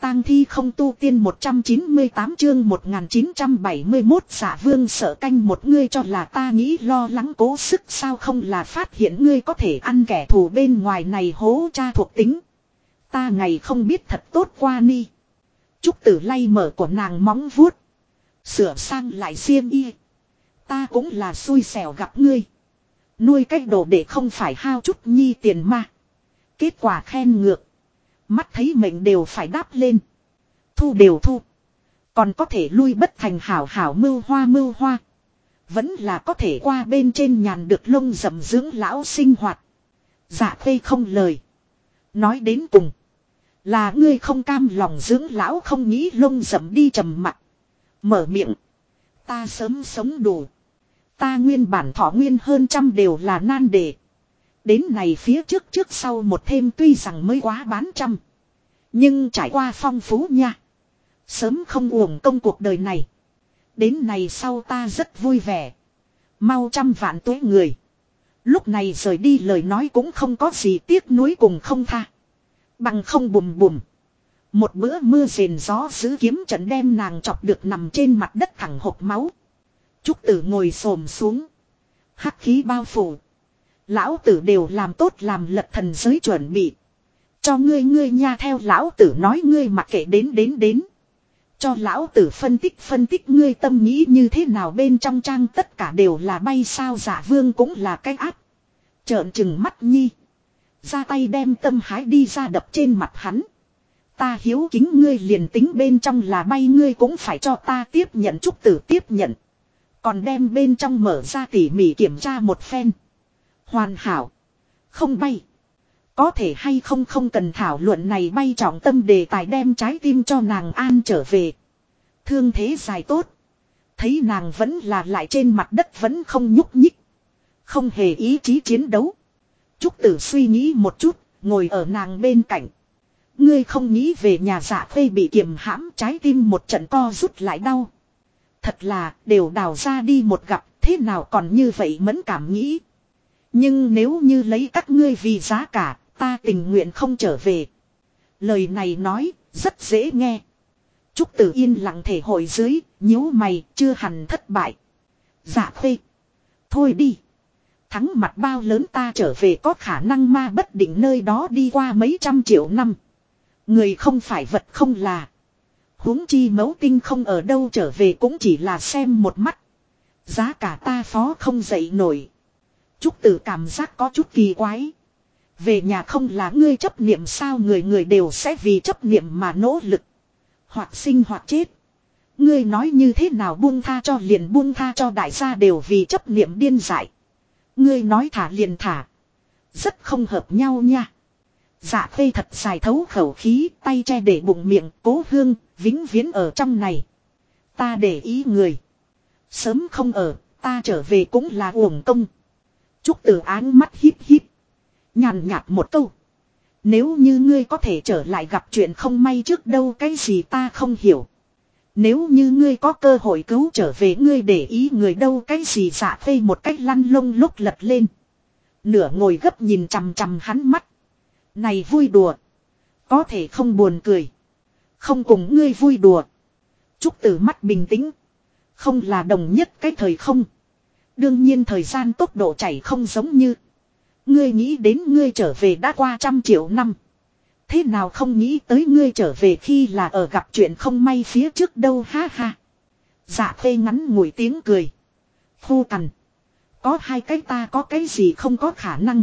tang thi không tu tiên 198 chương 1971 Dạ Vương sợ canh một ngươi cho là ta nghĩ lo lắng cố sức sao không là phát hiện ngươi có thể ăn kẻ thù bên ngoài này hố cha thuộc tính. Ta ngày không biết thật tốt qua ni. Trúc Tử lay mở của nàng móng vuốt. Sửa sang lại xiêm y. Ta cũng là xui xẻo gặp ngươi. Nuôi cách đồ để không phải hao chút nhi tiền mà. Kết quả khen ngược. Mắt thấy mệnh đều phải đáp lên. Thu đều thu. Còn có thể lui bất thành hảo hảo mưu hoa. Vẫn là có thể qua bên trên nhàn được lông rậm dưỡng lão sinh hoạt. Dạ Khê không lời. Nói đến cùng. Là ngươi không cam lòng dưỡng lão không nghĩ lông rậm đi trầm mặc. Mở miệng. Ta sớm sống đủ. Ta nguyên bản thọ nguyên hơn 100 đều là nan đề. Đến này phía trước sau một thêm tuy rằng mới quá bán trăm. Nhưng trải qua phong phú nha. Sớm không uổng công cuộc đời này. Đến này sau ta rất vui vẻ. Mau 100 vạn tuế người. Lúc này rời đi lời nói cũng không có gì tiếc nuối cùng không tha. Bằng không bùm. Một bữa mưa rền gió giữ kiếm trận đem nàng chọc được nằm trên mặt đất thẳng hộc máu. Trúc Tử ngồi xổm xuống. Hắc khí bao phủ. Lão tử đều làm tốt làm lật thần giới chuẩn bị. Cho ngươi nha theo lão tử nói ngươi mặc kệ đến. Cho lão tử phân tích ngươi tâm nghĩ như thế nào bên trong trang tất cả đều là bay sao Dạ Vương cũng là cái áp. Trợn trừng mắt nhi. Ra tay đem tâm hái đi ra đập trên mặt hắn. Ta hiếu kính ngươi liền tính bên trong là bay ngươi cũng phải cho ta tiếp nhận Trúc Tử tiếp nhận. Còn đem bên trong mở ra tỉ mỉ kiểm tra một phen. Hoàn hảo. Không bay. Có thể hay không cần thảo luận này bay trọng tâm đề tài đem trái tim cho nàng an trở về. Thương thế dài tốt. Thấy nàng vẫn là lại trên mặt đất vẫn không nhúc nhích. Không hề ý chí chiến đấu. Trúc Tử suy nghĩ một chút, ngồi ở nàng bên cạnh. Ngươi không nghĩ về nhà Dạ Khê bị kiềm hãm trái tim một trận co rút lại đau. Thật là đều đào ra đi một gặp thế nào còn như vậy mẫn cảm nghĩ. Nhưng nếu như lấy các ngươi vì giá cả, ta tình nguyện không trở về. Lời này nói, rất dễ nghe. Trúc Tử yên lặng thể hội dưới, nhíu mày, chưa hẳn thất bại. Dạ Khê. Thôi đi. Thắng mặt bao lớn ta trở về có khả năng ma bất định nơi đó đi qua mấy trăm triệu năm. Người không phải vật không là. Huống chi mẫu tinh không ở đâu trở về cũng chỉ là xem một mắt. Giá cả ta phó không dậy nổi. Trúc Tử cảm giác có chút kỳ quái. Về nhà không là ngươi chấp niệm sao người đều sẽ vì chấp niệm mà nỗ lực. Hoặc sinh hoặc chết. Ngươi nói như thế nào buông tha cho liền buông tha cho đại gia đều vì chấp niệm điên dại. Ngươi nói thả liền thả. Rất không hợp nhau nha. Dạ Khê thật dài thấu khẩu khí, tay che để bụng miệng, Cố Hương, vĩnh viễn ở trong này. Ta để ý người. Sớm không ở, ta trở về cũng là uổng công. Trúc Tử áng mắt híp. Nhàn nhạt một câu. Nếu như ngươi có thể trở lại gặp chuyện không may trước đâu cái gì ta không hiểu. Nếu như ngươi có cơ hội cứu trở về ngươi để ý người đâu cái gì Dạ Khê một cách lăn lông lúc lật lên. Nửa ngồi gấp nhìn chằm hắn mắt. Này vui đùa. Có thể không buồn cười. Không cùng ngươi vui đùa. Trúc Tử mắt bình tĩnh. Không là đồng nhất cái thời không. Đương nhiên thời gian tốc độ chảy không giống như. Ngươi nghĩ đến ngươi trở về đã qua 100 triệu năm. Thế nào không nghĩ tới ngươi trở về khi là ở gặp chuyện không may phía trước đâu ha ha. Dạ Khê ngắn ngủi tiếng cười. Khô cằn. Có hai cái ta có cái gì không có khả năng.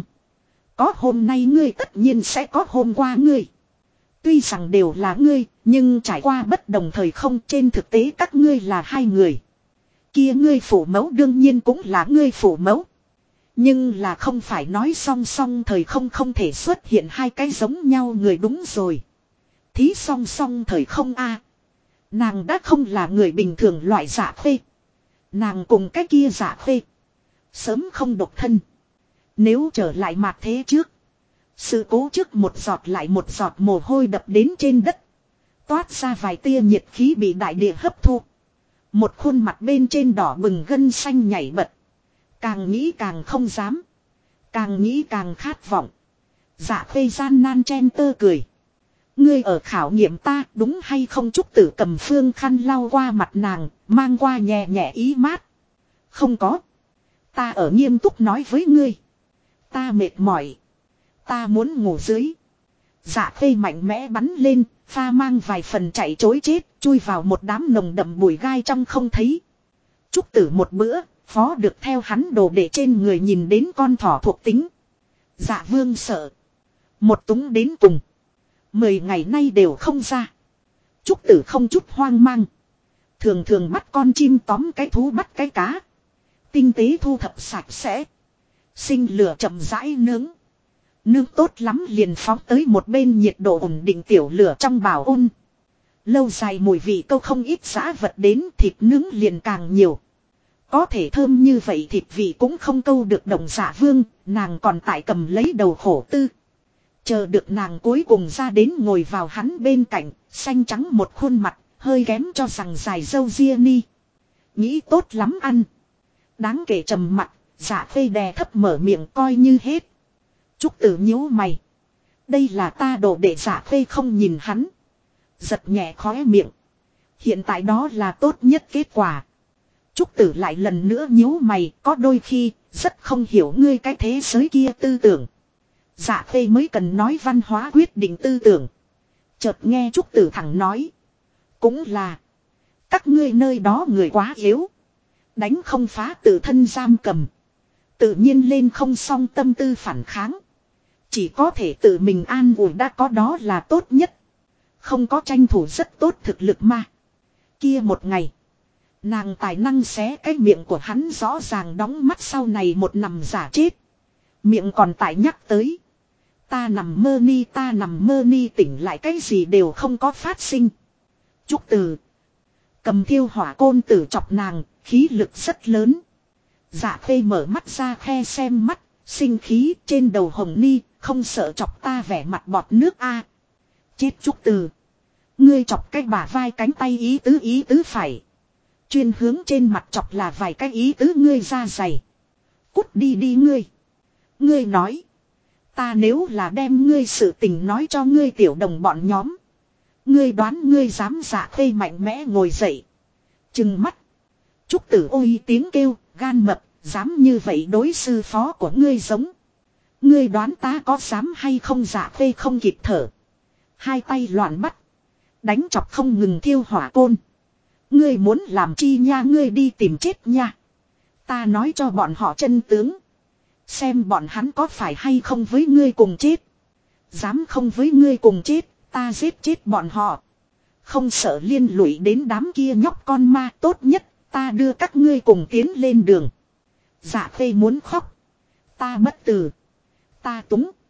Có hôm nay ngươi tất nhiên sẽ có hôm qua ngươi. Tuy rằng đều là ngươi, nhưng trải qua bất đồng thời không trên thực tế các ngươi là hai người. Kia ngươi phụ mẫu đương nhiên cũng là ngươi phụ mẫu. Nhưng là không phải nói song song thời không thể xuất hiện hai cái giống nhau người đúng rồi. Thí song song thời không a. Nàng đã không là người bình thường loại Dạ Khê. Nàng cùng cái kia Dạ Khê. Sớm không độc thân. Nếu trở lại mặt thế trước. Sự cố trước một giọt lại một giọt mồ hôi đập đến trên đất. Toát ra vài tia nhiệt khí bị đại địa hấp thu. Một khuôn mặt bên trên đỏ bừng gân xanh nhảy bật. Càng nghĩ càng không dám. Càng nghĩ càng khát vọng. Dạ Khê gian nan chen tơ cười. Ngươi ở khảo nghiệm ta đúng hay không? Trúc Tử cầm phương khăn lau qua mặt nàng, mang qua nhẹ nhẹ ý mát. Không có. Ta ở nghiêm túc nói với ngươi. Ta mệt mỏi. Ta muốn ngủ dưới. Dạ khê mạnh mẽ bắn lên, pha mang vài phần chạy chối chết, chui vào một đám nồng đậm bụi gai trong không thấy. Trúc Tử một bữa, phó được theo hắn đồ để trên người nhìn đến con thỏ thuộc tính. Dạ vương sợ. Một túng đến cùng. 10 ngày nay đều không ra. Trúc Tử không chút hoang mang. Thường thường bắt con chim tóm cái thú bắt cái cá. Tinh tế thu thập sạch sẽ. Sinh lửa chậm rãi nướng. Nướng tốt lắm liền phóng tới một bên nhiệt độ ổn định tiểu lửa trong bảo ôn. Lâu dài mùi vị câu không ít giã vật đến thịt nướng liền càng nhiều. Có thể thơm như vậy thịt vị cũng không câu được Đồng Dạ Vương, nàng còn tại cầm lấy đầu khổ tư. Chờ được nàng cuối cùng ra đến ngồi vào hắn bên cạnh, xanh trắng một khuôn mặt, hơi kém cho rằng dài dâu ria ni. Nghĩ tốt lắm ăn. Đáng kể trầm mặt, Dạ Khê đè thấp mở miệng coi như hết. Trúc Tử nhíu mày. Đây là ta đồ để Dạ Khê không nhìn hắn. Giật nhẹ khóe miệng. Hiện tại đó là tốt nhất kết quả. Trúc Tử lại lần nữa nhíu mày, có đôi khi rất không hiểu ngươi cái thế giới kia tư tưởng. Dạ Khê mới cần nói văn hóa quyết định tư tưởng. Chợt nghe Trúc Tử thẳng nói. Cũng là. Các ngươi nơi đó người quá yếu. Đánh không phá tự thân giam cầm. Tự nhiên lên không song tâm tư phản kháng. Chỉ có thể tự mình an ủi đã có đó là tốt nhất. Không có tranh thủ rất tốt thực lực mà. Kia một ngày. Nàng tài năng xé cái miệng của hắn rõ ràng đóng mắt sau này một nằm giả chết. Miệng còn tại nhắc tới. Ta nằm mơ ni tỉnh lại cái gì đều không có phát sinh. Trúc Tử. Cầm thiêu hỏa côn tử chọc nàng, khí lực rất lớn. Dạ Khê mở mắt ra khe xem mắt, sinh khí trên đầu hồng ni, không sợ chọc ta vẻ mặt bọt nước a. Chết Trúc Tử. Ngươi chọc cái bả vai cánh tay ý tứ phải. Chuyên hướng trên mặt chọc là vài cái ý tứ ngươi ra dày. Cút đi đi ngươi. Ngươi nói. Ta nếu là đem ngươi sự tình nói cho ngươi tiểu đồng bọn nhóm. Ngươi đoán ngươi dám? Dạ Khê mạnh mẽ ngồi dậy. Trừng mắt. Trúc Tử ôi tiếng kêu, gan mập, dám như vậy đối sư phó của ngươi giống. Ngươi đoán ta có dám hay không? Dạ Khê không kịp thở. Hai tay loạn bắt. Đánh chọc không ngừng thiêu hỏa côn. Ngươi muốn làm chi nha? Ngươi đi tìm chết nha. Ta nói cho bọn họ chân tướng. Xem bọn hắn có phải hay không với ngươi cùng chết. Dám không với ngươi cùng chết, ta giết chết bọn họ. Không sợ liên lụy đến đám kia nhóc con ma, tốt nhất, ta đưa các ngươi cùng tiến lên đường. Dạ Khê muốn khóc. Ta bất tử. Ta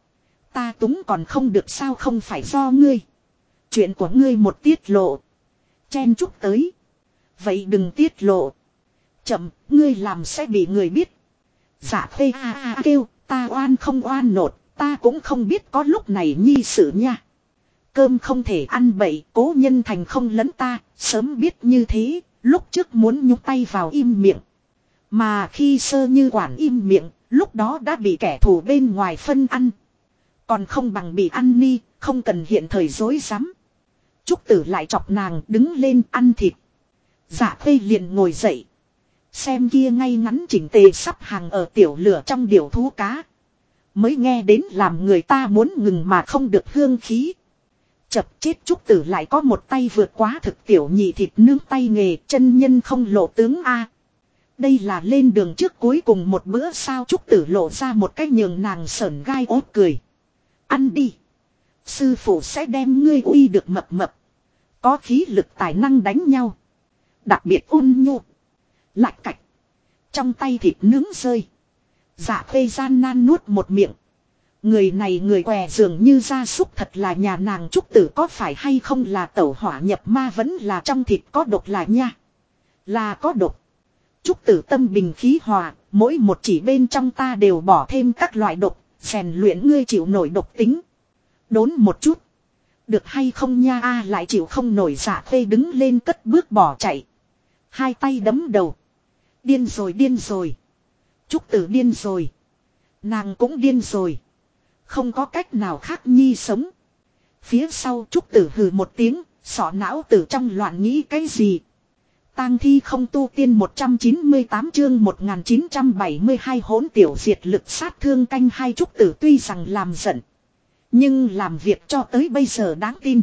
túng còn không được sao? Không phải do ngươi. Chuyện của ngươi một tiết lộ. Chen chúc tới. Vậy đừng tiết lộ. Chậm, ngươi làm sẽ bị người biết. Dạ Khê kêu, ta oan không oan nột, ta cũng không biết có lúc này nhi sự nha. Cơm không thể ăn bậy, Cố Nhân Thành không lấn ta, sớm biết như thế, lúc trước muốn nhúc tay vào im miệng. Mà khi Sơ Như quản im miệng, lúc đó đã bị kẻ thù bên ngoài phân ăn. Còn không bằng bị ăn ni, không cần hiện thời dối rắm. Trúc Tử lại chọc nàng đứng lên ăn thịt. Dạ Khê liền ngồi dậy. Xem kia ngay ngắn chỉnh tề sắp hàng ở tiểu lửa trong điểu thú cá. Mới nghe đến làm người ta muốn ngừng mà không được hương khí. Chập chết Trúc Tử lại có một tay vượt quá thực tiểu nhị thịt nướng tay nghề, chân nhân không lộ tướng a. Đây là lên đường trước cuối cùng một bữa sao? Trúc Tử lộ ra một cái nhường nàng sởn gai ốt cười. Ăn đi. Sư phụ sẽ đem ngươi uy được mập mập. Có khí lực tài năng đánh nhau. Đặc biệt ôn nhu. Lạch cạch. Trong tay thịt nướng rơi. Dạ Khê gian nan nuốt một miệng. Người này người què dường như gia súc thật là nhà nàng. Trúc Tử có phải hay không là tẩu hỏa nhập ma, vẫn là trong thịt có độc là nha. Là có độc. Trúc Tử tâm bình khí hòa, mỗi một chỉ bên trong ta đều bỏ thêm các loại độc, rèn luyện ngươi chịu nổi độc tính. Đốn một chút. Được hay không nha? Lại chịu không nổi. Dạ Khê đứng lên cất bước bỏ chạy. Hai tay đấm đầu. Điên rồi điên rồi. Trúc Tử điên rồi. Nàng cũng điên rồi. Không có cách nào khác nhi sống. Phía sau Trúc Tử hừ một tiếng, sọ não tử trong loạn nghĩ cái gì. Tang thi không tu tiên 198 chương 1972 hỗn tiểu diệt lực sát thương canh hai. Trúc Tử tuy rằng làm giận, nhưng làm việc cho tới bây giờ đáng tin.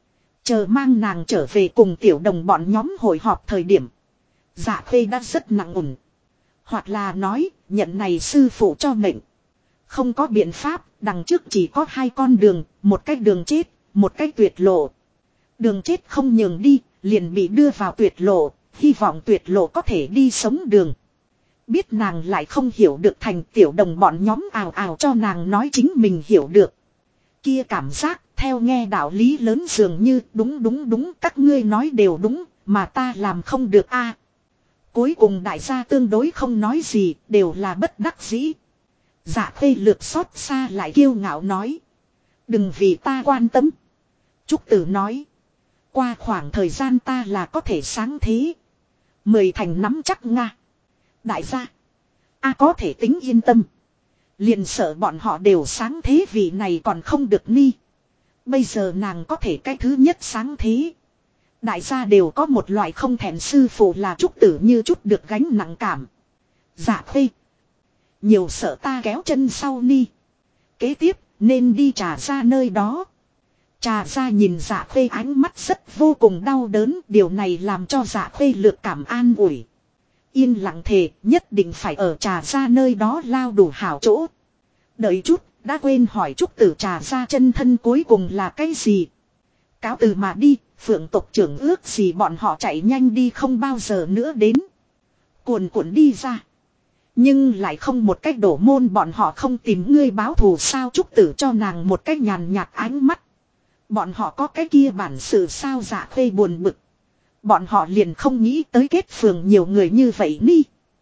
Chờ mang nàng trở về cùng tiểu đồng bọn nhóm hội họp thời điểm, Dạ Khê đã rất nặng ủn. Hoặc là nói, nhận này sư phụ cho mệnh. Không có biện pháp, đằng trước chỉ có hai con đường, một cách đường chết, một cách tuyệt lộ. Đường chết không nhường đi, liền bị đưa vào tuyệt lộ, hy vọng tuyệt lộ có thể đi sống đường. Biết nàng lại không hiểu được, thành tiểu đồng bọn nhóm ào ào cho nàng nói chính mình hiểu được. Kia cảm giác, theo nghe đạo lý lớn dường như đúng, các ngươi nói đều đúng, mà ta làm không được a. Cuối cùng đại gia tương đối không nói gì, đều là bất đắc dĩ. Dạ Khê lược xót xa lại kiêu ngạo nói. Đừng vì ta quan tâm. Trúc Tử nói. Qua khoảng thời gian ta là có thể sáng thế. 10 thành nắm chắc nga. Đại gia. Có thể tính yên tâm. Liền sợ bọn họ đều sáng thế vì này còn không được ni. Bây giờ nàng có thể cái thứ nhất sáng thế. Đại gia đều có một loại không thèm sư phụ là Trúc Tử như chút được gánh nặng cảm. Dạ Khê. Nhiều sợ ta kéo chân sau ni. Kế tiếp nên đi Trà Gia nơi đó. Trà Gia nhìn Dạ Khê ánh mắt rất vô cùng đau đớn. Điều này làm cho Dạ Khê lược cảm an ủi. Yên lặng thề nhất định phải ở Trà Gia nơi đó lao đủ hảo chỗ. Đợi chút đã quên hỏi Trúc Tử Trà Gia chân thân cuối cùng là cái gì. Cáo từ mà đi. Phượng tộc trưởng ước gì bọn họ chạy nhanh đi không bao giờ nữa đến. Cuồn cuộn đi ra. Nhưng lại không một cách đổ môn, bọn họ không tìm ngươi báo thù sao. Trúc Tử cho nàng một cách nhàn nhạt ánh mắt. Bọn họ có cái kia bản sự sao. Dạ Khê buồn bực. Bọn họ liền không nghĩ tới kết phường nhiều người như vậy ni.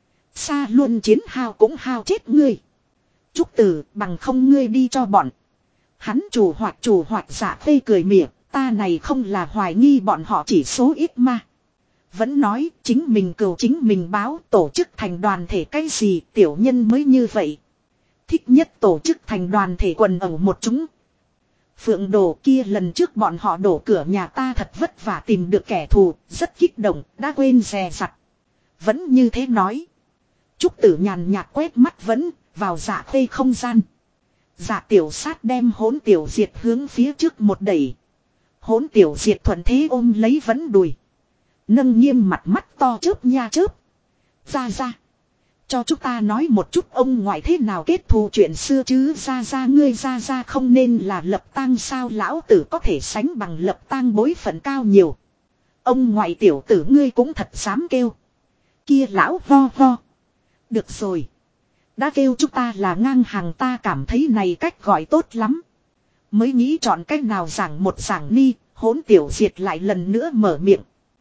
Xa luôn chiến hao cũng hao chết ngươi. Trúc Tử bằng không ngươi đi cho bọn. Hắn chủ hoạt Dạ Khê cười mỉa. Ta này không là hoài nghi bọn họ chỉ số ít mà. Vẫn nói chính mình cừu chính mình báo, tổ chức thành đoàn thể cái gì tiểu nhân mới như vậy. Thích nhất tổ chức thành đoàn thể quần ẩu một chúng. Phượng Đồ kia lần trước bọn họ đổ cửa nhà ta thật vất vả tìm được kẻ thù, rất kích động, đã quên dè dặt. Vẫn như thế nói. Trúc Tử nhàn nhạt quét mắt vẫn, vào Dạ Khê không gian. Dạ tiểu sát đem hỗn tiểu diệt hướng phía trước một đẩy. Hỗn tiểu diệt thuận thế ôm lấy vẫn đùi. Nâng nghiêm mặt mắt to chớp nha chớp. Ra. Cho chúng ta nói một chút ông ngoại thế nào kết thù chuyện xưa chứ. Ra ngươi ra không nên là lập tang sao. Lão tử có thể sánh bằng lập tang bối phận cao nhiều. Ông ngoại tiểu tử ngươi cũng thật dám kêu. Kia lão ho. Được rồi. Đã kêu chúng ta là ngang hàng, ta cảm thấy này cách gọi tốt lắm. Mới nghĩ chọn cách nào giảng một giảng ni. Hỗn tiểu diệt lại lần nữa mở miệng.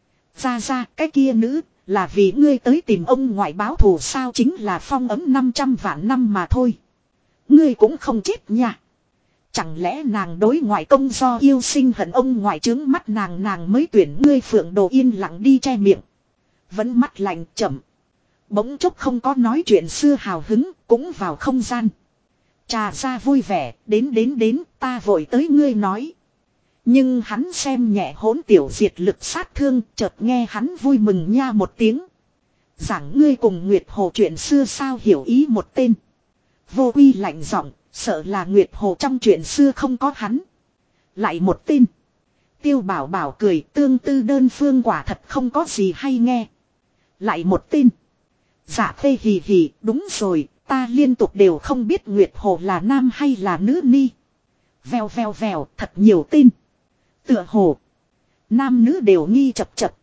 Ra cái kia nữ là vì ngươi tới tìm ông ngoại báo thù sao. Chính là phong ấm 500 vạn năm mà thôi. Ngươi cũng không chết nha. Chẳng lẽ nàng đối ngoại công do yêu sinh hận ông ngoại trướng mắt nàng mới tuyển ngươi. Phượng Đồ yên lặng đi che miệng. Vẫn mắt lạnh chậm. Bỗng chốc không có nói chuyện xưa hào hứng, cũng vào không gian. Trà Gia vui vẻ, đến, ta vội tới ngươi nói. Nhưng hắn xem nhẹ hỗn tiểu diệt lực sát thương, chợt nghe hắn vui mừng nha một tiếng. Giảng ngươi cùng Nguyệt Hồ chuyện xưa sao, hiểu ý một tên. Vô Quy lạnh giọng, sợ là Nguyệt Hồ trong chuyện xưa không có hắn. Lại một tên. Tiêu Bảo Bảo cười, tương tư đơn phương quả thật không có gì hay nghe. Lại một tên. Dạ Khê hì hì, đúng rồi, ta liên tục đều không biết Nguyệt Hồ là nam hay là nữ ni. Vèo, thật nhiều tên. Tựa hồ. Nam nữ đều nghi chập.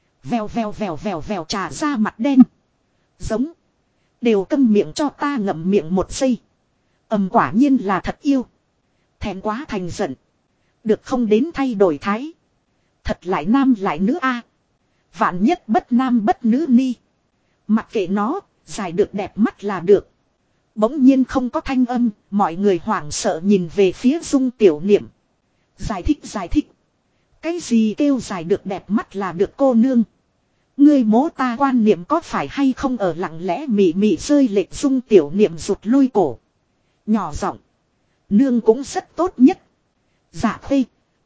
Vèo, Trà Ra mặt đen. Giống. Đều câm miệng cho ta ngậm miệng một giây. Quả nhiên là thật yêu. Thẹn quá thành giận. Được không đến thay đổi thái. Thật lại nam lại nữ a. Vạn nhất bất nam bất nữ ni. Mặc kệ nó, dài được đẹp mắt là được. Bỗng nhiên không có thanh âm, mọi người hoảng sợ nhìn về phía Dung Tiểu Niệm. Giải thích. Cái gì kêu dài được đẹp mắt là được cô nương. Ngươi mố ta quan niệm có phải hay không ở lặng lẽ mị rơi lệ. Dung Tiểu Niệm rụt lui cổ. Nhỏ giọng. Nương cũng rất tốt nhất. Dạ Khê.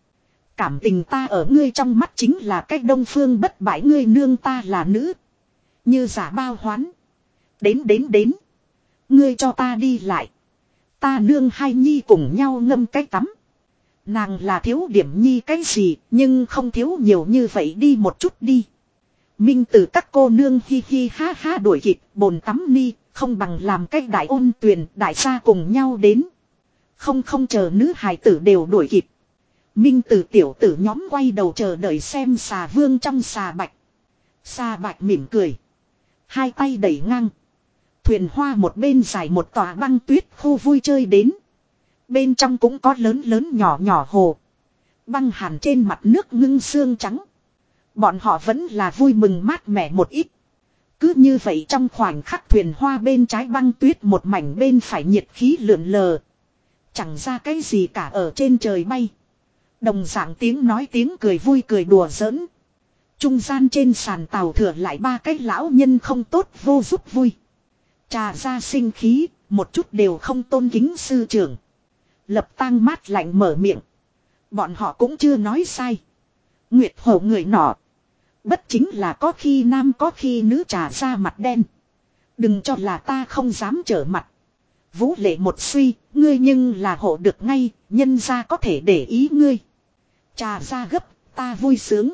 cảm tình ta ở ngươi trong mắt chính là cách đông phương bất bại, ngươi nương ta là nữ. Như giả bao hoán. Đến. Ngươi cho ta đi lại. Ta nương hai nhi cùng nhau ngâm cái tắm. Nàng là thiếu điểm nhi cái gì, nhưng không thiếu nhiều như vậy đi một chút đi. Minh từ các cô nương hi hi ha ha đuổi kịp, bồn tắm ni, không bằng làm cách đại ôn tuyền, đại gia cùng nhau đến. Không chờ nữ hài tử đều đuổi kịp. Minh từ tiểu tử nhóm quay đầu chờ đợi xem xà vương trong xà bạch. Xà bạch mỉm cười. Hai tay đẩy ngang. Thuyền hoa một bên dài một tòa băng tuyết khu vui chơi đến. Bên trong cũng có lớn lớn nhỏ nhỏ hồ. Băng hàn trên mặt nước ngưng xương trắng. Bọn họ vẫn là vui mừng mát mẻ một ít. Cứ như vậy trong khoảnh khắc thuyền hoa bên trái băng tuyết một mảnh bên phải nhiệt khí lượn lờ. Chẳng ra cái gì cả ở trên trời bay. Đồng dạng tiếng nói tiếng cười vui cười đùa giỡn. Trung gian trên sàn tàu thừa lại ba cái lão nhân không tốt vô giúp vui. Trà ra sinh khí, một chút đều không tôn kính sư trưởng. Lập Tang mát lạnh mở miệng. Bọn họ cũng chưa nói sai. Nguyệt Hổ người nọ. Bất chính là có khi nam có khi nữ trà ra mặt đen. Đừng cho là ta không dám trở mặt. Vũ Lệ một suy, ngươi nhưng là hộ được ngay, nhân ra có thể để ý ngươi. Trà ra gấp, ta vui sướng.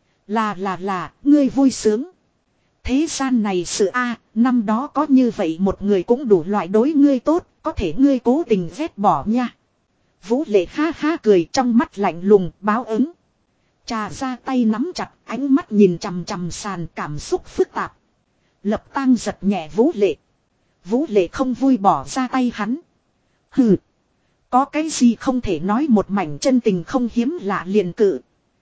Là, ngươi vui sướng. Thế gian này sự năm đó có như vậy một người cũng đủ loại đối ngươi tốt, có thể ngươi cố tình ghét bỏ nha. Vũ Lệ ha ha cười trong mắt lạnh lùng, báo ứng. Trà ra tay nắm chặt, ánh mắt nhìn chằm chằm sàn, cảm xúc phức tạp. Lập Tang giật nhẹ Vũ Lệ. Vũ Lệ không vui bỏ ra tay hắn. Hừ. Có cái gì không thể nói một mảnh chân tình không hiếm lạ liền cự.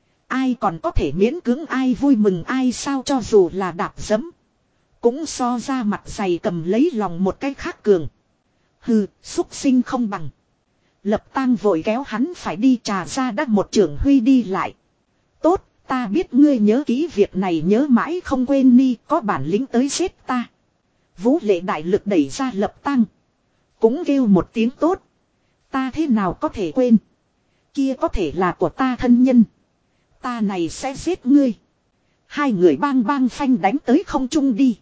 Ai còn có thể miễn cưỡng ai vui mừng ai sao, cho dù là đạp dẫm. Cũng so ra mặt dày cầm lấy lòng một cái khác cường. Hừ, xúc sinh không bằng. Lập Tang vội kéo hắn phải đi, trà ra đắt một trưởng huy đi lại. Tốt, ta biết ngươi nhớ kỹ việc này nhớ mãi không quên ni, có bản lĩnh tới giết ta. Vũ Lệ đại lực đẩy ra Lập Tang. Cũng kêu một tiếng tốt. Ta thế nào có thể quên. Kia có thể là của ta thân nhân. Ta này sẽ giết ngươi. Hai người bang phanh đánh tới không trung đi.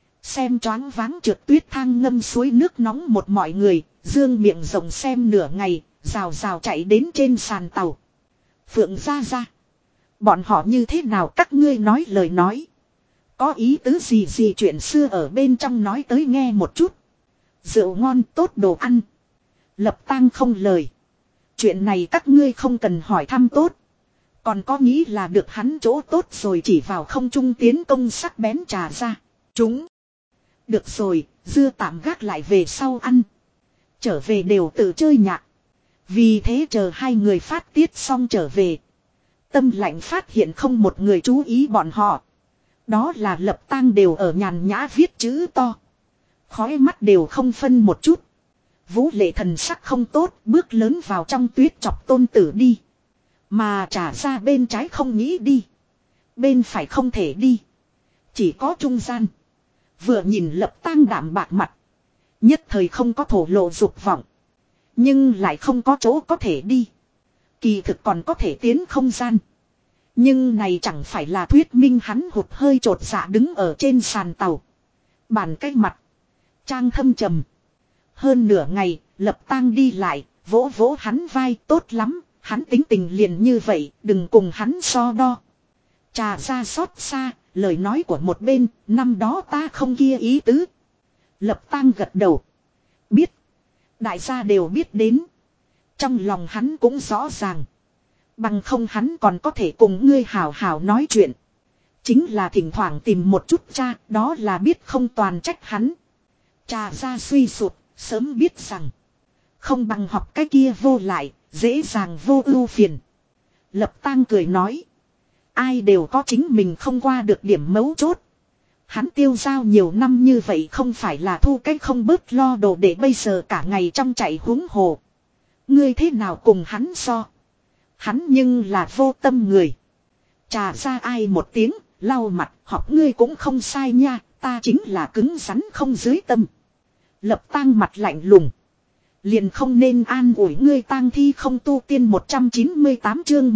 Xem choáng váng trượt tuyết thang ngâm suối nước nóng một mọi người. Dương miệng rộng xem nửa ngày. Rào chạy đến trên sàn tàu. Phượng ra. Bọn họ như thế nào các ngươi nói lời nói. Có ý tứ gì chuyện xưa ở bên trong nói tới nghe một chút. Rượu ngon tốt đồ ăn. Lập Tang không lời. Chuyện này các ngươi không cần hỏi thăm tốt. Còn có nghĩ là được hắn chỗ tốt rồi, chỉ vào không trung tiến công sắc bén trà ra. Chúng. Được rồi, dưa tạm gác lại về sau ăn. Trở về đều tự chơi nhạc. Vì thế chờ hai người phát tiết xong trở về. Tâm lạnh phát hiện không một người chú ý bọn họ. Đó là Lập Tang đều ở nhàn nhã viết chữ to. Khói mắt đều không phân một chút. Vũ Lệ thần sắc không tốt, bước lớn vào trong tuyết chọc tôn tử đi. Mà trà ra bên trái không nghĩ đi. Bên phải không thể đi. Chỉ có trung gian. Vừa nhìn Lập Tang đạm bạc mặt. Nhất thời không có thổ lộ dục vọng. Nhưng lại không có chỗ có thể đi. Kỳ thực còn có thể tiến không gian. Nhưng này chẳng phải là thuyết minh hắn hụt hơi trột dạ đứng ở trên sàn tàu. Bàn cái mặt. Trang thâm trầm. Hơn nửa ngày, Lập Tang đi lại, vỗ vỗ hắn vai, tốt lắm, hắn tính tình liền như vậy, đừng cùng hắn so đo. Trà ra xót xa, lời nói của một bên, năm đó ta không kia ý tứ. Lập Tang gật đầu. Biết. Đại gia đều biết đến. Trong lòng hắn cũng rõ ràng. Bằng không hắn còn có thể cùng ngươi hào hào nói chuyện. Chính là thỉnh thoảng tìm một chút cha, đó là biết không toàn trách hắn. Trà ra suy sụp, sớm biết rằng. Không bằng học cái kia vô lại, dễ dàng vô ưu phiền. Lập Tang cười nói. Ai đều có chính mình không qua được điểm mấu chốt. Hắn tiêu giao nhiều năm như vậy không phải là thu cách không bớt lo đồ để bây giờ cả ngày trong chạy huống hồ. Ngươi thế nào cùng hắn so. Hắn nhưng là vô tâm người. Trà ra ai một tiếng, lau mặt, học ngươi cũng không sai nha, ta chính là cứng rắn không dưới tâm. Lập Tang mặt lạnh lùng. Liền không nên an ủi ngươi tang thi không tu tiên 198 chương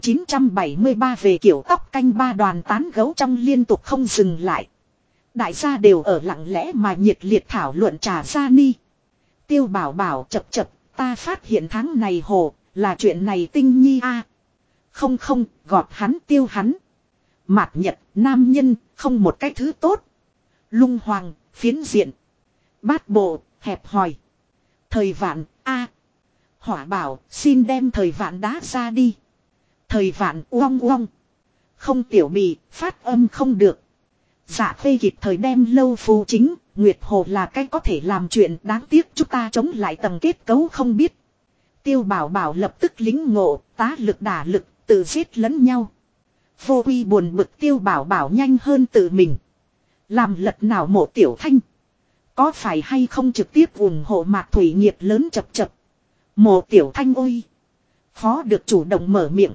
1973 về kiểu tóc canh ba đoàn tán gấu trong liên tục không dừng lại. Đại gia đều ở lặng lẽ mà nhiệt liệt thảo luận trà gia ni. Tiêu bảo bảo chập chập, ta phát hiện tháng này hồ, là chuyện này tinh nhi a. Không không, gọt hắn tiêu hắn. Mạt nhật, nam nhân, không một cái thứ tốt. Lung hoàng, phiến diện. Bát bộ, hẹp hòi. Thời vạn, a. Hỏa bảo, xin đem thời vạn đá ra đi. Thời vạn uong uong. Không tiểu bì, phát âm không được. Dạ phê kịp thời đem lâu phù chính, Nguyệt Hồ là cái có thể làm chuyện đáng tiếc chúng ta chống lại tầng kết cấu không biết. Tiêu bảo bảo lập tức lính ngộ, tá lực đả lực, tự giết lẫn nhau. Vô quy buồn bực tiêu bảo bảo nhanh hơn tự mình. Làm lật nào mộ tiểu thanh. Có phải hay không trực tiếp ủng hộ Mạc Thủy nghiệp lớn chập chập. Mộ tiểu thanh ôi. Khó được chủ động mở miệng.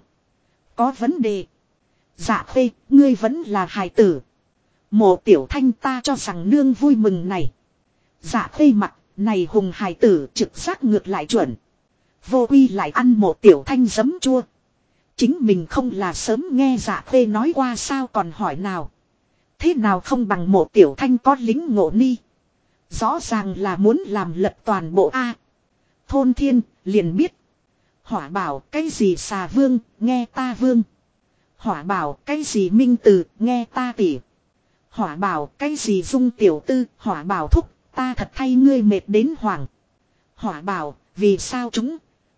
Có vấn đề. Dạ phê, ngươi vẫn là hài tử. Mộ tiểu thanh ta cho rằng nương vui mừng này. Dạ phê mặt, này hùng hài tử trực giác ngược lại chuẩn. Vô quy lại ăn mộ tiểu thanh giấm chua. Chính mình không là sớm nghe dạ phê nói qua sao còn hỏi nào. Thế nào không bằng mộ tiểu thanh có lính ngộ ni. Rõ ràng là muốn làm lật toàn bộ A. Thôn thiên, liền biết. Hỏa bảo cái gì xà vương, nghe ta vương. Hỏa bảo cái gì minh từ, nghe ta tỉ. Hỏa bảo cái gì dung tiểu tư, hỏa bảo thúc, ta thật thay ngươi mệt đến hoàng. Hỏa bảo, vì sao chúng.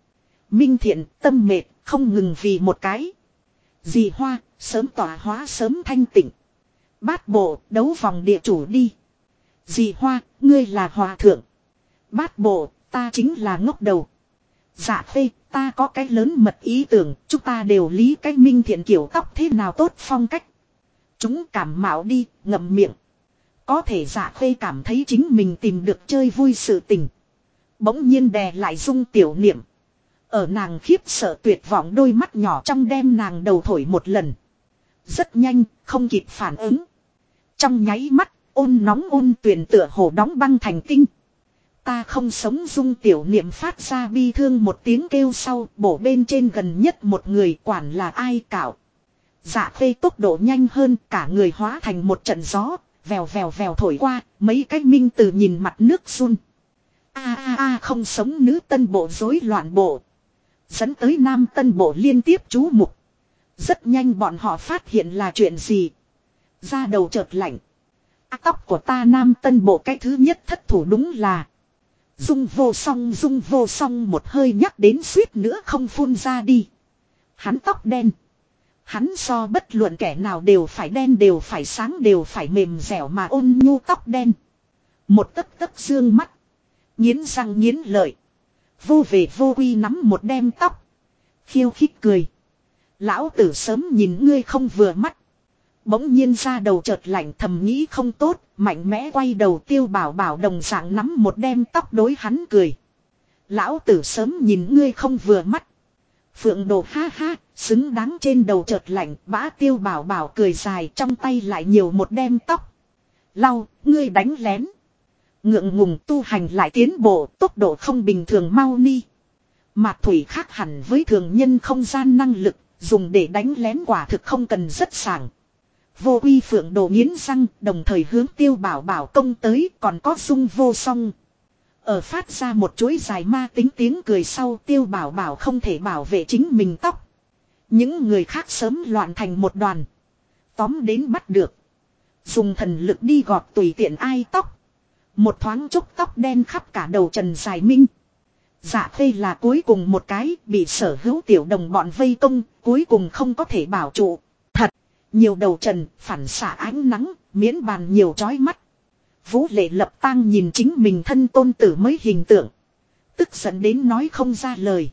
Minh thiện, tâm mệt, không ngừng vì một cái. Dì hoa, sớm tỏa hóa sớm thanh tịnh. Bát bộ, đấu vòng địa chủ đi. Dì hoa, ngươi là hòa thượng. Bát bộ, ta chính là ngốc đầu. Dạ phê, ta có cái lớn mật ý tưởng, chúng ta đều lý cái minh thiện kiểu tóc thế nào tốt phong cách. Chúng cảm mạo đi, ngậm miệng. Có thể dạ phê cảm thấy chính mình tìm được chơi vui sự tình. Bỗng nhiên đè lại dung tiểu niệm. Ở nàng khiếp sợ tuyệt vọng đôi mắt nhỏ trong đem nàng đầu thổi một lần. Rất nhanh, không kịp phản ứng. Trong nháy mắt, ôn nóng ôn tuyển tựa hồ đóng băng thành tinh. Ta không sống dung tiểu niệm phát ra bi thương một tiếng kêu sau, bổ bên trên gần nhất một người quản là ai cạo. Dạ phê tốc độ nhanh hơn, cả người hóa thành một trận gió, vèo vèo vèo thổi qua, mấy cái minh từ nhìn mặt nước run. A không sống nữ tân bộ rối loạn bộ. Dẫn tới nam tân bộ liên tiếp chú mục. Rất nhanh bọn họ phát hiện là chuyện gì. Da đầu chợt lạnh. Tóc của ta nam tân bộ cái thứ nhất thất thủ đúng là. Dung vô song một hơi nhắc đến suýt nữa không phun ra đi. Hắn tóc đen. Hắn so bất luận kẻ nào đều phải đen đều phải sáng đều phải mềm dẻo mà ôn nhu tóc đen. Một tấc tấc dương mắt. Nghiến răng nghiến lợi. Vô về vô quy nắm một đem tóc. Khiêu khích cười. Lão tử sớm nhìn ngươi không vừa mắt. Bỗng nhiên ra đầu chợt lạnh thầm nghĩ không tốt. Mạnh mẽ quay đầu tiêu bảo bảo đồng dạng nắm một đem tóc đối hắn cười. Lão tử sớm nhìn ngươi không vừa mắt. Phượng đồ ha ha, xứng đáng trên đầu chợt lạnh, bã tiêu bảo bảo cười dài trong tay lại nhiều một đem tóc. Lau, ngươi đánh lén. Ngượng ngùng tu hành lại tiến bộ, tốc độ không bình thường mau ni. Mạc Thủy khác hẳn với thường nhân không gian năng lực, dùng để đánh lén quả thực không cần rất sảng. Vô quy phượng đồ nghiến răng, đồng thời hướng tiêu bảo bảo công tới, còn có dung vô song. Ở phát ra một chuỗi dài ma tính tiếng cười sau tiêu bảo bảo không thể bảo vệ chính mình tóc. Những người khác sớm loạn thành một đoàn. Tóm đến bắt được. Dùng thần lực đi gọt tùy tiện ai tóc. Một thoáng chốc tóc đen khắp cả đầu Trần Giải Minh. Dạ phê là cuối cùng một cái bị sở hữu tiểu đồng bọn vây công, cuối cùng không có thể bảo trụ. Thật, nhiều đầu Trần phản xạ ánh nắng, miễn bàn nhiều chói mắt. Vũ Lệ Lập Tang nhìn chính mình thân tôn tử mới hình tượng. Tức giận đến nói không ra lời.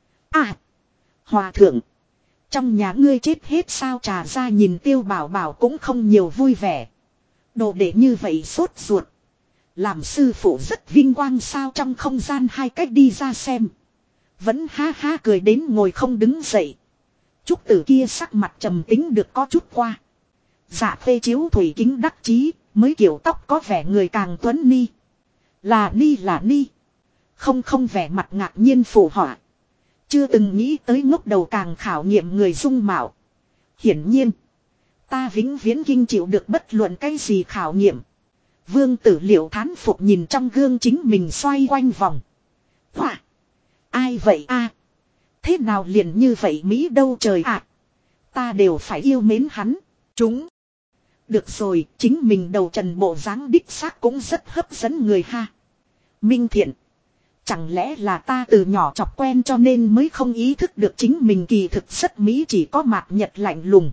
À! Hòa thượng! Trong nhà ngươi chết hết sao trà ra nhìn tiêu bảo bảo cũng không nhiều vui vẻ. Đồ để như vậy sốt ruột. Làm sư phụ rất vinh quang sao trong không gian hai cách đi ra xem. Vẫn ha ha cười đến ngồi không đứng dậy. Trúc tử kia sắc mặt trầm tính được có chút qua. Dạ phê chiếu thủy kính đắc chí. Mới kiểu tóc có vẻ người càng tuấn ni. Là ni. Không vẻ mặt ngạc nhiên phụ họa. Chưa từng nghĩ tới ngốc đầu càng khảo nghiệm người dung mạo. Hiển nhiên. Ta vĩnh viễn kinh chịu được bất luận cái gì khảo nghiệm. Vương Tử Liệu thán phục nhìn trong gương chính mình xoay quanh vòng. Hỏa! Ai vậy a? Thế nào liền như vậy Mỹ đâu trời ạ? Ta đều phải yêu mến hắn. Chúng! Được rồi, chính mình đầu trần bộ dáng đích xác cũng rất hấp dẫn người ha. Minh Thiện! Chẳng lẽ là ta từ nhỏ chọc quen cho nên mới không ý thức được chính mình kỳ thực rất Mỹ chỉ có mặt nhật lạnh lùng.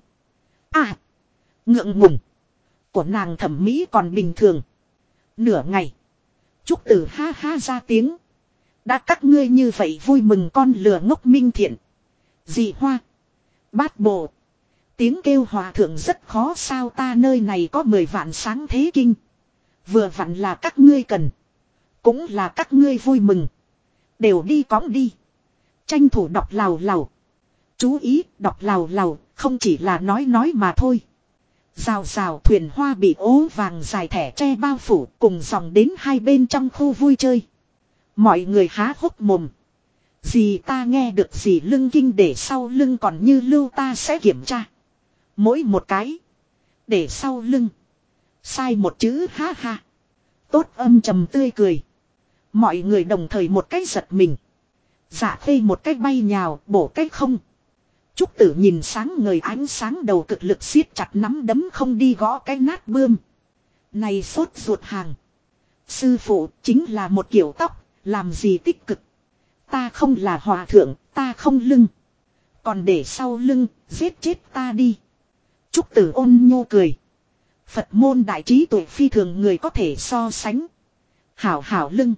À! Ngượng ngùng! Của nàng thẩm mỹ còn bình thường. Nửa ngày. Trúc Tử ha ha ra tiếng. Đã các ngươi như vậy vui mừng con lừa ngốc Minh Thiện. Dì Hoa. Bát Bộ. Tiếng kêu hòa thượng rất khó sao ta nơi này có 10 vạn sáng thế kinh. Vừa vặn là các ngươi cần. Cũng là các ngươi vui mừng. Đều đi cõng đi. Tranh thủ đọc lào lào. Chú ý đọc lào lào không chỉ là nói mà thôi. Rào rào thuyền hoa bị ố vàng dài thẻ tre bao phủ cùng dòng đến hai bên trong khu vui chơi. Mọi người há hốc mồm. Gì ta nghe được gì lưng kinh để sau lưng còn như lưu ta sẽ kiểm tra. Mỗi một cái. Để sau lưng. Sai một chữ ha ha. Tốt âm trầm tươi cười. Mọi người đồng thời một cái giật mình. Dạ phê một cái bay nhào bổ cái không. Trúc Tử nhìn sáng ngời ánh sáng đầu cực lực siết chặt nắm đấm không đi gõ cái nát bươm. Này sốt ruột hàng. Sư phụ chính là một kiểu tóc, làm gì tích cực. Ta không là hòa thượng, ta không lưng. Còn để sau lưng, giết chết ta đi. Trúc Tử ôn nhô cười. Phật môn đại trí tuệ phi thường người có thể so sánh. Hảo hảo lưng.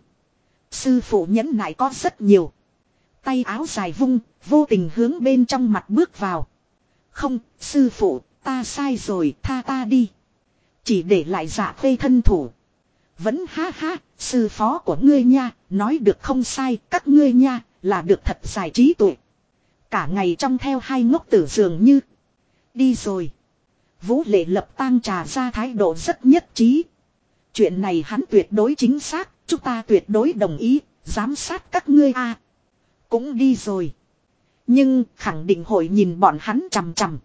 Sư phụ nhẫn nại có rất nhiều. Tay áo dài vung, vô tình hướng bên trong mặt bước vào. Không, sư phụ, ta sai rồi, tha ta đi. Chỉ để lại dạ phê thân thủ. Vẫn ha ha, sư phó của ngươi nha, nói được không sai, các ngươi nha, là được thật giải trí tuệ. Cả ngày trong theo hai ngốc tử dường như. Đi rồi. Vũ Lệ Lập tang trà ra thái độ rất nhất trí. Chuyện này hắn tuyệt đối chính xác, chúng ta tuyệt đối đồng ý, giám sát các ngươi a. Cũng đi rồi. Nhưng khẳng định hội nhìn bọn hắn chằm chằm.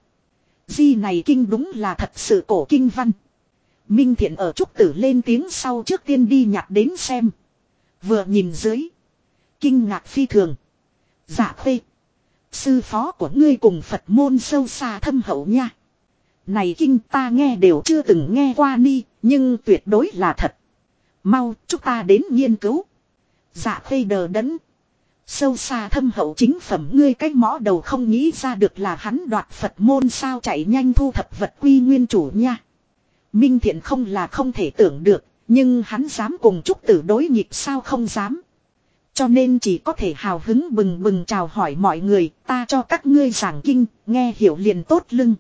Di này kinh đúng là thật sự cổ kinh văn. Minh Thiện ở Trúc Tử lên tiếng sau trước tiên đi nhặt đến xem. Vừa nhìn dưới. Kinh ngạc phi thường. Dạ phê. Sư phó của ngươi cùng Phật môn sâu xa thâm hậu nha. Này kinh ta nghe đều chưa từng nghe qua ni. Nhưng tuyệt đối là thật. Mau chúng ta đến nghiên cứu. Dạ phê đờ đẫn. Sâu xa thâm hậu chính phẩm ngươi cái mõ đầu không nghĩ ra được là hắn đoạt Phật môn sao chạy nhanh thu thập vật quy nguyên chủ nha. Minh Thiện không là không thể tưởng được, nhưng hắn dám cùng Trúc Tử đối nghịch sao không dám. Cho nên chỉ có thể hào hứng bừng bừng chào hỏi mọi người, ta cho các ngươi giảng kinh, nghe hiểu liền tốt lưng.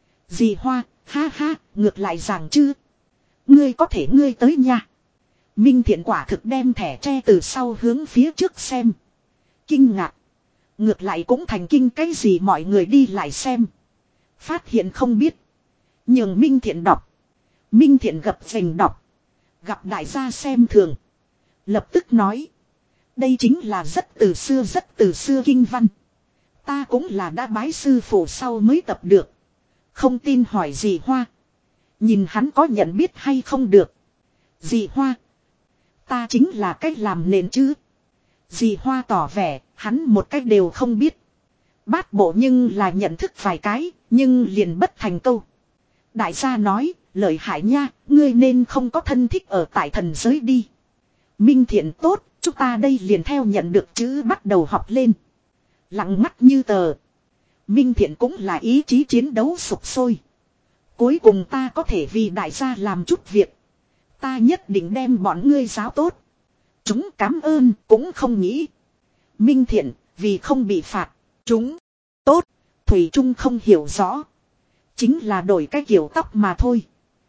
Dì Hoa, ha ha, ngược lại giảng chứ. Ngươi có thể ngươi tới nha. Minh Thiện quả thực đem thẻ tre từ sau hướng phía trước xem. Kinh ngạc. Ngược lại cũng thành kinh cái gì mọi người đi lại xem. Phát hiện không biết. Nhường Minh Thiện đọc. Minh Thiện gập phình đọc. Gặp đại gia xem thường. Lập tức nói. Đây chính là rất từ xưa kinh văn. Ta cũng là đã bái sư phụ sau mới tập được. Không tin hỏi dì Hoa. Nhìn hắn có nhận biết hay không được. Dì Hoa. Ta chính là cách làm nền chứ. Dì Hoa tỏ vẻ, hắn một cách đều không biết. Bát Bộ nhưng là nhận thức vài cái, nhưng liền bất thành câu. Đại gia nói, lợi hại nha, ngươi nên không có thân thích ở tại thần giới đi. Minh Thiện tốt, chúng ta đây liền theo nhận được chữ bắt đầu học lên. Lặng ngắt như tờ. Minh Thiện cũng là ý chí chiến đấu sục sôi. Cuối cùng ta có thể vì đại gia làm chút việc. Ta nhất định đem bọn ngươi giáo tốt. Chúng cảm ơn cũng không nghĩ. Minh Thiện vì không bị phạt. Chúng tốt. Thủy Trung không hiểu rõ. Chính là đổi cái kiểu tóc mà thôi.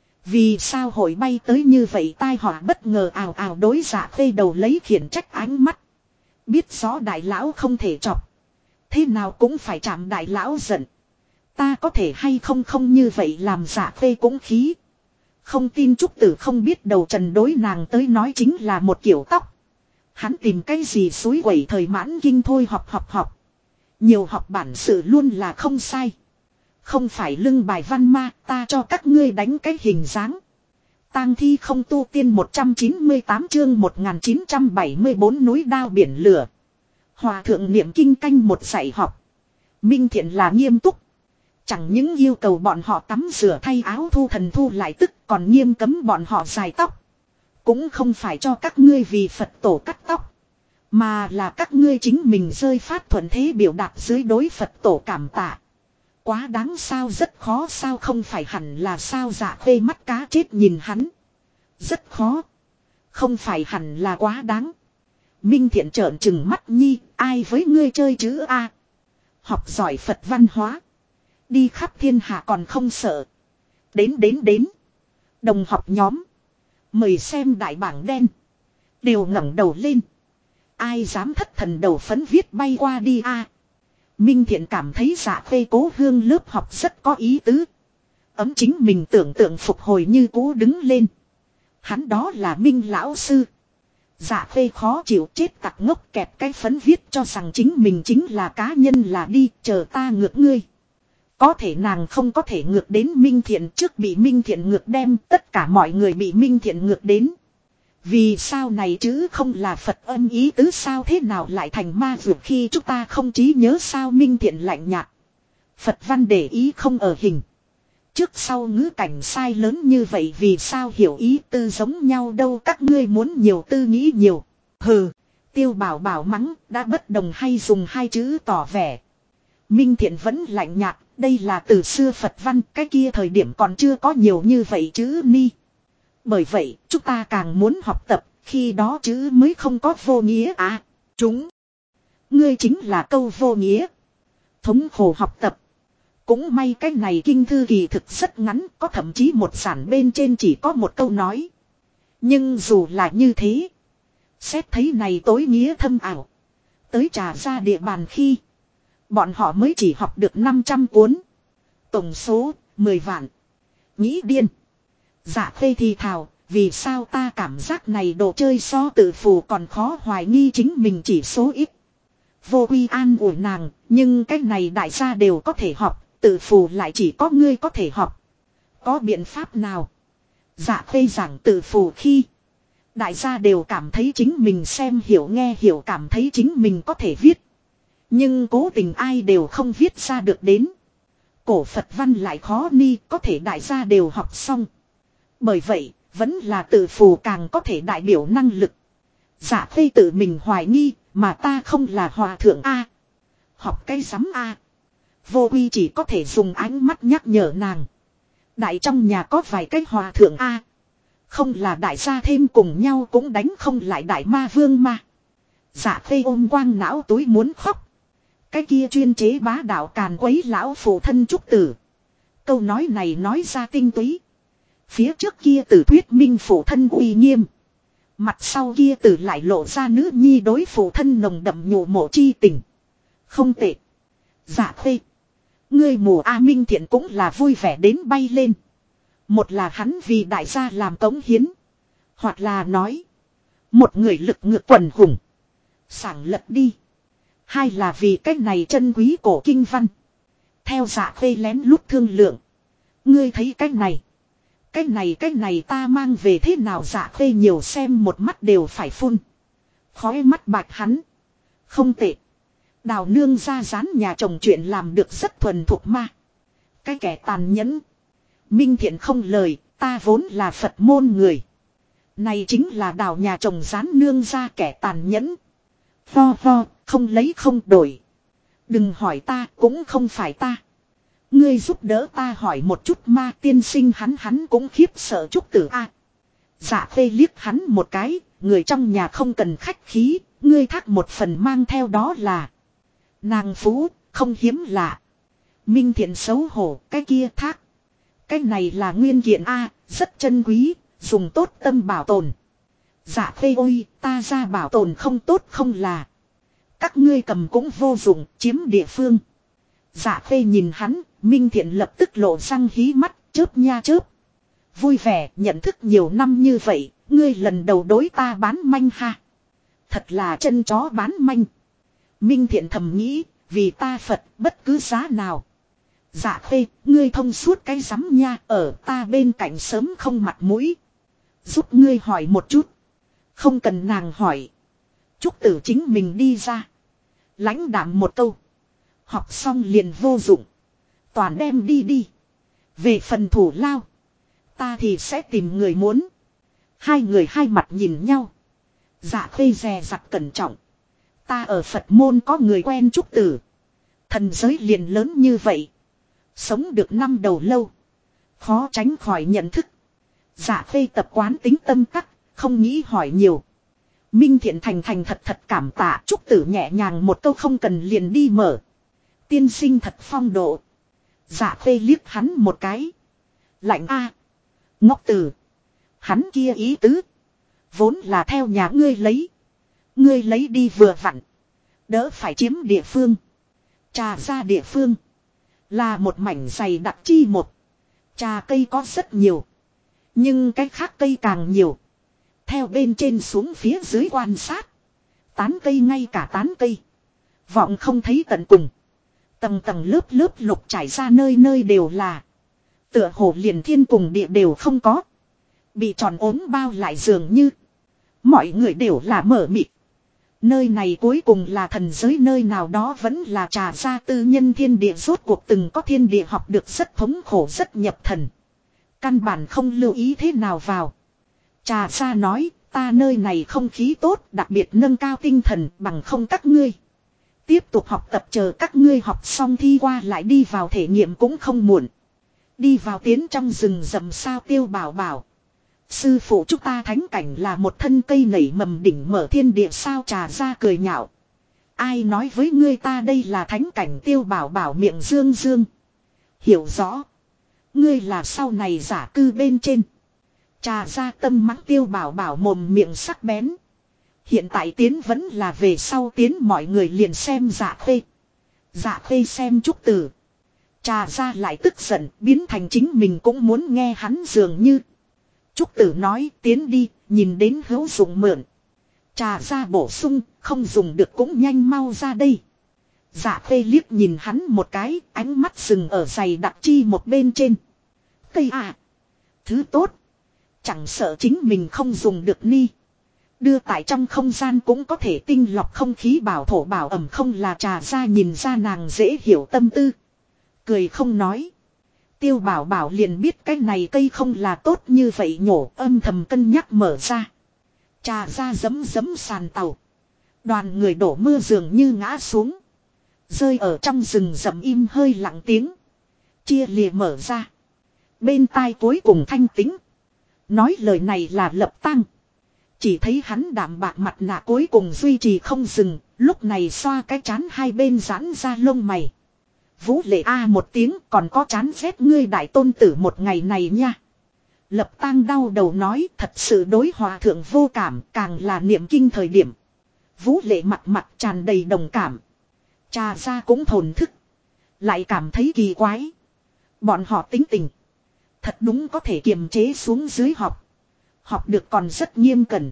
Vì sao hội bay tới như vậy tai họa bất ngờ ào ào đối giả phê đầu lấy khiển trách ánh mắt. Biết rõ đại lão không thể chọc. Thế nào cũng phải chạm đại lão giận. Ta có thể hay không không như vậy làm giả phê cũng khí. Không tin Trúc Tử không biết đầu trần đối nàng tới nói chính là một kiểu tóc. Hắn tìm cái gì suối quẩy thời mãn kinh thôi, học. Nhiều học bản sự luôn là không sai. Không phải lưng bài văn ma, ta cho các ngươi đánh cái hình dáng. Tang thi không tu tiên 198 chương 1974 núi đao biển lửa. Hòa thượng niệm kinh canh một dạy học. Minh Thiện là nghiêm túc. Chẳng những yêu cầu bọn họ tắm rửa thay áo thu thần thu lại tức, còn nghiêm cấm bọn họ dài tóc. Cũng không phải cho các ngươi vì Phật tổ cắt tóc, mà là các ngươi chính mình rơi phát thuận thế biểu đạt dưới đối Phật tổ cảm tạ. Quá đáng sao, rất khó sao, không phải hẳn là sao? Dạ Khuê mắt cá chết nhìn hắn. Rất khó. Không phải hẳn là quá đáng. Minh Thiện trợn trừng mắt nhi, ai với ngươi chơi chữ A. Học giỏi Phật văn hóa. Đi khắp thiên hạ còn không sợ. Đến. Đồng học nhóm. Mời xem đại bảng đen. Đều ngẩng đầu lên. Ai dám thất thần đầu phấn viết bay qua đi A. Minh Thiện cảm thấy Dạ Khuê cố hương lớp học rất có ý tứ. Ấm chính mình tưởng tượng phục hồi như cũ đứng lên. Hắn đó là Minh lão sư. Dạ Khuê khó chịu chết tặc ngốc kẹp cái phấn viết cho rằng chính mình chính là cá nhân là đi, chờ ta ngược ngươi. Có thể nàng không có thể ngược đến Minh Thiện, trước bị Minh Thiện ngược đem, tất cả mọi người bị Minh Thiện ngược đến. Vì sao này chứ không là Phật âm ý tứ sao, thế nào lại thành ma vượt khi chúng ta không trí nhớ sao? Minh Thiện lạnh nhạt. Phật văn để ý không ở hình. Trước sau ngữ cảnh sai lớn như vậy vì sao hiểu ý tư giống nhau đâu, các ngươi muốn nhiều tư nghĩ nhiều. Hừ, Tiêu Bảo Bảo mắng, đã bất đồng hay dùng hai chữ tỏ vẻ. Minh Thiện vẫn lạnh nhạt, đây là từ xưa Phật văn, cái kia thời điểm còn chưa có nhiều như vậy chữ ni. Bởi vậy, chúng ta càng muốn học tập, khi đó chữ mới không có vô nghĩa à. Ngươi chính là câu vô nghĩa. Thống khổ học tập. Cũng may cái này kinh thư kỳ thực rất ngắn, có thậm chí một sản bên trên chỉ có một câu nói. Nhưng dù là như thế, xét thấy này tối nghĩa thâm ảo. Tới Trà Ra địa bàn khi, bọn họ mới chỉ học được 500 cuốn. Tổng số, 10 vạn. Nghĩ điên. Dạ Khuê thì thào, vì sao ta cảm giác này đồ chơi so tự phù còn khó, hoài nghi chính mình chỉ số ít. Vô Quy an ủi nàng, nhưng cái này đại gia đều có thể học, tự phù lại chỉ có ngươi có thể học. Có biện pháp nào? Dạ Khuê giảng tự phù khi, đại gia đều cảm thấy chính mình xem hiểu nghe hiểu, cảm thấy chính mình có thể viết. Nhưng cố tình ai đều không viết ra được đến. Cổ Phật văn lại khó ni, có thể đại gia đều học xong. Bởi vậy, vẫn là tự phù càng có thể đại biểu năng lực. Dạ Khuê tự mình hoài nghi, mà ta không là hòa thượng A. Học cái rắm A. Vô Quy chỉ có thể dùng ánh mắt nhắc nhở nàng. Đại trong nhà có vài cái hòa thượng A. Không là đại gia thêm cùng nhau cũng đánh không lại đại ma vương mà. Dạ Khuê ôm quang não túi muốn khóc. Cái kia chuyên chế bá đạo càn quấy lão phụ thân trúc tử. Câu nói này nói ra tinh túy. Phía trước kia tử thuyết minh phụ thân uy nghiêm. Mặt sau kia tử lại lộ ra nữ nhi đối phụ thân nồng đậm nhụ mộ chi tình. Không tệ. Dạ Khuê. Ngươi mù A. Minh Thiện cũng là vui vẻ đến bay lên. Một là hắn vì đại gia làm cống hiến. Hoặc là nói. Một người lực ngược quần hùng. Sảng lật đi. Hai là vì cách này chân quý cổ kinh văn. Theo Dạ Khuê lén lút thương lượng. Ngươi thấy cách này. Cái này ta mang về thế nào? Dạ Khuê nhiều xem một mắt đều phải phun. Khói mắt bạch hắn. Không tệ. Đào nương ra dán nhà chồng chuyện làm được rất thuần thục ma. Cái kẻ tàn nhẫn. Minh Thiện không lời, ta vốn là Phật môn người. Này chính là đào nhà chồng dán nương ra kẻ tàn nhẫn. Ho, không lấy không đổi. Đừng hỏi ta, cũng không phải ta. Ngươi giúp đỡ ta hỏi một chút ma tiên sinh, hắn cũng khiếp sợ trúc tử A. Dạ Khuê liếc hắn một cái, người trong nhà không cần khách khí, ngươi thác một phần mang theo đó là. Nàng phú, không hiếm lạ. Minh Thiện xấu hổ, cái kia thác. Cái này là nguyên kiện A, rất chân quý, dùng tốt tâm bảo tồn. Dạ Khuê ôi, ta ra bảo tồn không tốt không là. Các ngươi cầm cũng vô dụng, chiếm địa phương. Dạ Khuê nhìn hắn, Minh Thiện lập tức lộ răng hí mắt, chớp nha chớp. Vui vẻ, nhận thức nhiều năm như vậy, ngươi lần đầu đối ta bán manh ha. Thật là chân chó bán manh. Minh Thiện thầm nghĩ, vì ta Phật bất cứ giá nào. Dạ Khê, ngươi thông suốt cái rắm nha, ở ta bên cạnh sớm không mặt mũi. Giúp ngươi hỏi một chút. Không cần nàng hỏi. Trúc Tử chính mình đi ra. Lãnh đạm một câu. Học xong liền vô dụng. Toàn đem đi đi. Về phần thủ lao. Ta thì sẽ tìm người muốn. Hai người hai mặt nhìn nhau. Dạ Khê dè dặt cẩn trọng. Ta ở Phật môn có người quen Trúc Tử. Thần giới liền lớn như vậy. Sống được năm đầu lâu. Khó tránh khỏi nhận thức. Dạ Khê tập quán tính tâm tắc. Không nghĩ hỏi nhiều. Minh Thiện thành thành thật thật cảm tạ. Trúc Tử nhẹ nhàng một câu không cần liền đi mở. Tiên sinh thật phong độ. Dạ Khê liếc hắn một cái. Lạnh a, Ngốc Tử. Hắn kia ý tứ. Vốn là theo nhà ngươi lấy. Ngươi lấy đi vừa vặn. Đỡ phải chiếm địa phương. Trà ra địa phương. Là một mảnh dày đặc chi một. Trà cây có rất nhiều. Nhưng cái khác cây càng nhiều. Theo bên trên xuống phía dưới quan sát. Tán cây ngay cả tán cây. Vọng không thấy tận cùng. Tầng tầng lớp lớp lục trải ra nơi nơi đều là. Tựa hồ liền thiên cùng địa đều không có. Bị tròn ốm bao lại dường như. Mọi người đều là mở mịt. Nơi này cuối cùng là thần giới nơi nào đó vẫn là Trà gia tư nhân thiên địa rốt cuộc từng có thiên địa học được rất thống khổ rất nhập thần. Căn bản không lưu ý thế nào vào. Trà gia nói ta nơi này không khí tốt đặc biệt nâng cao tinh thần bằng không các ngươi. Tiếp tục học tập chờ các ngươi học xong thi qua lại đi vào thể nghiệm cũng không muộn. Đi vào tiến trong rừng rậm sao Tiêu Bảo bảo. Sư phụ chúng ta thánh cảnh là một thân cây nảy mầm đỉnh mở thiên địa sao Trà ra cười nhạo. Ai nói với ngươi ta đây là thánh cảnh Tiêu Bảo bảo miệng dương dương. Hiểu rõ. Ngươi là sau này giả cư bên trên. Trà ra tâm mắng Tiêu Bảo bảo mồm miệng sắc bén. Hiện tại tiến vẫn là về sau tiến mọi người liền xem Dạ Khê. Dạ Khê xem Trúc Tử. Trà ra lại tức giận biến thành chính mình cũng muốn nghe hắn dường như. Trúc Tử nói tiến đi nhìn đến hữu dụng mượn. Trà ra bổ sung không dùng được cũng nhanh mau ra đây. Dạ Khê liếc nhìn hắn một cái ánh mắt dừng ở giày đặc chi một bên trên. Cây à. Thứ tốt. Chẳng sợ chính mình không dùng được ni. Đưa tại trong không gian cũng có thể tinh lọc không khí bảo thổ bảo ẩm không là Trà ra nhìn ra nàng dễ hiểu tâm tư. Cười không nói. Tiêu Bảo bảo liền biết cái này cây không là tốt như vậy nhổ âm thầm cân nhắc mở ra. Trà ra giấm giấm sàn tàu. Đoàn người đổ mưa dường như ngã xuống. Rơi ở trong rừng rậm im hơi lặng tiếng. Chia lìa mở ra. Bên tai cuối cùng thanh tĩnh. Nói lời này là Lập Tăng. Chỉ thấy hắn đạm bạc mặt nạ cuối cùng duy trì không dừng. Lúc này xoa cái trán hai bên giãn ra lông mày. Vũ Lệ a một tiếng còn có chán ghét ngươi đại tôn tử một ngày này nha. Lập Tăng đau đầu nói thật sự đối hòa thượng vô cảm càng là niệm kinh thời điểm. Vũ Lệ mặt mặt tràn đầy đồng cảm. Trà ra cũng thổn thức. Lại cảm thấy kỳ quái. Bọn họ tính tình. Thật đúng có thể kiềm chế xuống dưới học. Học được còn rất nghiêm cẩn.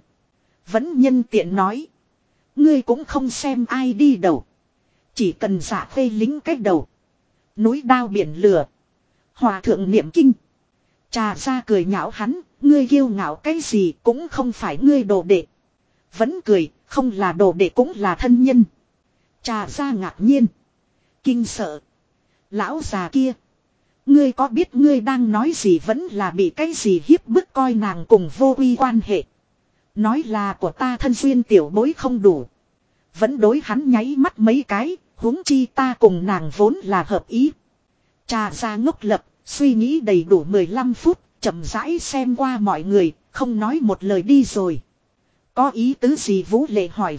Vẫn nhân tiện nói. Ngươi cũng không xem ai đi đầu. Chỉ cần giả phê lính cách đầu. Núi đao biển lửa. Hòa thượng niệm kinh. Trà ra cười nhạo hắn. Ngươi kiêu ngạo cái gì cũng không phải ngươi đồ đệ. Vẫn cười. Không là đồ đệ cũng là thân nhân. Trà ra ngạc nhiên. Kinh sợ. Lão già kia. Ngươi có biết ngươi đang nói gì vẫn là bị cái gì hiếp bức coi nàng cùng vô uy quan hệ. Nói là của ta thân duyên tiểu bối không đủ. Vẫn đối hắn nháy mắt mấy cái. Huống chi ta cùng nàng vốn là hợp ý. Trà ra ngốc lập. Suy nghĩ đầy đủ 15 phút. Chậm rãi xem qua mọi người. Không nói một lời đi rồi. Có ý tứ gì Vũ Lệ hỏi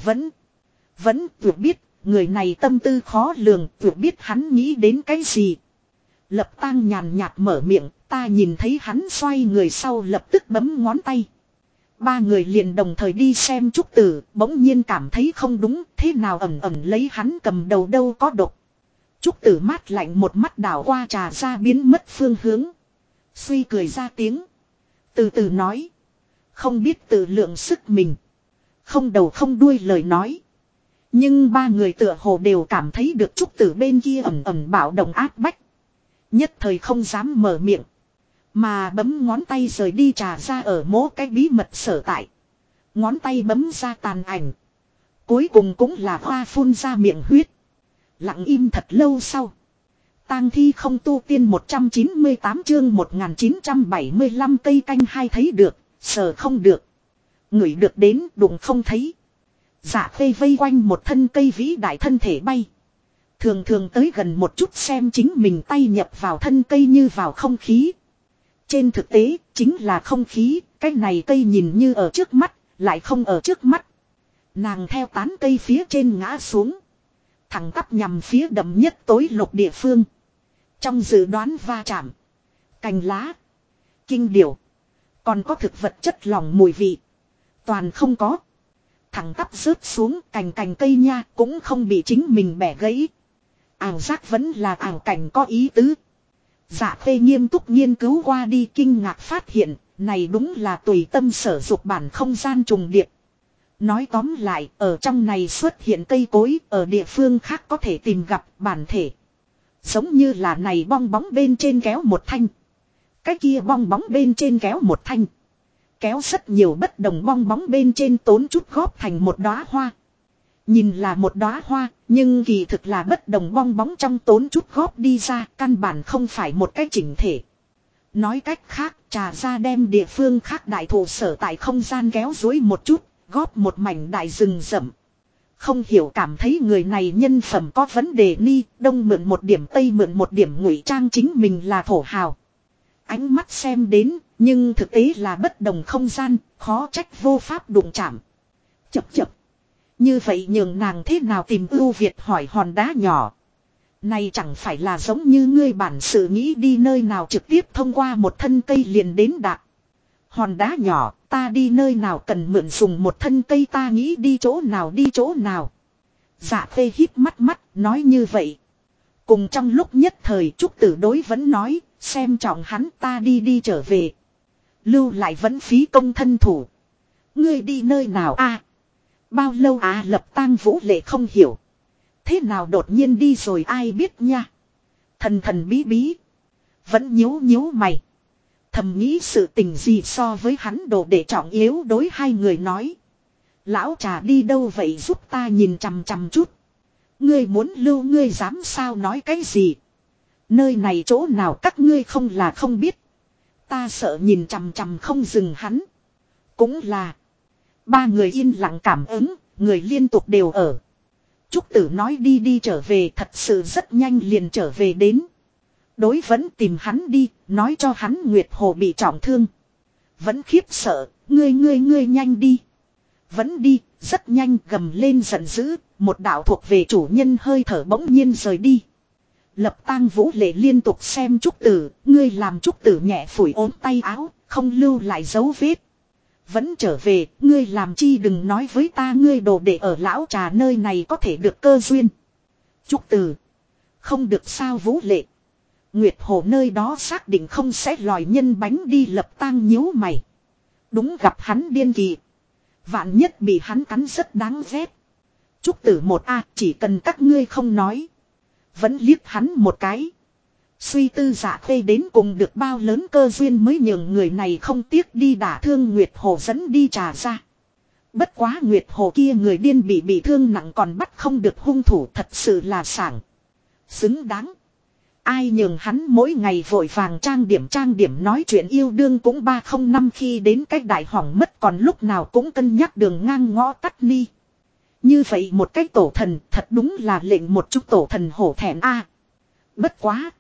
Vẫn tuyệt biết. Người này tâm tư khó lường. Tuyệt biết hắn nghĩ đến cái gì. Lập Tăng nhàn nhạt mở miệng. Ta nhìn thấy hắn xoay người sau lập tức bấm ngón tay. Ba người liền đồng thời đi xem Trúc Tử. Bỗng nhiên cảm thấy không đúng. Thế nào ẩn ẩn lấy hắn cầm đầu đâu có độc. Trúc Tử mát lạnh một mắt đảo qua Trà ra biến mất phương hướng. Suy cười ra tiếng. Từ từ nói. Không biết tự lượng sức mình. không đầu không đuôi lời nói. Nhưng ba người tựa hồ đều cảm thấy được Trúc Tử bên kia ẩm ẩm bạo động áp bách. Nhất thời không dám mở miệng. Mà bấm ngón tay rời đi trà ra ở mố cái bí mật sở tại. Ngón tay bấm ra tàn ảnh. Cuối cùng cũng là hoa phun ra miệng huyết. Lặng im thật lâu sau. Tang thi không tu tiên 198 chương 1975 cây canh hai thấy được, sờ không được. Ngửi được đến đụng không thấy. Dạ phê vây quanh một thân cây vĩ đại thân thể bay. Thường thường tới gần một chút xem chính mình tay nhập vào thân cây như vào không khí. Trên thực tế, chính là không khí, cái này cây nhìn như ở trước mắt, lại không ở trước mắt. Nàng theo tán cây phía trên ngã xuống. Thẳng tắp nhằm phía đậm nhất tối lục địa phương. Trong dự đoán va chạm. Cành lá. Kinh điểu. Còn có thực vật chất lỏng mùi vị. Toàn không có. Thẳng tắp rớt xuống cành cành cây nha cũng không bị chính mình bẻ gãy. Ảo giác vẫn là ảo cảnh có ý tứ. Dạ phê nghiêm túc nghiên cứu qua đi kinh ngạc phát hiện. Này đúng là tùy tâm sở dục bản không gian trùng điệp. Nói tóm lại, ở trong này xuất hiện cây cối, ở địa phương khác có thể tìm gặp bản thể. Giống như là này bong bóng bên trên kéo một thanh. Cái kia bong bóng bên trên kéo một thanh. Kéo rất nhiều bất đồng bong bóng bên trên tốn chút góp thành một đóa hoa. Nhìn là một đóa hoa, nhưng kỳ thực là bất đồng bong bóng trong tốn chút góp đi ra, căn bản không phải một cái chỉnh thể. Nói cách khác, trà ra đem địa phương khác đại thụ sở tại không gian kéo dối một chút, góp một mảnh đại rừng rậm. Không hiểu cảm thấy người này nhân phẩm có vấn đề ni, đông mượn một điểm tây mượn một điểm ngụy trang chính mình là thổ hào. Ánh mắt xem đến, nhưng thực tế là bất đồng không gian, khó trách vô pháp đụng chạm. Chập chập. Như vậy nhường nàng thế nào tìm ưu việt hỏi hòn đá nhỏ. Này chẳng phải là giống như ngươi bản sự nghĩ đi nơi nào trực tiếp thông qua một thân cây liền đến đạt. Hòn đá nhỏ, ta đi nơi nào cần mượn dùng một thân cây ta nghĩ đi chỗ nào đi chỗ nào. Dạ phê hít mắt mắt, nói như vậy. Cùng trong lúc nhất thời Trúc Tử đối vẫn nói, xem trọng hắn ta đi trở về. Lưu lại vẫn phí công thân thủ. Ngươi đi nơi nào a? Bao lâu à Lập Tang Vũ Lệ không hiểu. Thế nào đột nhiên đi rồi ai biết nha. Thần thần bí bí. Vẫn nhíu nhíu mày. Thầm nghĩ sự tình gì so với hắn đồ để trọng yếu đối hai người nói. Lão trà đi đâu vậy giúp ta nhìn chằm chằm chút. Ngươi muốn lưu ngươi dám sao nói cái gì. Nơi này chỗ nào các ngươi không là không biết. Ta sợ nhìn chằm chằm không dừng hắn. Cũng là. Ba người yên lặng cảm ứng, người liên tục đều ở. Trúc Tử nói đi trở về thật sự rất nhanh liền trở về đến. Đối vẫn tìm hắn đi, nói cho hắn Nguyệt Hồ bị trọng thương. Vẫn khiếp sợ, ngươi nhanh đi. Vẫn đi, rất nhanh gầm lên giận dữ, một đạo thuộc về chủ nhân hơi thở bỗng nhiên rời đi. Lập Tang Vũ Lệ liên tục xem Trúc Tử, ngươi làm Trúc Tử nhẹ phủi ốm tay áo, không lưu lại dấu vết. Vẫn trở về, ngươi làm chi đừng nói với ta ngươi đồ để ở lão trà nơi này có thể được cơ duyên. Trúc Tử, không được sao Vũ Lệ. Nguyệt Hồ nơi đó xác định không sẽ lòi nhân bánh đi Lập Tang nhíu mày. Đúng gặp hắn điên kỳ. Vạn nhất bị hắn cắn rất đáng ghét. Trúc Tử một a chỉ cần các ngươi không nói. Vẫn liếc hắn một cái. Suy tư Dạ phê đến cùng được bao lớn cơ duyên mới nhường người này không tiếc đi đả thương Nguyệt Hồ dẫn đi trà ra. Bất quá Nguyệt Hồ kia người điên bị thương nặng còn bắt không được hung thủ thật sự là sảng. Xứng đáng. Ai nhường hắn mỗi ngày vội vàng trang điểm nói chuyện yêu đương cũng 305 khi đến cách đại hỏng mất còn lúc nào cũng cân nhắc đường ngang ngõ tắt ni. Như vậy một cách tổ thần thật đúng là lệnh một chút tổ thần hổ thẹn a. Bất quá.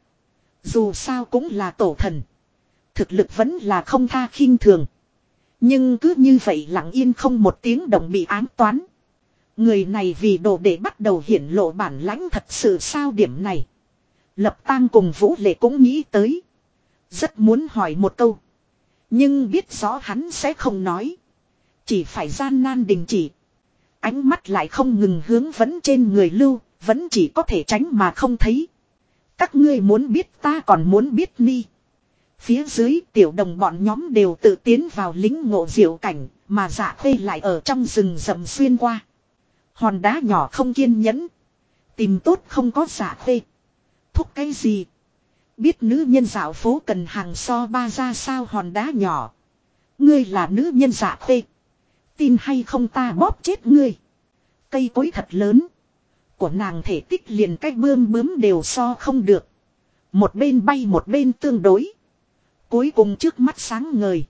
Dù sao cũng là tổ thần. Thực lực vẫn là không tha khinh thường. Nhưng cứ như vậy lặng yên không một tiếng động bị ám toán. Người này vì đồ để bắt đầu hiển lộ bản lãnh thật sự sao điểm này. Lập Tang cùng Vũ Lệ cũng nghĩ tới. Rất muốn hỏi một câu. Nhưng biết rõ hắn sẽ không nói. Chỉ phải gian nan đình chỉ. Ánh mắt lại không ngừng hướng vẫn trên người lưu. Vẫn chỉ có thể tránh mà không thấy. Các ngươi muốn biết ta còn muốn biết ni. Phía dưới tiểu đồng bọn nhóm đều tự tiến vào lính ngộ diệu cảnh, mà Dạ Khê lại ở trong rừng rậm xuyên qua. Hòn đá nhỏ không kiên nhẫn. Tìm tốt không có Dạ Khê. Thúc cái gì? Biết nữ nhân dạo phố cần hàng so ba ra sao hòn đá nhỏ. Ngươi là nữ nhân Dạ Khê. Tin hay không ta bóp chết ngươi. Cây cối thật lớn. Của nàng thể tích liền cách bươm bướm đều so không được. Một bên bay một bên tương đối. Cuối cùng trước mắt sáng ngời.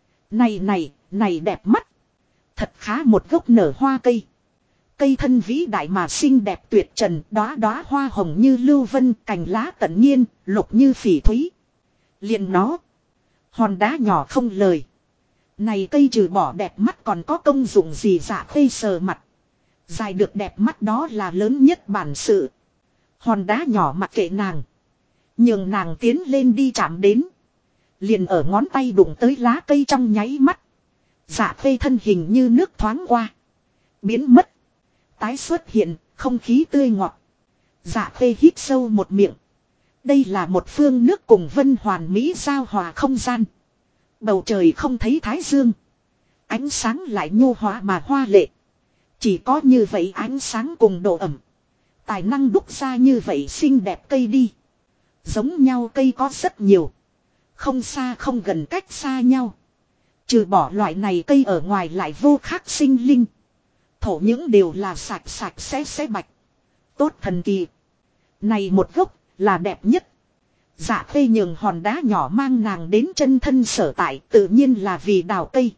Này đẹp mắt. Thật khá một gốc nở hoa cây. Cây thân vĩ đại mà xinh đẹp tuyệt trần, đóa đóa hoa hồng như lưu vân, cành lá tận nhiên, lục như phỉ thúy. Liền nó. Hòn đá nhỏ không lời. Này cây trừ bỏ đẹp mắt còn có công dụng gì? Dạ Khê sờ mặt. Dài được đẹp mắt đó là lớn nhất bản sự. Hòn đá nhỏ mặc kệ nàng. Nhường nàng tiến lên đi chạm đến. Liền ở ngón tay đụng tới lá cây trong nháy mắt. Dạ Khê thân hình như nước thoáng qua. Biến mất. Tái xuất hiện, không khí tươi ngọt. Dạ Khê hít sâu một miệng. Đây là một phương nước cùng vân hoàn mỹ giao hòa không gian. Bầu trời không thấy thái dương. Ánh sáng lại nhu hòa mà hoa lệ. Chỉ có như vậy ánh sáng cùng độ ẩm. Tài năng đúc ra như vậy xinh đẹp cây đi. Giống nhau cây có rất nhiều. Không xa không gần cách xa nhau. Trừ bỏ loại này cây ở ngoài lại vô khác sinh linh. Thổ những đều là sạch sạch sẽ bạch. Tốt thần kỳ. Này một gốc là đẹp nhất. Dạ Khê nhường hòn đá nhỏ mang nàng đến chân thân sở tại, tự nhiên là vì đào cây.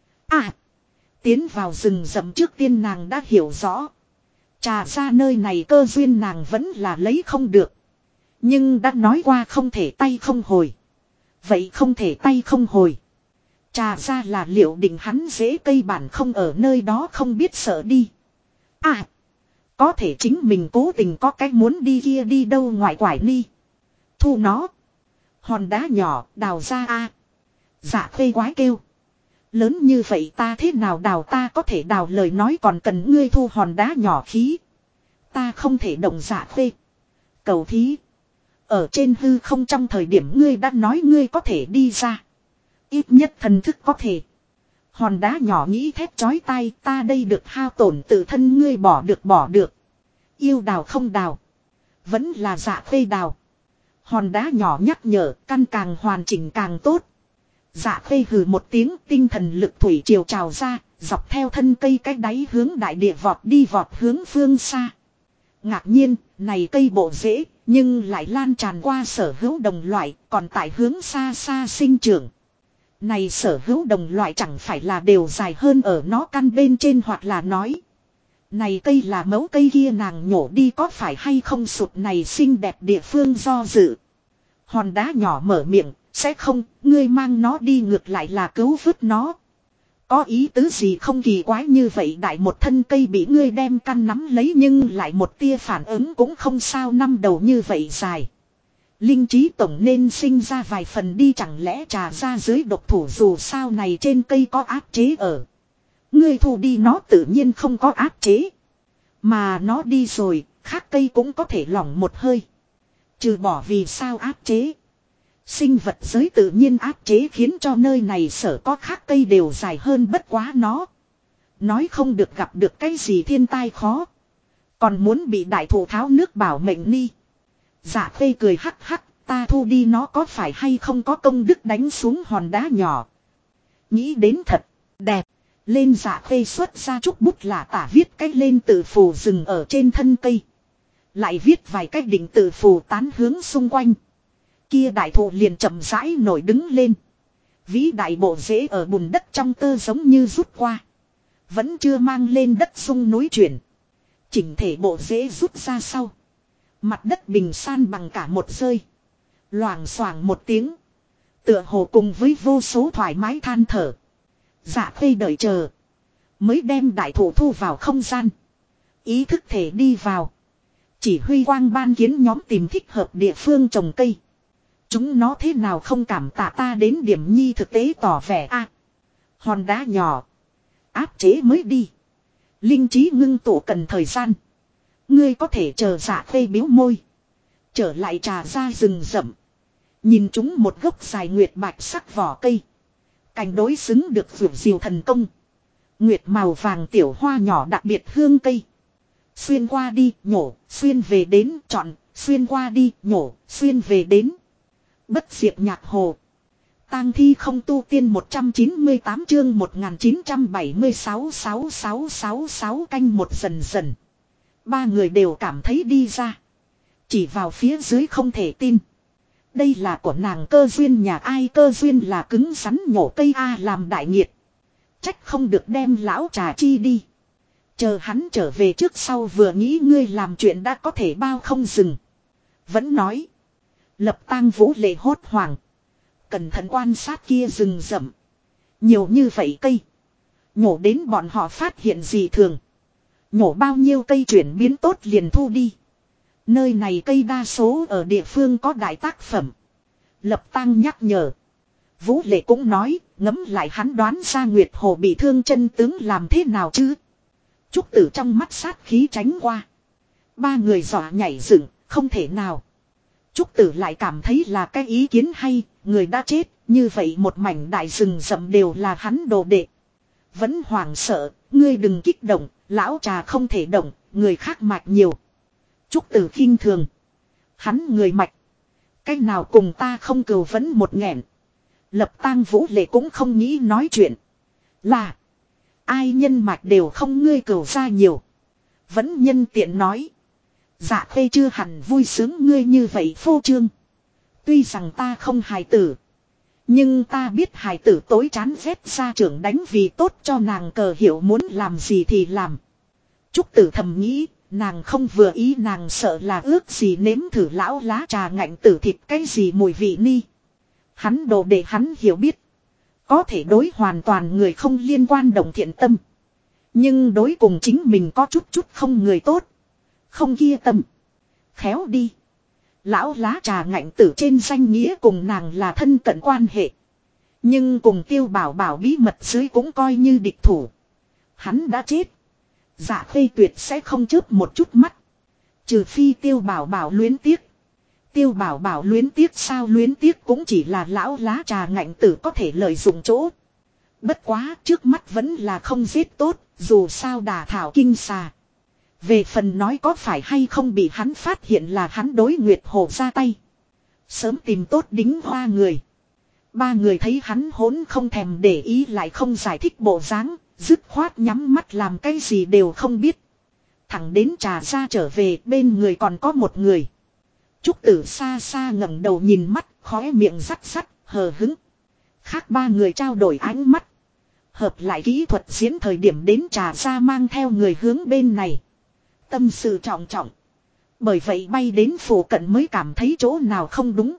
Tiến vào rừng rậm trước tiên nàng đã hiểu rõ. Trà ra nơi này cơ duyên nàng vẫn là lấy không được. Nhưng đã nói qua không thể tay không hồi. Vậy không thể tay không hồi. Trà ra là liệu định hắn dễ cây bản không ở nơi đó không biết sợ đi. Có thể chính mình cố tình có cách muốn đi kia đi đâu ngoại quải ni. Thu nó. Hòn đá nhỏ đào ra Dạ Khê quái kêu. Lớn như vậy ta thế nào đào? Ta có thể đào lời nói còn cần ngươi thu hòn đá nhỏ khí. Ta không thể động. Dạ Khê. Cầu thí. Ở trên hư không trong thời điểm ngươi đã nói ngươi có thể đi ra. Ít nhất thần thức có thể. Hòn đá nhỏ nghĩ thét chói tai, ta đây được hao tổn tự thân ngươi bỏ được. Yêu đào không đào. Vẫn là Dạ Khê đào. Hòn đá nhỏ nhắc nhở, căn càng hoàn chỉnh càng tốt. Dạ Khê hừ một tiếng, tinh thần lực thủy triều trào ra, dọc theo thân cây cách đáy hướng đại địa vọt hướng phương xa. Ngạc nhiên, này cây bộ rễ, nhưng lại lan tràn qua sở hữu đồng loại, còn tại hướng xa xa sinh trưởng. Này sở hữu đồng loại chẳng phải là đều dài hơn ở nó căn bên trên, hoặc là nói. Này cây là mẫu cây kia nàng nhổ đi có phải hay không? Sụt này xinh đẹp địa phương do dự. Hòn đá nhỏ mở miệng, sẽ không, ngươi mang nó đi ngược lại là cứu vớt nó. Có ý tứ gì không? Kỳ quái như vậy đại một thân cây bị ngươi đem căn nắm lấy nhưng lại một tia phản ứng cũng không sao, năm đầu như vậy dài. Linh trí tổng nên sinh ra vài phần đi, chẳng lẽ trà ra dưới độc thủ dù sao này trên cây có áp chế ở. Ngươi thu đi nó tự nhiên không có áp chế. Mà nó đi rồi, khác cây cũng có thể lỏng một hơi. Trừ bỏ vì sao áp chế. Sinh vật giới tự nhiên áp chế khiến cho nơi này sở có khác cây đều dài hơn, bất quá nó. Nói không được gặp được cái gì thiên tai khó. Còn muốn bị đại thụ tháo nước bảo mệnh ni. Dạ Khê cười hắc hắc, ta thu đi nó có phải hay không có công đức đánh xuống hòn đá nhỏ. Nghĩ đến thật đẹp. Lên Dạ Khê xuất ra chút bút lả tả viết cách lên tự phù dừng ở trên thân cây. Lại viết vài cách định tự phù tán hướng xung quanh. Kia đại thụ liền chậm rãi nổi đứng lên. Vĩ đại bộ rễ ở bùn đất trong tơ giống như rút qua. Vẫn chưa mang lên đất sung núi chuyển. Chỉnh thể bộ rễ rút ra sau. Mặt đất bình san bằng cả một rơi. Loảng xoảng một tiếng. Tựa hồ cùng với vô số thoải mái than thở. Dạ Khê đợi chờ. Mới đem đại thụ thu vào không gian. Ý thức thể đi vào. Chỉ huy quang ban kiến nhóm tìm thích hợp địa phương trồng cây. Chúng nó thế nào không cảm tạ ta đến điểm nhi thực tế tỏ vẻ hòn đá nhỏ. Áp chế mới đi. Linh trí ngưng tụ cần thời gian. Ngươi có thể chờ. Dạ Khê biếu môi. Trở lại trà ra rừng rậm. Nhìn chúng một gốc dài nguyệt bạch sắc vỏ cây. Cành đối xứng được vượt diều thần công. Nguyệt màu vàng tiểu hoa nhỏ đặc biệt hương cây. Xuyên qua đi, nhổ, xuyên về đến, chọn, xuyên qua đi, nhổ, xuyên về đến. Bất diệt nhạc hồ. Tang thi không tu tiên 198 chương 1976 6666 canh một dần dần. Ba người đều cảm thấy đi ra. Chỉ vào phía dưới không thể tin. Đây là của nàng Cơ Duyên, nhà ai Cơ Duyên là cứng rắn nhổ cây A làm đại nghiệt. Trách không được đem lão trà chi đi. Chờ hắn trở về trước sau vừa nghĩ ngươi làm chuyện đã có thể bao không dừng. Vẫn nói. Lập Tang Vũ Lệ hốt hoảng. Cẩn thận quan sát kia rừng rậm. Nhiều như vậy cây. Nhổ đến bọn họ phát hiện gì thường. Nhổ bao nhiêu cây chuyển biến tốt liền thu đi. Nơi này cây đa số ở địa phương có đại tác phẩm. Lập Tang nhắc nhở. Vũ Lệ cũng nói, ngẫm lại hắn đoán ra Nguyệt Hồ bị thương chân tướng làm thế nào chứ. Trúc Tử trong mắt sát khí tránh qua. Ba người dọa nhảy dựng, không thể nào. Trúc Tử lại cảm thấy là cái ý kiến hay, người đã chết, như vậy một mảnh đại rừng rậm đều là hắn đồ đệ. Vẫn hoảng sợ, ngươi đừng kích động, lão trà không thể động, người khác mạch nhiều. Trúc Tử khinh thường. Hắn người mạch. Cách nào cùng ta không cừu vẫn một nghẹn. Lập Tang Vũ Lệ cũng không nghĩ nói chuyện. Là. Ai nhân mạch đều không ngươi cừu ra nhiều. Vẫn nhân tiện nói. Dạ Khê chưa hẳn vui sướng ngươi như vậy phô trương. Tuy rằng ta không hài tử. Nhưng ta biết hài tử tối chán ghét gia trưởng đánh vì tốt cho nàng cờ hiểu muốn làm gì thì làm. Trúc Tử thầm nghĩ. Nàng không vừa ý, nàng sợ là ước gì nếm thử lão lá trà ngạnh tử thịt cái gì mùi vị ni. Hắn đồ để hắn hiểu biết. Có thể đối hoàn toàn người không liên quan đồng thiện tâm. Nhưng đối cùng chính mình có chút không người tốt. Không kia tâm. Khéo đi. Lão lá trà ngạnh tử trên danh nghĩa cùng nàng là thân cận quan hệ. Nhưng cùng Tiêu Bảo Bảo bí mật dưới cũng coi như địch thủ. Hắn đã chết. Dạ Khê tuyệt sẽ không chớp một chút mắt. Trừ phi Tiêu Bảo Bảo luyến tiếc. Tiêu Bảo Bảo luyến tiếc sao, luyến tiếc cũng chỉ là lão lá trà ngạnh tử có thể lợi dụng chỗ. Bất quá trước mắt vẫn là không giết tốt, dù sao đả thảo kinh xà. Về phần nói có phải hay không bị hắn phát hiện là hắn đối Nguyệt Hồ ra tay. Sớm tìm tốt đính hoa người. Ba người thấy hắn hỗn không thèm để ý lại không giải thích bộ dáng, dứt khoát nhắm mắt làm cái gì đều không biết. Thẳng đến Trà ra trở về, bên người còn có một người. Trúc Tử xa xa ngẩng đầu nhìn mắt, khóe miệng rắc rắc, hờ hứng. Khác ba người trao đổi ánh mắt. Hợp lại kỹ thuật diễn thời điểm đến Trà ra mang theo người hướng bên này. Tâm sự trọng trọng. Bởi vậy bay đến phủ cận mới cảm thấy chỗ nào không đúng.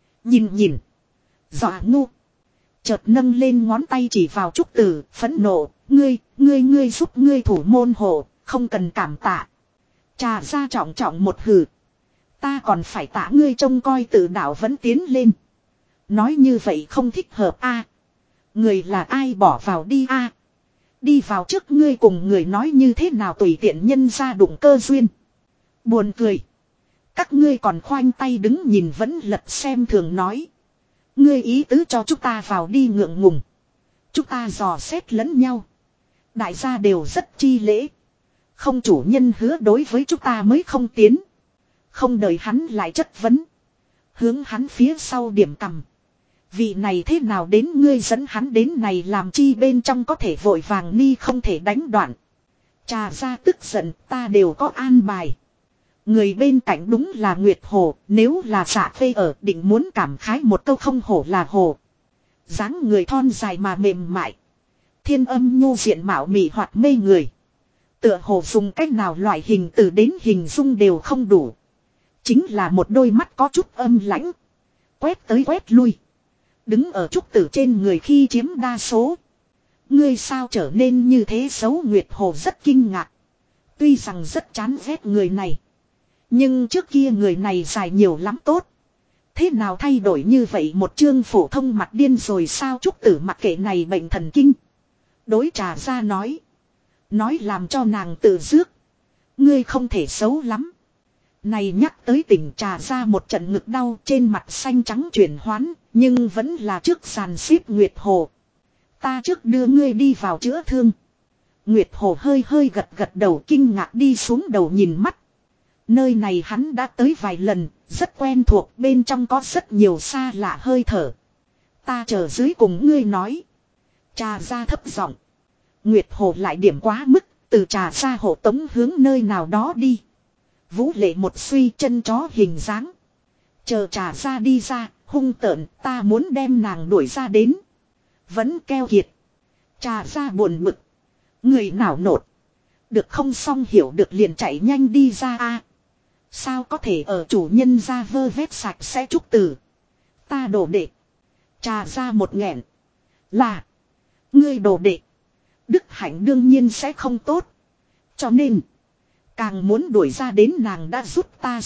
Nhìn. Dọa ngu. Chợt nâng lên ngón tay chỉ vào Trúc Tử, phẫn nộ. Ngươi giúp ngươi thủ môn hộ, không cần cảm tạ. Trà ra trọng trọng một hừ. Ta còn phải tạ ngươi trông coi tự đạo vẫn tiến lên. Nói như vậy không thích hợp a. Người là ai bỏ vào đi a. Đi vào trước ngươi cùng người nói như thế nào tùy tiện nhân ra đụng Cơ Duyên. Buồn cười. Các ngươi còn khoanh tay đứng nhìn vẫn lật xem thường nói. Ngươi ý tứ cho chúng ta vào đi ngượng ngùng. Chúng ta dò xét lẫn nhau. Đại gia đều rất chi lễ. Không chủ nhân hứa đối với chúng ta mới không tiến. Không đợi hắn lại chất vấn. Hướng hắn phía sau điểm cầm. Vị này thế nào đến ngươi dẫn hắn đến này làm chi bên trong có thể vội vàng ni không thể đánh đoạn. Trà ra tức giận ta đều có an bài. Người bên cạnh đúng là Nguyệt Hồ, nếu là Dạ Khê ở định muốn cảm khái một câu không hổ là hồ. Dáng người thon dài mà mềm mại. Thiên âm nhu diện mạo mị hoạt mê người. Tựa hồ dùng cách nào loại hình từ đến hình dung đều không đủ. Chính là một đôi mắt có chút âm lãnh. Quét tới quét lui. Đứng ở Trúc Tử trên người khi chiếm đa số. Ngươi sao trở nên như thế xấu, Nguyệt Hồ rất kinh ngạc. Tuy rằng rất chán ghét người này. Nhưng trước kia người này dài nhiều lắm tốt. Thế nào thay đổi như vậy một chương phổ thông mặt điên rồi sao, Trúc Tử mặc kệ này bệnh thần kinh. Đối Trà ra nói. Nói làm cho nàng tự dước. Ngươi không thể xấu lắm. Này nhắc tới tỉnh trà ra một trận ngực đau trên mặt xanh trắng chuyển hoán, nhưng vẫn là trước sàn xếp Nguyệt Hồ. Ta trước đưa ngươi đi vào chữa thương. Nguyệt Hồ hơi hơi gật gật đầu kinh ngạc đi xuống đầu nhìn mắt. Nơi này hắn đã tới vài lần, rất quen thuộc, bên trong có rất nhiều xa lạ hơi thở. Ta chờ dưới cùng ngươi nói. Trà ra thấp giọng. Nguyệt Hồ lại điểm quá mức, từ trà ra hộ tống hướng nơi nào đó đi. Vũ Lệ một suy chân chó hình dáng. Chờ trà ra đi ra, hung tợn, ta muốn đem nàng đuổi ra đến. Vẫn keo kiệt. Trà ra buồn bực. Người nào nột. Được không xong hiểu được liền chạy nhanh đi ra a. Sao có thể ở chủ nhân ra vơ vét sạch sẽ trúc tử. Ta đổ đệ. Trà ra một nghẹn. Là. Ngươi đổ đệ. Đức hạnh đương nhiên sẽ không tốt. Cho nên. Càng muốn đuổi ra đến nàng đã rút ta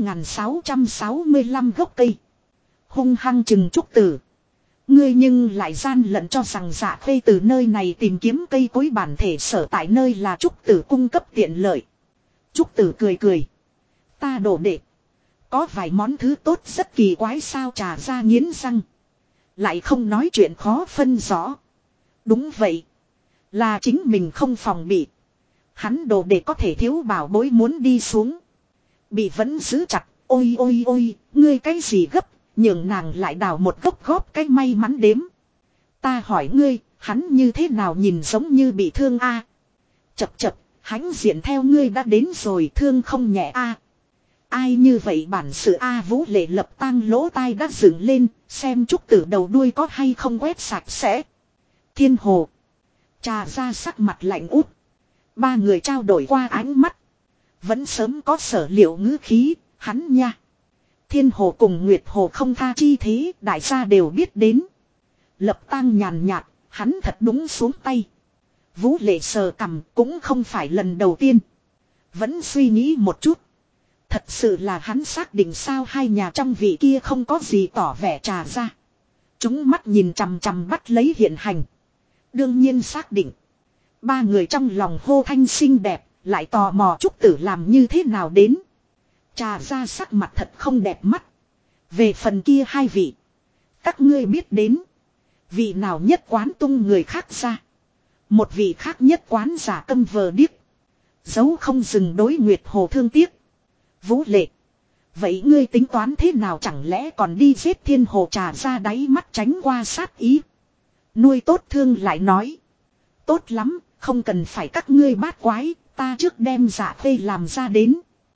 6.665 gốc cây. Hung hăng chừng trúc tử. Ngươi nhưng lại gian lận cho rằng Dạ Khê từ nơi này tìm kiếm cây cối bản thể sở tại nơi là trúc tử cung cấp tiện lợi. Trúc tử cười cười. Ta đổ đệ. Có vài món thứ tốt rất kỳ quái sao trà ra nghiến răng. Lại không nói chuyện khó phân rõ. Đúng vậy. Là chính mình không phòng bị. Hắn đồ để có thể thiếu bảo bối muốn đi xuống. Bị vẫn giữ chặt. Ôi ôi ôi. Ngươi cái gì gấp. Nhường nàng lại đào một gốc góp cái may mắn đếm. Ta hỏi ngươi. Hắn như thế nào nhìn giống như bị thương a? Chập chập. Hãnh diện theo ngươi đã đến rồi thương không nhẹ a. Ai như vậy bản sự a? Vũ Lệ lập tang lỗ tai đã dựng lên. Xem trúc tử đầu đuôi có hay không quét sạch sẽ. Thiên Hồ. Trà ra sắc mặt lạnh út. Ba người trao đổi qua ánh mắt. Vẫn sớm có sở liệu ngữ khí. Hắn nha. Thiên Hồ cùng Nguyệt Hồ không tha chi thế. Đại gia đều biết đến. Lập tang nhàn nhạt. Hắn thật đúng xuống tay. Vũ Lệ sờ cằm cũng không phải lần đầu tiên. Vẫn suy nghĩ một chút. Thật sự là hắn xác định sao hai nhà trong vị kia không có gì tỏ vẻ trà ra. Chúng mắt nhìn chằm chằm bắt lấy hiện hành. Đương nhiên xác định. Ba người trong lòng hô thanh xinh đẹp. Lại tò mò trúc tử làm như thế nào đến. Trà ra sắc mặt thật không đẹp mắt. Về phần kia hai vị. Các ngươi biết đến. Vị nào nhất quán tung người khác ra. Một vị khác nhất quán giả câm vờ điếc. Dấu không dừng đối Nguyệt Hồ thương tiếc. Vũ Lệ. Vậy ngươi tính toán thế nào chẳng lẽ còn đi giết Thiên Hồ trà ra đáy mắt tránh qua sát ý. Nuôi tốt thương lại nói. Tốt lắm, không cần phải các ngươi bát quái, ta trước đem Dạ Khê làm ra đến.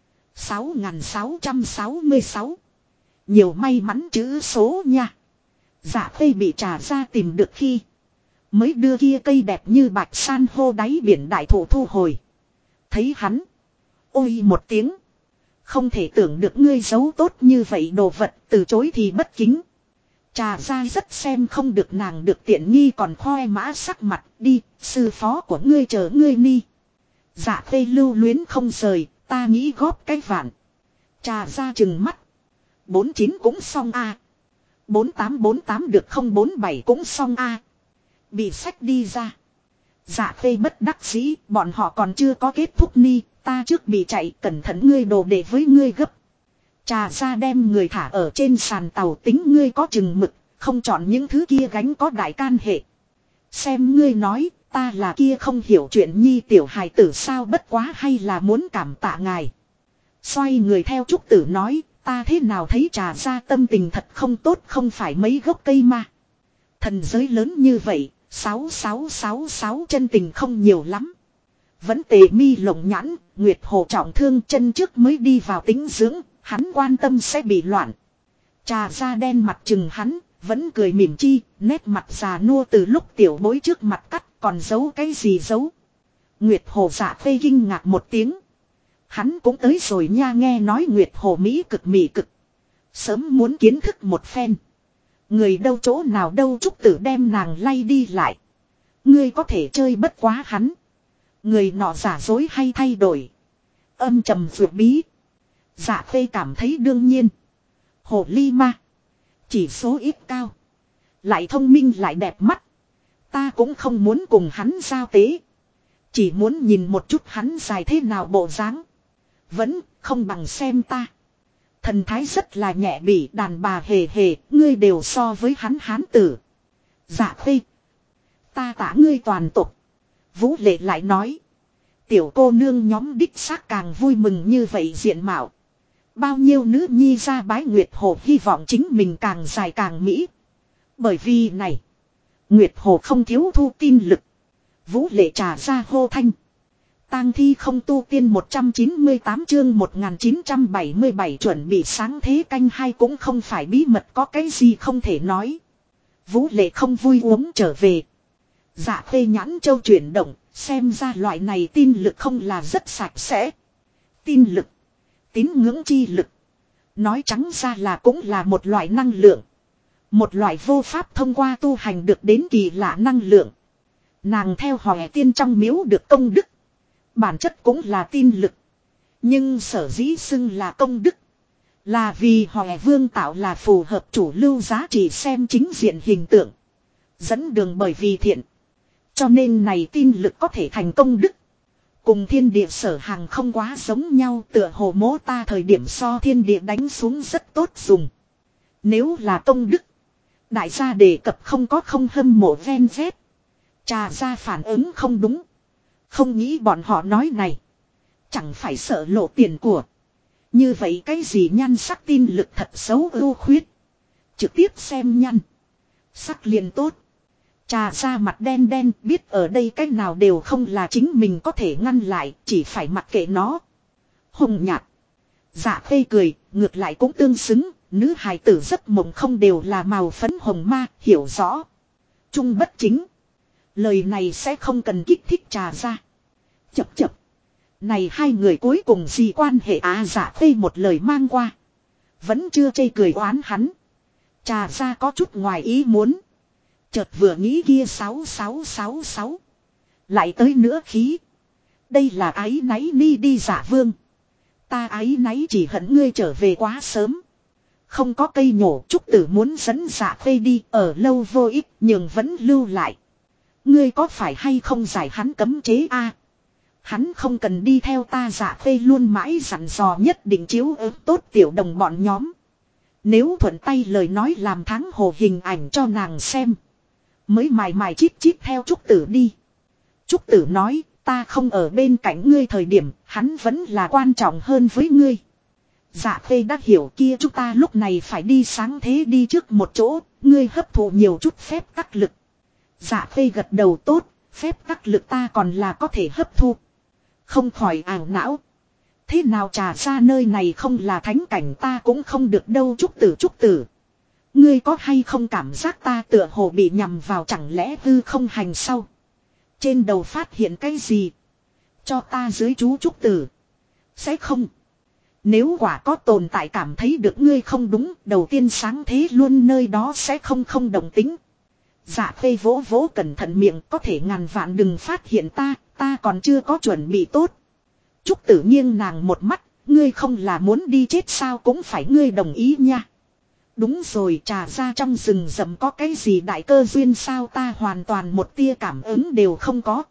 6.666. Nhiều may mắn chữ số nha. Dạ Khê bị trà ra tìm được khi. Mới đưa kia cây đẹp như bạch san hô đáy biển đại thụ thu hồi. Thấy hắn. Ôi một tiếng. Không thể tưởng được ngươi giấu tốt như vậy đồ vật từ chối thì bất kính. Trà ra rất xem không được nàng được tiện nghi còn khoe mã sắc mặt đi, sư phó của ngươi chờ ngươi ni. Dạ Khê lưu luyến không rời, ta nghĩ góp cái vạn. Trà ra chừng mắt. 49 cũng xong a. 48 được không 47 cũng xong a. Bị sách đi ra. Dạ Khê bất đắc dĩ, bọn họ còn chưa có kết thúc ni, ta trước bị chạy cẩn thận ngươi đồ để với ngươi gấp. Trà ra đem người thả ở trên sàn tàu tính ngươi có chừng mực, không chọn những thứ kia gánh có đại can hệ. Xem ngươi nói, ta là kia không hiểu chuyện nhi tiểu hài tử sao bất quá hay là muốn cảm tạ ngài. Xoay người theo trúc tử nói, ta thế nào thấy trà ra tâm tình thật không tốt không phải mấy gốc cây mà. Thần giới lớn như vậy, 6666 chân tình không nhiều lắm. Vẫn tề mi lộng nhãn, Nguyệt Hồ trọng thương chân trước mới đi vào tính dưỡng, hắn quan tâm sẽ bị loạn. Trà ra đen mặt chừng hắn, vẫn cười mỉm chi, nét mặt già nua từ lúc tiểu bối trước mặt cắt, còn giấu cái gì giấu. Nguyệt Hồ Dạ Khê kinh ngạc một tiếng. Hắn cũng tới rồi nha nghe nói Nguyệt Hồ mỹ cực. Sớm muốn kiến thức một phen. Người đâu chỗ nào đâu trúc tử đem nàng lay đi lại. Ngươi có thể chơi bất quá hắn. Người nọ giả dối hay thay đổi. Âm trầm vượt bí. Dạ Khê cảm thấy đương nhiên. Hồ ly ma. Chỉ số ít cao. Lại thông minh lại đẹp mắt. Ta cũng không muốn cùng hắn giao tế. Chỉ muốn nhìn một chút hắn dài thế nào bộ dáng. Vẫn không bằng xem ta. Thần thái rất là nhẹ bỉ, đàn bà hề hề, ngươi đều so với hắn hán tử. Dạ Khê, ta tả ngươi toàn tục. Vũ Lệ lại nói. Tiểu cô nương nhóm đích xác càng vui mừng như vậy diện mạo. Bao nhiêu nữ nhi ra bái Nguyệt Hồ hy vọng chính mình càng dài càng mỹ. Bởi vì này, Nguyệt Hồ không thiếu thu tin lực. Vũ Lệ trà ra hô thanh. Tang thi không tu tiên 198 chương 1977 chuẩn bị sáng thế canh hai cũng không phải bí mật có cái gì không thể nói. Vũ Lệ không vui uống trở về. Dạ Khê nhãn châu chuyển động, xem ra loại này tin lực không là rất sạch sẽ. Tin lực, tín ngưỡng chi lực. Nói trắng ra là cũng là một loại năng lượng. Một loại vô pháp thông qua tu hành được đến kỳ lạ năng lượng. Nàng theo Hòe Tiên trong miếu được công đức. Bản chất cũng là tin lực. Nhưng sở dĩ xưng là công đức. Là vì Hòe Vương tạo là phù hợp chủ lưu giá trị xem chính diện hình tượng. Dẫn đường bởi vì thiện. Cho nên này tin lực có thể thành công đức. Cùng thiên địa sở hàng không quá giống nhau, tựa hồ mố ta thời điểm so thiên địa đánh xuống rất tốt dùng. Nếu là công đức, đại gia đề cập không có không hâm mộ ven vét. Trà ra phản ứng không đúng. Không nghĩ bọn họ nói này. Chẳng phải sợ lộ tiền của. Như vậy cái gì nhan sắc tin lực thật xấu ưu khuyết. Trực tiếp xem nhăn. Sắc liền tốt. Trà ra mặt đen đen biết ở đây cái nào đều không là chính mình có thể ngăn lại. Chỉ phải mặc kệ nó. Hồng nhạt. Dạ Khê cười. Ngược lại cũng tương xứng. Nữ hài tử giấc mộng không đều là màu phấn hồng ma. Hiểu rõ. Trung bất chính. Lời này sẽ không cần kích thích trà ra. Chập chập. Này hai người cuối cùng gì quan hệ Dạ Khê một lời mang qua. Vẫn chưa chê cười oán hắn. Trà ra có chút ngoài ý muốn. Chợt vừa nghĩ kia 6666. Lại tới nữa khí. Đây là ái náy ni đi Dạ Vương. Ta ái náy chỉ hận ngươi trở về quá sớm. Không có cây nhổ Trúc Tử muốn dẫn Dạ Khê đi ở lâu vô ích nhưng vẫn lưu lại. Ngươi có phải hay không giải hắn cấm chế a? Hắn không cần đi theo ta. Dạ Khê luôn mãi dặn dò nhất định chiếu ứng tốt tiểu đồng bọn nhóm. Nếu thuận tay lời nói làm tháng hồ hình ảnh cho nàng xem. Mới mài mài chít chít theo Trúc Tử đi. Trúc Tử nói ta không ở bên cạnh ngươi thời điểm hắn vẫn là quan trọng hơn với ngươi. Dạ Khê đã hiểu kia chúng ta lúc này phải đi sáng thế đi trước một chỗ. Ngươi hấp thụ nhiều chút phép tắc lực. Dạ Khê gật đầu tốt. Phép tắc lực ta còn là có thể hấp thu. Không khỏi ảo não. Thế nào trà ra nơi này không là thánh cảnh ta cũng không được đâu. Trúc tử. Ngươi có hay không cảm giác ta tựa hồ bị nhầm vào chẳng lẽ hư không hành sau. Trên đầu phát hiện cái gì. Cho ta dưới chú Trúc tử. Sẽ không. Nếu quả có tồn tại cảm thấy được ngươi không đúng. Đầu tiên sáng thế luôn nơi đó sẽ không đồng tính. Dạ Khê vỗ vỗ cẩn thận miệng có thể ngàn vạn đừng phát hiện ta còn chưa có chuẩn bị tốt. Trúc Tử nghiêng nàng một mắt, ngươi không là muốn đi chết sao cũng phải ngươi đồng ý nha. Đúng rồi trà ra trong rừng rậm có cái gì đại cơ duyên sao ta hoàn toàn một tia cảm ứng đều không có.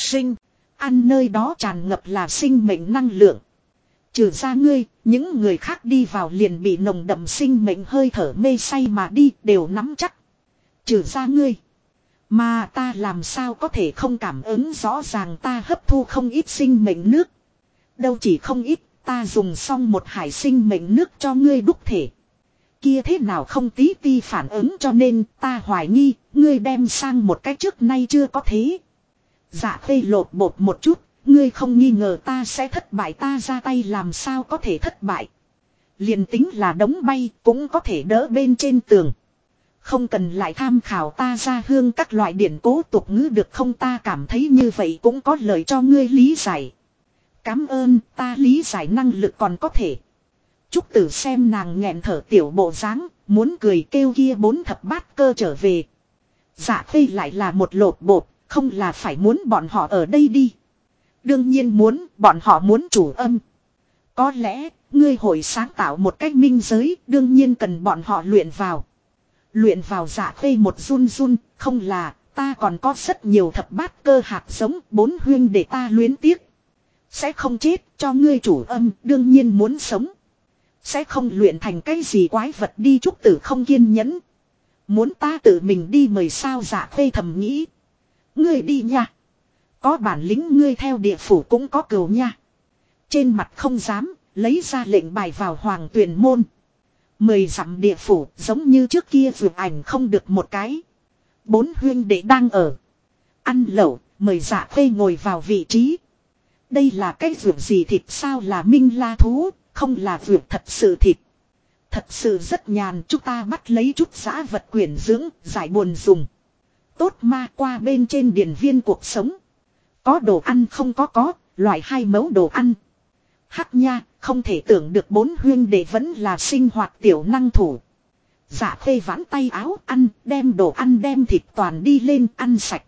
Ăn nơi đó tràn ngập là sinh mệnh năng lượng. Trừ ra ngươi, những người khác đi vào liền bị nồng đậm sinh mệnh hơi thở mê say mà đi đều nắm chắc. Trừ ra ngươi. Mà ta làm sao có thể không cảm ứng rõ ràng ta hấp thu không ít sinh mệnh nước. Đâu chỉ không ít, ta dùng xong một hải sinh mệnh nước cho ngươi đúc thể. Kia thế nào không tí ti phản ứng cho nên ta hoài nghi, ngươi đem sang một cách trước nay chưa có thế. Dạ Khê lột bột một chút, ngươi không nghi ngờ ta sẽ thất bại ta ra tay làm sao có thể thất bại. Liền tính là đống bay cũng có thể đỡ bên trên tường. Không cần lại tham khảo ta ra hương các loại điển cố tục ngữ được không ta cảm thấy như vậy cũng có lợi cho ngươi lý giải. Cảm ơn ta lý giải năng lực còn có thể. Trúc Tử xem nàng nghẹn thở tiểu bộ dáng muốn cười kêu kia 4 thập bát cơ trở về. Dạ Khê lại là một lột bột, không là phải muốn bọn họ ở đây đi. Đương nhiên muốn, bọn họ muốn chủ âm. Có lẽ, ngươi hội sáng tạo một cách minh giới, đương nhiên cần bọn họ luyện vào. Luyện vào Dạ Khê một run, không là, ta còn có rất nhiều thập bát cơ hạt giống 4 huyên để ta luyến tiếc. Sẽ không chết, cho ngươi chủ âm, đương nhiên muốn sống. Sẽ không luyện thành cái gì quái vật đi. Trúc Tử không kiên nhẫn. Muốn ta tự mình đi mời sao? Dạ Khê thầm nghĩ. Ngươi đi nha. Có bản lĩnh ngươi theo địa phủ cũng có cừu nha. Trên mặt không dám, lấy ra lệnh bài vào Hoàng Tuyền môn. 10 dặm địa phủ giống như trước kia vượt ảnh không được một cái. 4 huynh đệ đang ở. Ăn lẩu, mời Dạ Khê ngồi vào vị trí. Đây là cái vượt gì thịt sao? Là minh la thú, không là vượt thật sự thịt. Thật sự rất nhàn, chúng ta bắt lấy chút dã vật quyển dưỡng, giải buồn dùng. Tốt ma qua bên trên điển viên cuộc sống. Có đồ ăn không có, loại 2 mẫu đồ ăn. Hắc nha, không thể tưởng được 4 huynh đệ vẫn là sinh hoạt tiểu năng thủ. Dạ Khê vãn tay áo ăn, đem đồ ăn đem thịt toàn đi lên ăn sạch.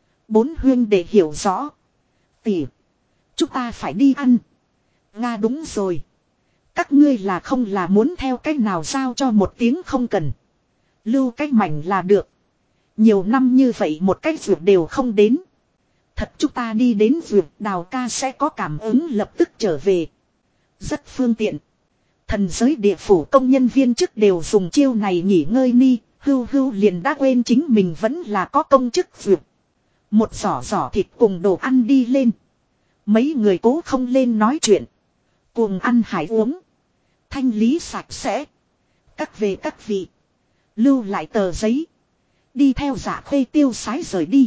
4 huynh đệ hiểu rõ. Tỷ, chúng ta phải đi ăn. Nga đúng rồi. Các ngươi là không là muốn theo cách nào giao cho một tiếng không cần. Lưu cách mảnh là được. Nhiều năm như vậy một cách vượt đều không đến. Thật chúng ta đi đến vượt Đào ca sẽ có cảm ứng lập tức trở về. Rất phương tiện. Thần giới địa phủ công nhân viên chức đều dùng chiêu này nghỉ ngơi ni. Hưu liền đã quên chính mình vẫn là có công chức vượt. Một giỏ thịt cùng đồ ăn đi lên. Mấy người cố không lên nói chuyện. Cùng ăn hải uống. Thanh lý sạch sẽ. Các về các vị. Lưu lại tờ giấy. Đi theo Dạ Khê tiêu sái rời đi.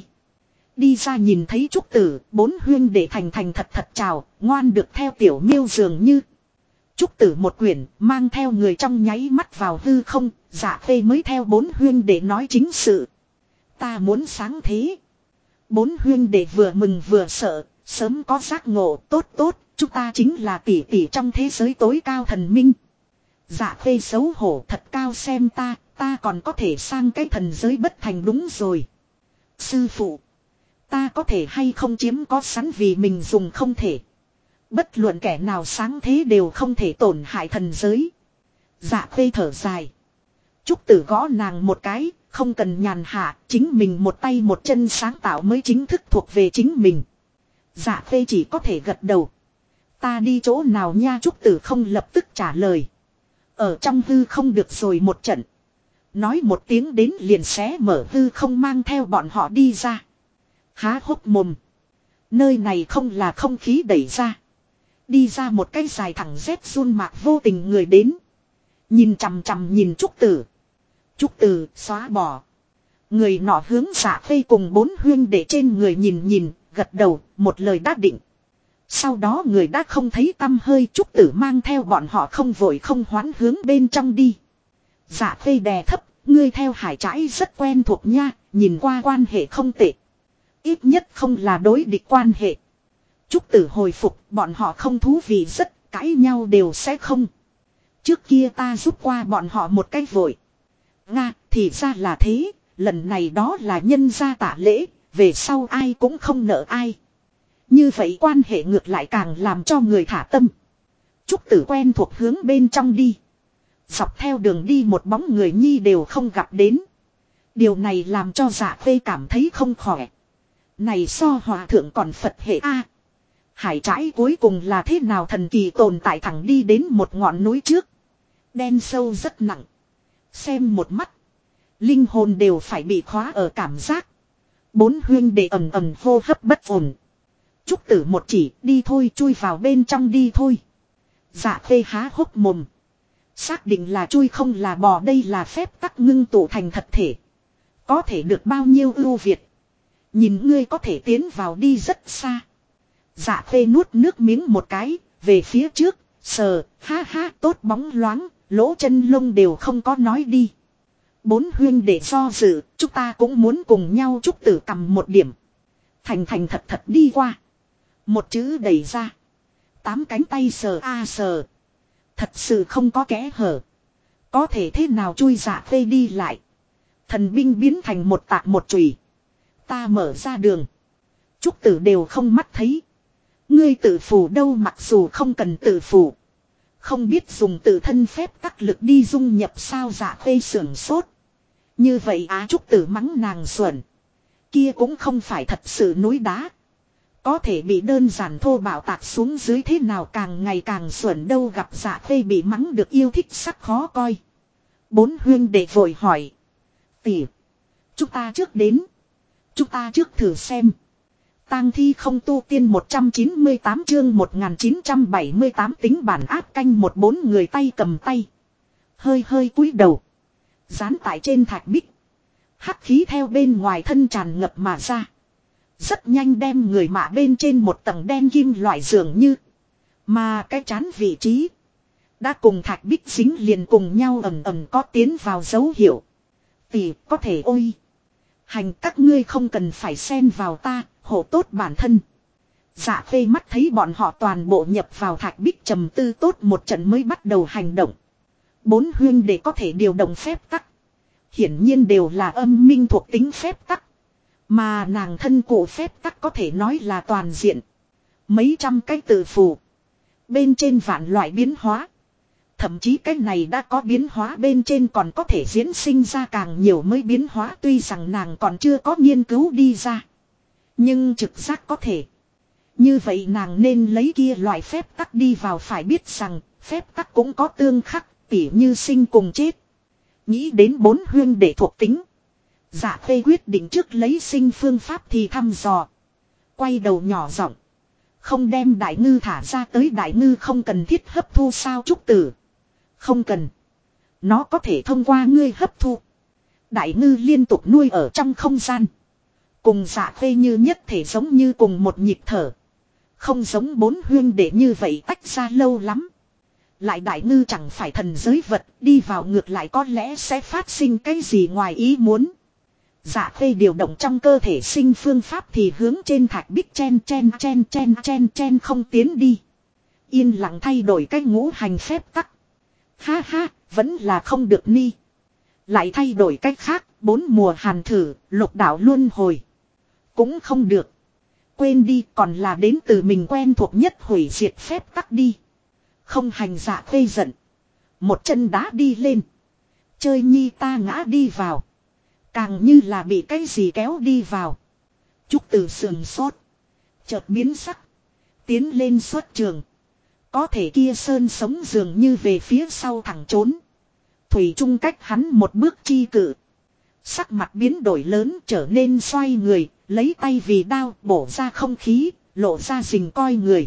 Đi ra nhìn thấy Trúc Tử, 4 huynh để thành thật chào, ngoan được theo tiểu miêu dường như. Trúc Tử một quyển, mang theo người trong nháy mắt vào hư không, Dạ Khê mới theo 4 huynh để nói chính sự. Ta muốn sáng thế. 4 huynh để vừa mừng vừa sợ, sớm có giác ngộ, tốt, chúng ta chính là tỷ tỷ trong thế giới tối cao thần minh. Dạ Khê xấu hổ thật cao xem ta còn có thể sang cái thần giới bất thành đúng rồi. Sư phụ, ta có thể hay không chiếm có sẵn vì mình dùng không thể. Bất luận kẻ nào sáng thế đều không thể tổn hại thần giới. Dạ Khê thở dài. Trúc Tử gõ nàng một cái, không cần nhàn hạ, chính mình một tay một chân sáng tạo mới chính thức thuộc về chính mình. Dạ Khê chỉ có thể gật đầu. Ta đi chỗ nào nha? Trúc Tử không lập tức trả lời. Ở trong hư không được rồi một trận. Nói một tiếng đến liền xé mở hư không mang theo bọn họ đi ra. Há hốc mồm. Nơi này không là không khí đẩy ra. Đi ra một cái dài thẳng rét run mạc vô tình người đến. Nhìn chằm nhìn Trúc Tử. Trúc Tử xóa bỏ. Người nọ hướng Dạ Khê cùng 4 huynh để trên người nhìn, gật đầu, một lời đáp định. Sau đó người đã không thấy tăm hơi. Trúc Tử mang theo bọn họ không vội không hoán hướng bên trong đi. Dạ Khê đè thấp, ngươi theo Hải Trãi rất quen thuộc nha, nhìn qua quan hệ không tệ. Ít nhất không là đối địch quan hệ. Trúc Tử hồi phục, bọn họ không thú vị rất, cãi nhau đều sẽ không. Trước kia ta giúp qua bọn họ một cách vội. Nga, thì ra là thế, lần này đó là nhân gia tạ lễ, về sau ai cũng không nợ ai. Như vậy quan hệ ngược lại càng làm cho người thả tâm. Trúc Tử quen thuộc hướng bên trong đi. Dọc theo đường đi một bóng người nhi đều không gặp đến. Điều này làm cho Dạ Khê cảm thấy không khỏe. Này so hòa thượng còn Phật hệ A. Hải Trãi cuối cùng là thế nào thần kỳ tồn tại thẳng đi đến một ngọn núi trước. Đen sâu rất nặng. Xem một mắt. Linh hồn đều phải bị khóa ở cảm giác. 4 huynh đệ ầm hô hấp bất ổn. Trúc Tử một chỉ đi thôi, chui vào bên trong đi thôi. Dạ Khê há hốc mồm. Xác định là chui không là bò, đây là phép tắc ngưng tụ thành thật thể. Có thể được bao nhiêu ưu việt. Nhìn ngươi có thể tiến vào đi rất xa. Dạ Khê nuốt nước miếng một cái, về phía trước, sờ, ha tốt bóng loáng, lỗ chân lông đều không có nói đi. 4 huynh đệ do dự, chúng ta cũng muốn cùng nhau. Trúc Tử cầm một điểm. Thành thật đi qua. Một chữ đẩy ra. 8 cánh tay sờ sờ. Thật sự không có kẽ hở. Có thể thế nào chui? Dạ Khê đi lại. Thần binh biến thành một tạ một chùy. Ta mở ra đường. Trúc Tử đều không mắt thấy. Ngươi tự phủ đâu? Mặc dù không cần tự phủ. Không biết dùng tự thân phép tắc lực đi dung nhập sao? Dạ Khê sưởng sốt. Như vậy Trúc Tử mắng nàng xuẩn. Kia cũng không phải thật sự núi đá. Có thể bị đơn giản thô bạo tạc xuống dưới thế nào càng ngày càng xuẩn đâu, gặp Dạ Khê bị mắng được yêu thích sắc khó coi. Bốn huynh đệ vội hỏi. Tỷ, chúng ta trước đến. Chúng ta trước thử xem. Tang thi không tu tiên 198 chương 1978 tính bản áp canh một, bốn người tay cầm tay. Hơi hơi cúi đầu. Dán tại trên thạch bích. Hắc khí theo bên ngoài thân tràn ngập mà ra. Rất nhanh đem người mạ bên trên một tầng đen kim loại dường như. Mà cái trán vị trí. Đã cùng thạch bích dính liền cùng nhau ầm ầm có tiến vào dấu hiệu. Tỷ có thể ôi. Hành các ngươi không cần phải xen vào ta, hộ tốt bản thân. Dạ Khê mắt thấy bọn họ toàn bộ nhập vào thạch bích trầm tư tốt một trận mới bắt đầu hành động. Bốn huynh để có thể điều động phép tắc. Hiển nhiên đều là âm minh thuộc tính phép tắc. Mà nàng thân cụ phép tắc có thể nói là toàn diện. Mấy trăm cái tự phù. Bên trên vạn loại biến hóa. Thậm chí cái này đã có biến hóa bên trên còn có thể diễn sinh ra càng nhiều mới biến hóa, tuy rằng nàng còn chưa có nghiên cứu đi ra. Nhưng trực giác có thể. Như vậy nàng nên lấy kia loại phép tắc đi vào, phải biết rằng phép tắc cũng có tương khắc, tỉ như sinh cùng chết. Nghĩ đến bốn huyên để thuộc tính. Dạ Khê quyết định trước lấy sinh phương pháp thì thăm dò. Quay đầu nhỏ giọng. Không đem đại ngư thả ra tới, đại ngư không cần thiết hấp thu sao Trúc Tử. Không cần. Nó có thể thông qua ngươi hấp thu. Đại ngư liên tục nuôi ở trong không gian. Cùng Dạ Khê như nhất thể giống như cùng một nhịp thở. Không giống bốn huyên để như vậy tách ra lâu lắm. Lại đại ngư chẳng phải thần giới vật, đi vào ngược lại có lẽ sẽ phát sinh cái gì ngoài ý muốn. Dạ Khê điều động trong cơ thể sinh phương pháp thì hướng trên thạch bích chen không tiến đi. Yên lặng thay đổi cái ngũ hành phép tắc. Ha ha, vẫn là không được ni. Lại thay đổi cách khác, bốn mùa hàn thử, lục đạo luân hồi. Cũng không được. Quên đi, còn là đến từ mình quen thuộc nhất hủy diệt phép tắc đi. Không hành. Dạ Khê giận. Một chân đá đi lên. Chơi nhi ta ngã đi vào. Càng như là bị cái gì kéo đi vào. Trúc Tử sườn sốt. Chợt biến sắc. Tiến lên xuất trường. Có thể kia sơn sống dường như về phía sau thẳng trốn. Thủy chung cách hắn một bước chi cự. Sắc mặt biến đổi lớn trở nên xoay người. Lấy tay vì đao bổ ra không khí. Lộ ra rình coi người.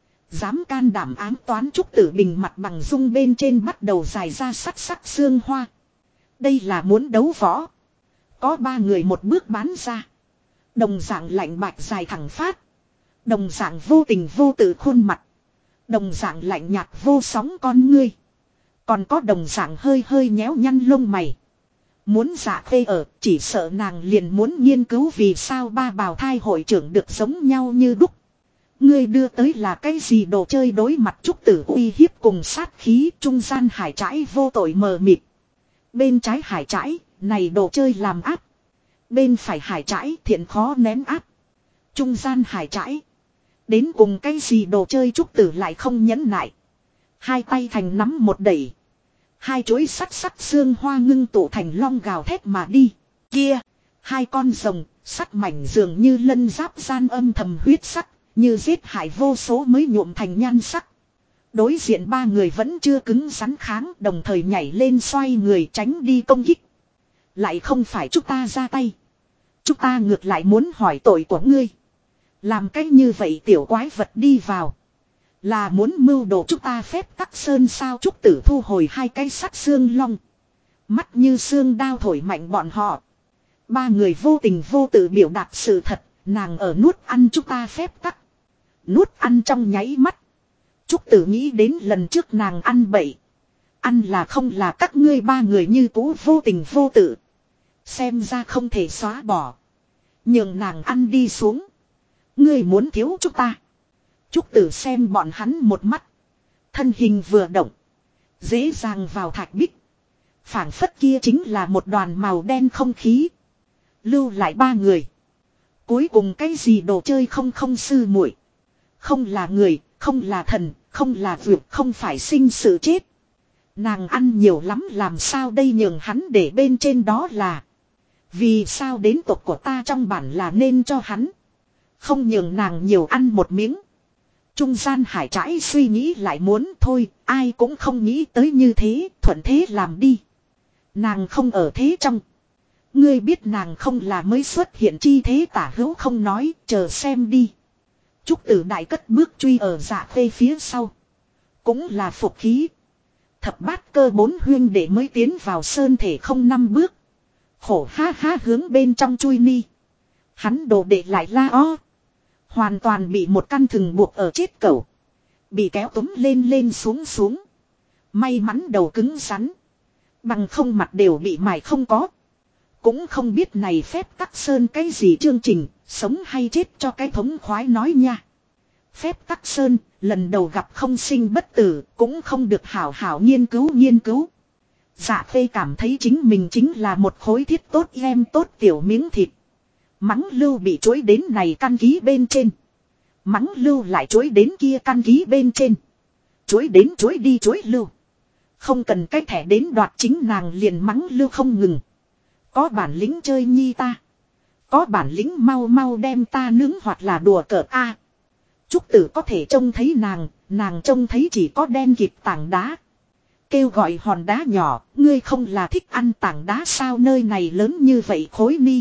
Dám can đảm ám toán Trúc Tử bình mặt bằng dung bên trên bắt đầu dài ra sắc sắc xương hoa. Đây là muốn đấu võ. Có ba người một bước bán ra. Đồng dạng lạnh bạch dài thẳng phát. Đồng dạng vô tình vô tự khuôn mặt. Đồng dạng lạnh nhạt vô sóng con ngươi. Còn có đồng dạng hơi hơi nhéo nhăn lông mày. Muốn Dạ Khê ở, chỉ sợ nàng liền muốn nghiên cứu vì sao ba bào thai hội trưởng được giống nhau như đúc. Ngươi đưa tới là cái gì đồ chơi, đối mặt Trúc Tử uy hiếp cùng sát khí, trung gian Hải Trãi vô tội mờ mịt. Bên trái Hải Trãi, này đồ chơi làm áp. Bên phải Hải Trãi thiện khó nén áp. Trung gian Hải Trãi. Đến cùng cái gì đồ chơi, Trúc Tử lại không nhẫn nại. Hai tay thành nắm một đẩy. Hai chuỗi sắt sắt xương hoa ngưng tụ thành long gào thét mà đi. Kia, hai con rồng, sắt mảnh dường như lân giáp gian âm thầm huyết sắc, như giết hại vô số mới nhuộm thành nhan sắc. Đối diện ba người vẫn chưa cứng rắn kháng, đồng thời nhảy lên xoay người tránh đi công kích. Lại không phải chúng ta ra tay. Chúng ta ngược lại muốn hỏi tội của ngươi. Làm cách như vậy tiểu quái vật đi vào. Là muốn mưu đồ chúng ta phép tắc sơn sao. Trúc Tử thu hồi hai cái sắt xương long. Mắt như xương đao thổi mạnh bọn họ. Ba người vô tình vô tự biểu đạt sự thật. Nàng ở nuốt ăn chúng ta phép tắc. Nuốt ăn trong nháy mắt. Trúc Tử nghĩ đến lần trước nàng ăn bậy. Ăn là không là các ngươi ba người như cũ vô tình vô tự. Xem ra không thể xóa bỏ. Nhường nàng ăn đi xuống. Ngươi muốn thiếu chúng ta. Trúc Tử xem bọn hắn một mắt. Thân hình vừa động. Dễ dàng vào thạch bích. Phảng phất kia chính là một đoàn màu đen không khí. Lưu lại ba người. Cuối cùng cái gì đồ chơi không sư muội. Không là người, không là thần, không là vượt, không phải sinh sự chết. Nàng ăn nhiều lắm làm sao đây, nhường hắn để bên trên đó là. Vì sao đến tộc của ta trong bản là nên cho hắn. Không nhường nàng nhiều ăn một miếng. Trung gian Hải Trãi suy nghĩ lại muốn thôi, ai cũng không nghĩ tới như thế, thuận thế làm đi. Nàng không ở thế trong. Ngươi biết nàng không là mới xuất hiện chi thế tả hữu không nói, chờ xem đi. Trúc Tử Đại cất bước truy ở Dạ Khê phía sau. Cũng là phục khí. Thập bát cơ 4 huyên để mới tiến vào sơn thể không 5 bước. Khổ ha ha hướng bên trong chui ni. Hắn đồ đệ lại la o. Hoàn toàn bị một căn thừng buộc ở chết cẩu. Bị kéo túm lên lên xuống xuống. May mắn đầu cứng rắn. Bằng không mặt đều bị mài không có. Cũng không biết này phép tắc sơn cái gì chương trình, sống hay chết cho cái thống khoái nói nha. Phép tắc sơn, lần đầu gặp không sinh bất tử, cũng không được hảo hảo nghiên cứu. Dạ Khê cảm thấy chính mình chính là một khối thiết tốt em tốt tiểu miếng thịt. Mắng lưu bị chối đến này căn ký bên trên. Mắng lưu lại chối đến kia căn ký bên trên. Chối đến chối đi chối lưu. Không cần cái thẻ đến đoạt chính nàng liền mắng lưu không ngừng. Có bản lĩnh chơi nhi ta. Có bản lĩnh mau mau đem ta nướng hoặc là đùa cợt a. Trúc Tử có thể trông thấy nàng trông thấy chỉ có đen kịt tảng đá. Kêu gọi hòn đá nhỏ, ngươi không là thích ăn tảng đá sao nơi này lớn như vậy khối ni.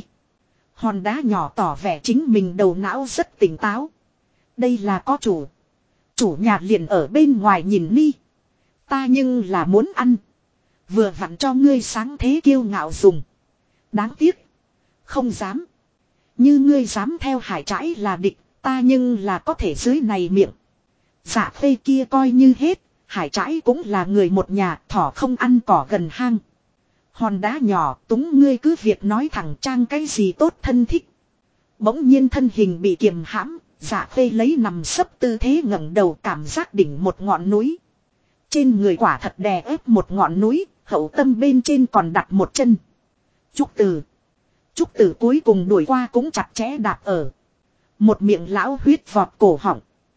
Hòn đá nhỏ tỏ vẻ chính mình đầu não rất tỉnh táo. Đây là có chủ. Chủ nhà liền ở bên ngoài nhìn ni. Ta nhưng là muốn ăn. Vừa vặn cho ngươi sáng thế kiêu ngạo dùng. Đáng tiếc. Không dám. Như ngươi dám theo Hải Trãi là địch, ta nhưng là có thể dưới này miệng. Dạ Khê kia coi như hết, Hải Trãi cũng là người một nhà, thỏ không ăn cỏ gần hang. Hòn đá nhỏ túng ngươi cứ việc nói thẳng trang cái gì tốt thân thích. Bỗng nhiên thân hình bị kiềm hãm, Dạ Khê lấy nằm sấp tư thế ngẩng đầu cảm giác đỉnh một ngọn núi. Trên người quả thật đè ép một ngọn núi, hậu tâm bên trên còn đặt một chân. Trúc Tử cuối cùng đuổi qua cũng chặt chẽ đạp ở. Một miệng lão huyết vọt cổ họng.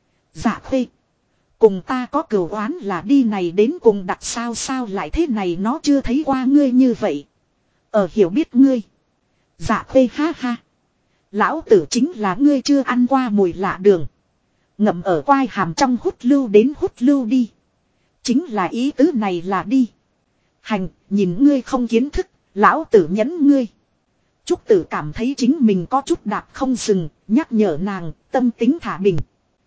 Dạ Khê. Cùng ta có cừu oán là đi này đến cùng đặt sao lại thế này nó chưa thấy qua ngươi như vậy. Hiểu biết ngươi. Dạ Khê ha ha. Lão tử chính là ngươi chưa ăn qua mùi lạ đường. Ngậm ở quai hàm trong hút lưu đến hút lưu đi. Chính là ý tứ này là đi. Hành, nhìn ngươi không kiến thức, lão tử nhẫn ngươi. Trúc Tử cảm thấy chính mình có chút đạp không dừng, nhắc nhở nàng, tâm tính thả bình.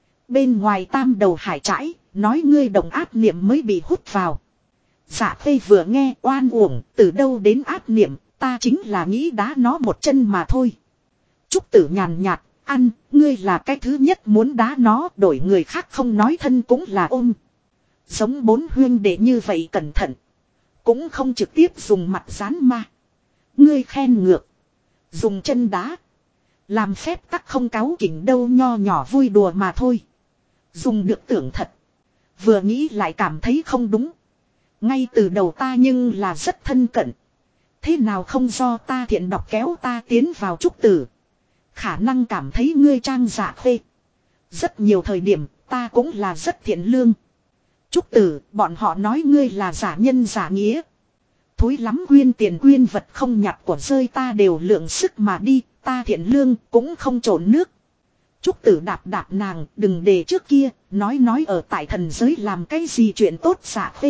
Bên ngoài tam đầu Hải Trãi, nói ngươi đồng áp niệm mới bị hút vào. Dạ Khê vừa nghe oan uổng, từ đâu đến áp niệm, ta chính là nghĩ đá nó một chân mà thôi. Trúc Tử nhàn nhạt, ăn, ngươi là cái thứ nhất muốn đá nó, đổi người khác không nói thân cũng là ôm. Giống 4 huyên đệ như vậy cẩn thận. Cũng không trực tiếp dùng mặt dán ma. Ngươi khen ngược. Dùng chân đá. Làm phép tắc không cáu kỉnh đâu nho nhỏ vui đùa mà thôi. Dùng được tưởng thật. Vừa nghĩ lại cảm thấy không đúng. Ngay từ đầu ta nhưng là rất thân cận. Thế nào không do ta thiện đọc kéo ta tiến vào Trúc Tử. Khả năng cảm thấy ngươi trang Dạ Khê. Rất nhiều thời điểm ta cũng là rất thiện lương. Trúc Tử, bọn họ nói ngươi là giả nhân giả nghĩa. Thối lắm quyên tiền quyên vật không nhặt của rơi ta đều lượng sức mà đi, ta thiện lương cũng không trộn nước. Trúc Tử đạp đạp nàng, đừng để trước kia, nói ở tại thần giới làm cái gì chuyện tốt Dạ Khê.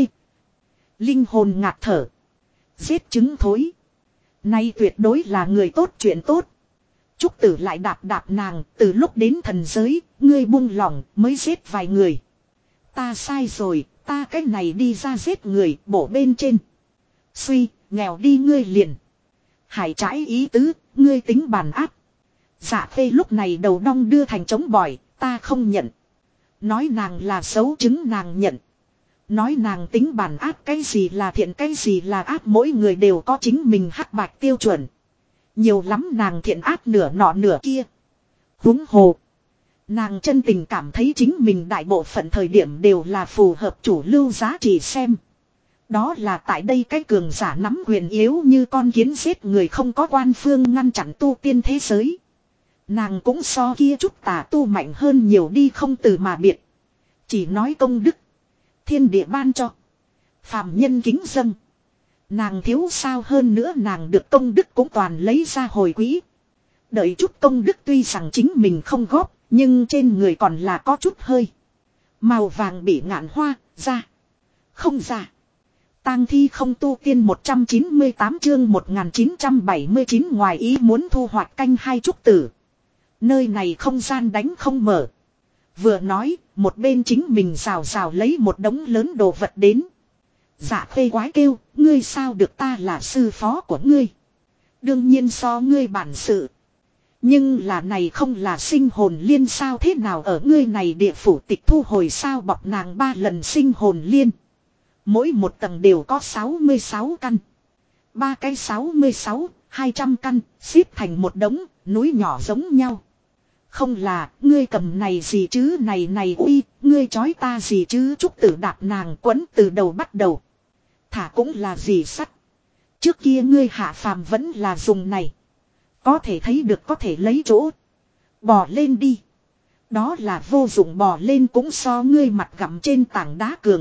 Linh hồn ngạt thở. Giết trứng thối. Nay tuyệt đối là người tốt chuyện tốt. Trúc Tử lại đạp đạp nàng, từ lúc đến thần giới, ngươi buông lỏng mới giết vài người. Ta sai rồi, ta cái này đi ra giết người, bổ bên trên. Suy, nghèo đi ngươi liền. Hải Trãi ý tứ, ngươi tính bàn áp. Dạ Khê lúc này đầu đong đưa thành chống bỏi, ta không nhận. Nói nàng là xấu chứng nàng nhận. Nói nàng tính bàn áp cái gì là thiện cái gì là áp mỗi người đều có chính mình hắc bạch tiêu chuẩn. Nhiều lắm nàng thiện áp nửa nọ nửa kia. Huống hồ. Nàng chân tình cảm thấy chính mình đại bộ phận thời điểm đều là phù hợp chủ lưu giá trị xem. Đó là tại đây cái cường giả nắm quyền yếu như con kiến giết người không có quan phương ngăn chặn tu tiên thế giới. Nàng cũng so kia chút tà tu mạnh hơn nhiều đi không từ mà biệt. Chỉ nói công đức. Thiên địa ban cho. Phàm nhân kính dâng. Nàng thiếu sao hơn nữa nàng được công đức cũng toàn lấy ra hồi quỹ. Đợi chút công đức tuy rằng chính mình không góp, nhưng trên người còn là có chút hơi. Màu vàng bị ngạn hoa, ra. Không ra. Tang thi không tu tiên 198 chương 1979 ngoài ý muốn thu hoạch canh hai trúc tử. Nơi này không gian đánh không mở. Vừa nói, một bên chính mình rào rào lấy một đống lớn đồ vật đến. Dạ khê quái kêu, ngươi sao được, ta là sư phó của ngươi. Đương nhiên so ngươi bản sự. Nhưng là này không là sinh hồn liên sao, thế nào ở ngươi này địa phủ tịch thu hồi sao, bọc nàng 3 lần sinh hồn liên. Mỗi một tầng đều có 66 căn. 3 cái 66, 200 căn, xếp thành một đống, núi nhỏ giống nhau. Không là, ngươi cầm này gì chứ, này uy, ngươi chói ta gì chứ, trúc tử đạp nàng quấn từ đầu bắt đầu. Thả cũng là gì sắt. Trước kia ngươi hạ phàm vẫn là dùng này. Có thể thấy được, có thể lấy chỗ. Bò lên đi. Đó là vô dụng, bò lên cũng so ngươi mặt gặm trên tảng đá cường.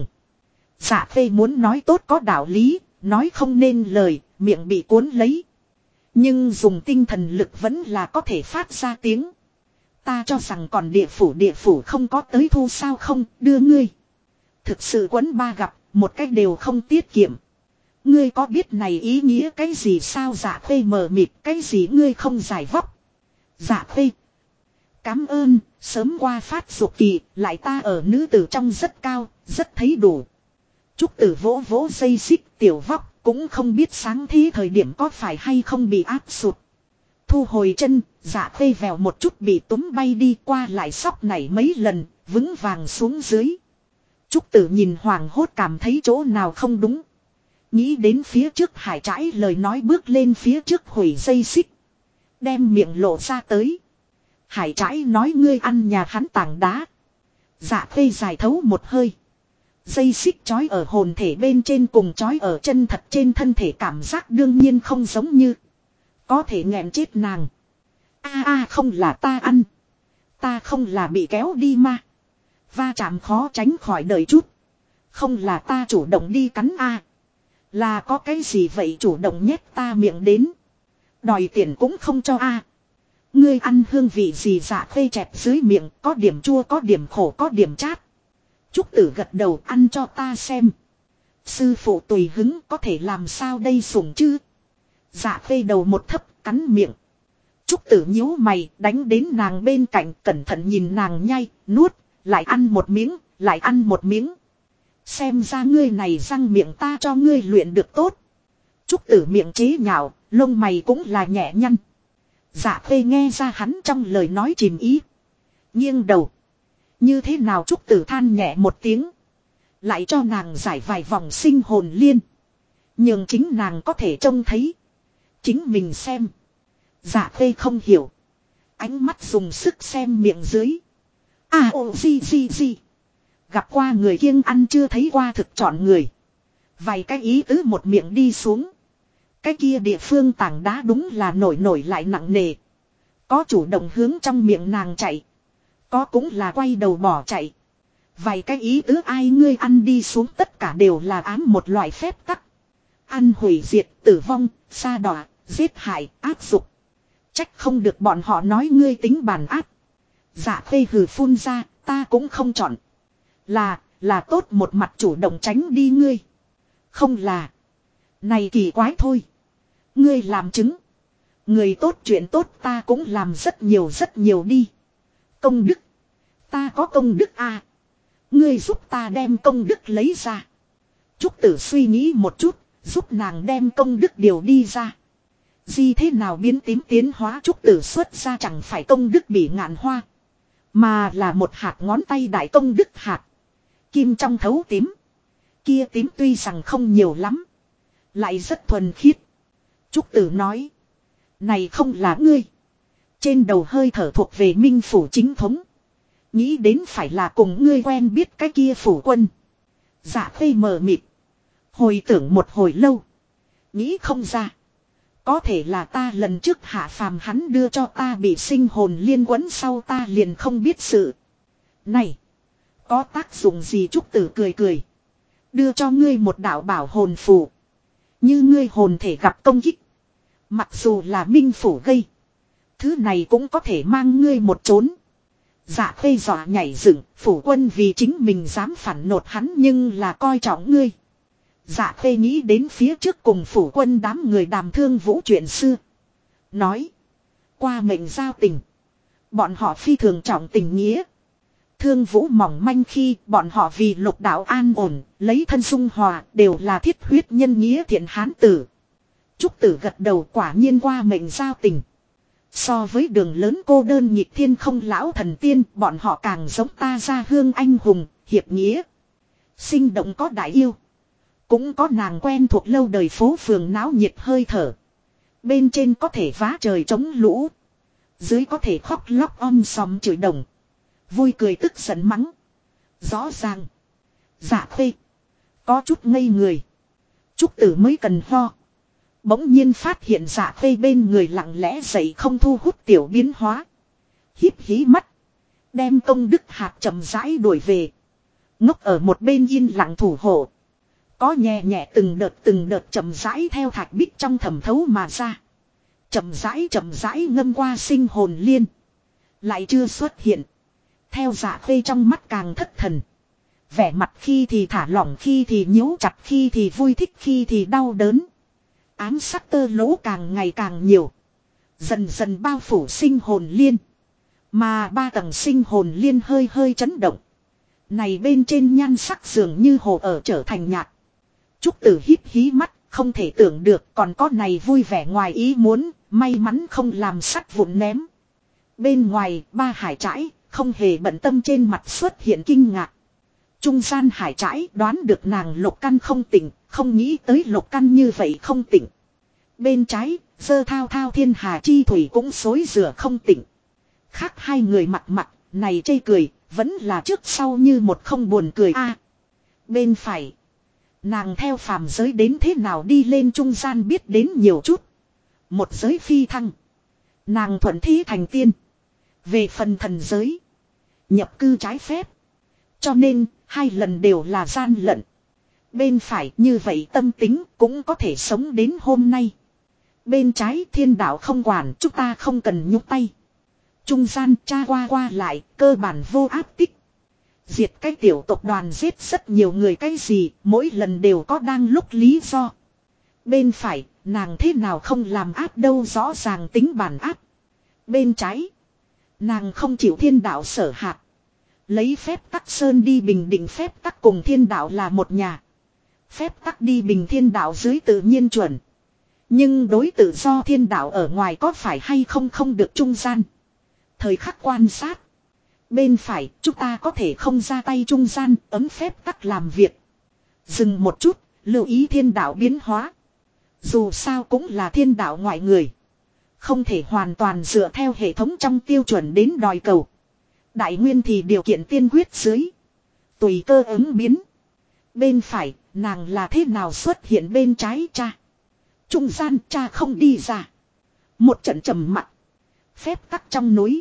Dạ phê muốn nói tốt có đạo lý, nói không nên lời, miệng bị cuốn lấy. Nhưng dùng tinh thần lực vẫn là có thể phát ra tiếng. Ta cho rằng còn địa phủ không có tới thu sao, không đưa ngươi. Thực sự quấn ba gặp, một cách đều không tiết kiệm. Ngươi có biết này ý nghĩa cái gì sao? Dạ khê mờ mịt, cái gì ngươi không giải vóc. Dạ khê. Cám ơn, sớm qua phát dục kỳ, lại ta ở nữ tử trong rất cao, rất thấy đủ. Trúc tử vỗ vỗ dây xích, tiểu vóc, cũng không biết sáng thế thời điểm có phải hay không bị áp sụt. Thu hồi chân, dạ khê vèo một chút bị túm bay đi, qua lại sóc nảy mấy lần, vững vàng xuống dưới. Trúc tử nhìn hoàng hốt, cảm thấy chỗ nào không đúng. Nghĩ đến phía trước Hải Trãi lời nói, bước lên phía trước hủy dây xích. Đem miệng lộ ra tới. Hải Trãi nói ngươi ăn nhà hắn tảng đá. Dạ khê dài thấu một hơi. Dây xích trói ở hồn thể bên trên cùng trói ở chân thật trên thân thể, cảm giác đương nhiên không giống như. Có thể nghẹn chết nàng. Không là ta ăn. Ta không là bị kéo đi mà. Va chạm khó tránh khỏi đợi chút. Không là ta chủ động đi cắn Là có cái gì vậy chủ động nhét ta miệng đến. Đòi tiền cũng không cho Ngươi ăn hương vị gì? Dạ khê chẹp dưới miệng, có điểm chua, có điểm khổ, có điểm chát. Trúc tử gật đầu, ăn cho ta xem. Sư phụ tùy hứng, có thể làm sao đây sủng chứ. Dạ khê đầu một thấp, cắn miệng. Trúc tử nhíu mày, đánh đến nàng bên cạnh, cẩn thận nhìn nàng nhai, nuốt, lại ăn một miếng, lại ăn một miếng. Xem ra ngươi này răng miệng ta cho ngươi luyện được tốt. Trúc tử miệng chế nhạo, lông mày cũng là nhẹ nhăn. Dạ khê nghe ra hắn trong lời nói chìm ý. Nghiêng đầu. Như thế nào? Trúc tử than nhẹ một tiếng. Lại cho nàng giải vài vòng sinh hồn liên. Nhưng chính nàng có thể trông thấy. Chính mình xem. Dạ khê không hiểu. Ánh mắt dùng sức xem miệng dưới. Gì. Gặp qua người kiêng ăn chưa thấy qua thực chọn người. Vài cái ý tứ một miệng đi xuống. Cái kia địa phương tảng đá đúng là nổi lại nặng nề. Có chủ động hướng trong miệng nàng chạy. Có cũng là quay đầu bỏ chạy. Vài cái ý tứ ai ngươi ăn đi xuống tất cả đều là ám một loại phép tắc. Ăn hủy diệt, tử vong, sa đọa, giết hại, áp dục. Trách không được bọn họ nói ngươi tính bản áp. Dạ khê hừ phun ra, ta cũng không chọn. Là tốt một mặt chủ động tránh đi ngươi. Không là. Này kỳ quái thôi. Ngươi làm chứng. Người tốt chuyện tốt ta cũng làm rất nhiều đi. Công đức. Ta có công đức Ngươi giúp ta đem công đức lấy ra. Trúc tử suy nghĩ một chút, giúp nàng đem công đức điều đi ra. Gì thế nào biến tím tiến hóa? Trúc tử xuất ra chẳng phải công đức bị ngạn hoa. Mà là một hạt ngón tay đại công đức hạt. Kim trong thấu tím. Kia tím tuy rằng không nhiều lắm. Lại rất thuần khiết. Trúc tử nói. Này không là ngươi. Trên đầu hơi thở thuộc về Minh phủ chính thống. Nghĩ đến phải là cùng ngươi quen biết cái kia phủ quân. Dạ khê mờ mịt. Hồi tưởng một hồi lâu. Nghĩ không ra. Có thể là ta lần trước hạ phàm hắn đưa cho ta bị sinh hồn liên quấn sau ta liền không biết sự. Này. Có tác dụng gì? Trúc tử cười. Đưa cho ngươi một đạo bảo hồn phù. Như ngươi hồn thể gặp công kích. Mặc dù là Minh phủ gây. Thứ này cũng có thể mang ngươi một trốn. Dạ khê dọa nhảy dựng, phủ quân vì chính mình dám phản nột hắn nhưng là coi trọng ngươi. Dạ khê nghĩ đến phía trước cùng phủ quân đám người đàm thương vũ chuyện xưa. Nói. Qua mệnh giao tình. Bọn họ phi thường trọng tình nghĩa. Thương vũ mỏng manh khi bọn họ vì lục đạo an ổn, lấy thân dung hòa đều là thiết huyết nhân nghĩa thiện hán tử. Trúc tử gật đầu quả nhiên qua mệnh giao tình. So với đường lớn cô đơn nhịp thiên không lão thần tiên, bọn họ càng giống ta ra hương anh hùng, hiệp nghĩa. Sinh động có đại yêu. Cũng có nàng quen thuộc lâu đời phố phường náo nhiệt hơi thở. Bên trên có thể vá trời chống lũ. Dưới có thể khóc lóc om sòm chửi đồng. Vui cười tức giận mắng. Rõ ràng. Dạ khê. Có chút ngây người. Trúc tử mới cần ho. Bỗng nhiên phát hiện dạ khê bên người lặng lẽ dậy không thu hút tiểu biến hóa. Híp hí mắt. Đem công đức hạt chậm rãi đuổi về. Ngốc ở một bên yên lặng thủ hộ. Có nhẹ nhẹ từng đợt chậm rãi theo thạch bích trong thẩm thấu mà ra. Chậm rãi ngâm qua sinh hồn liên. Lại chưa xuất hiện. Theo dạ khê trong mắt càng thất thần. Vẻ mặt khi thì thả lỏng, khi thì nhíu chặt, khi thì vui thích, khi thì đau đớn. Ám sắc tơ lỗ càng ngày càng nhiều. Dần dần bao phủ sinh hồn liên. Mà 3 tầng sinh hồn liên hơi hơi chấn động. Này bên trên nhan sắc dường như hồ ở trở thành nhạt. Trúc tử híp hí mắt, không thể tưởng được còn có này vui vẻ ngoài ý muốn, may mắn không làm sắt vụn ném. Bên ngoài, 3 hải trãi, không hề bận tâm trên mặt xuất hiện kinh ngạc. Trung gian hải trãi đoán được nàng lục căn không tỉnh, không nghĩ tới lục căn như vậy không tỉnh. Bên trái, dơ thao thao thiên hà chi thủy cũng xối rửa không tỉnh. Khác hai người mặt này chê cười, vẫn là trước sau như một không buồn cười a. Bên phải, nàng theo phàm giới đến thế nào đi lên trung gian biết đến nhiều chút. Một giới phi thăng, nàng thuận thi thành tiên. Về phần thần giới, nhập cư trái phép. Cho nên, 2 lần đều là gian lận. Bên phải như vậy tâm tính cũng có thể sống đến hôm nay. Bên trái thiên đạo không quản, chúng ta không cần nhúc tay. Trung gian tra qua lại, cơ bản vô áp tích. Diệt cái tiểu tộc đoàn giết rất nhiều người cái gì, mỗi lần đều có đang lúc lý do. Bên phải, nàng thế nào không làm áp đâu, rõ ràng tính bản áp. Bên trái, nàng không chịu thiên đạo sở hạt. Lấy phép tắc sơn đi bình định phép tắc cùng thiên đạo là một nhà. Phép tắc đi bình thiên đạo dưới tự nhiên chuẩn. Nhưng đối tự do thiên đạo ở ngoài có phải hay không không được trung gian. Thời khắc quan sát. Bên phải chúng ta có thể không ra tay trung gian ấm phép tắc làm việc. Dừng một chút, lưu ý thiên đạo biến hóa. Dù sao cũng là thiên đạo ngoại người. Không thể hoàn toàn dựa theo hệ thống trong tiêu chuẩn đến đòi cầu. Đại nguyên thì điều kiện tiên quyết dưới. Tùy cơ ứng biến. Bên phải, nàng là thế nào xuất hiện bên trái cha. Trung gian cha không đi ra. Một trận trầm mặc. Phép tắc trong núi.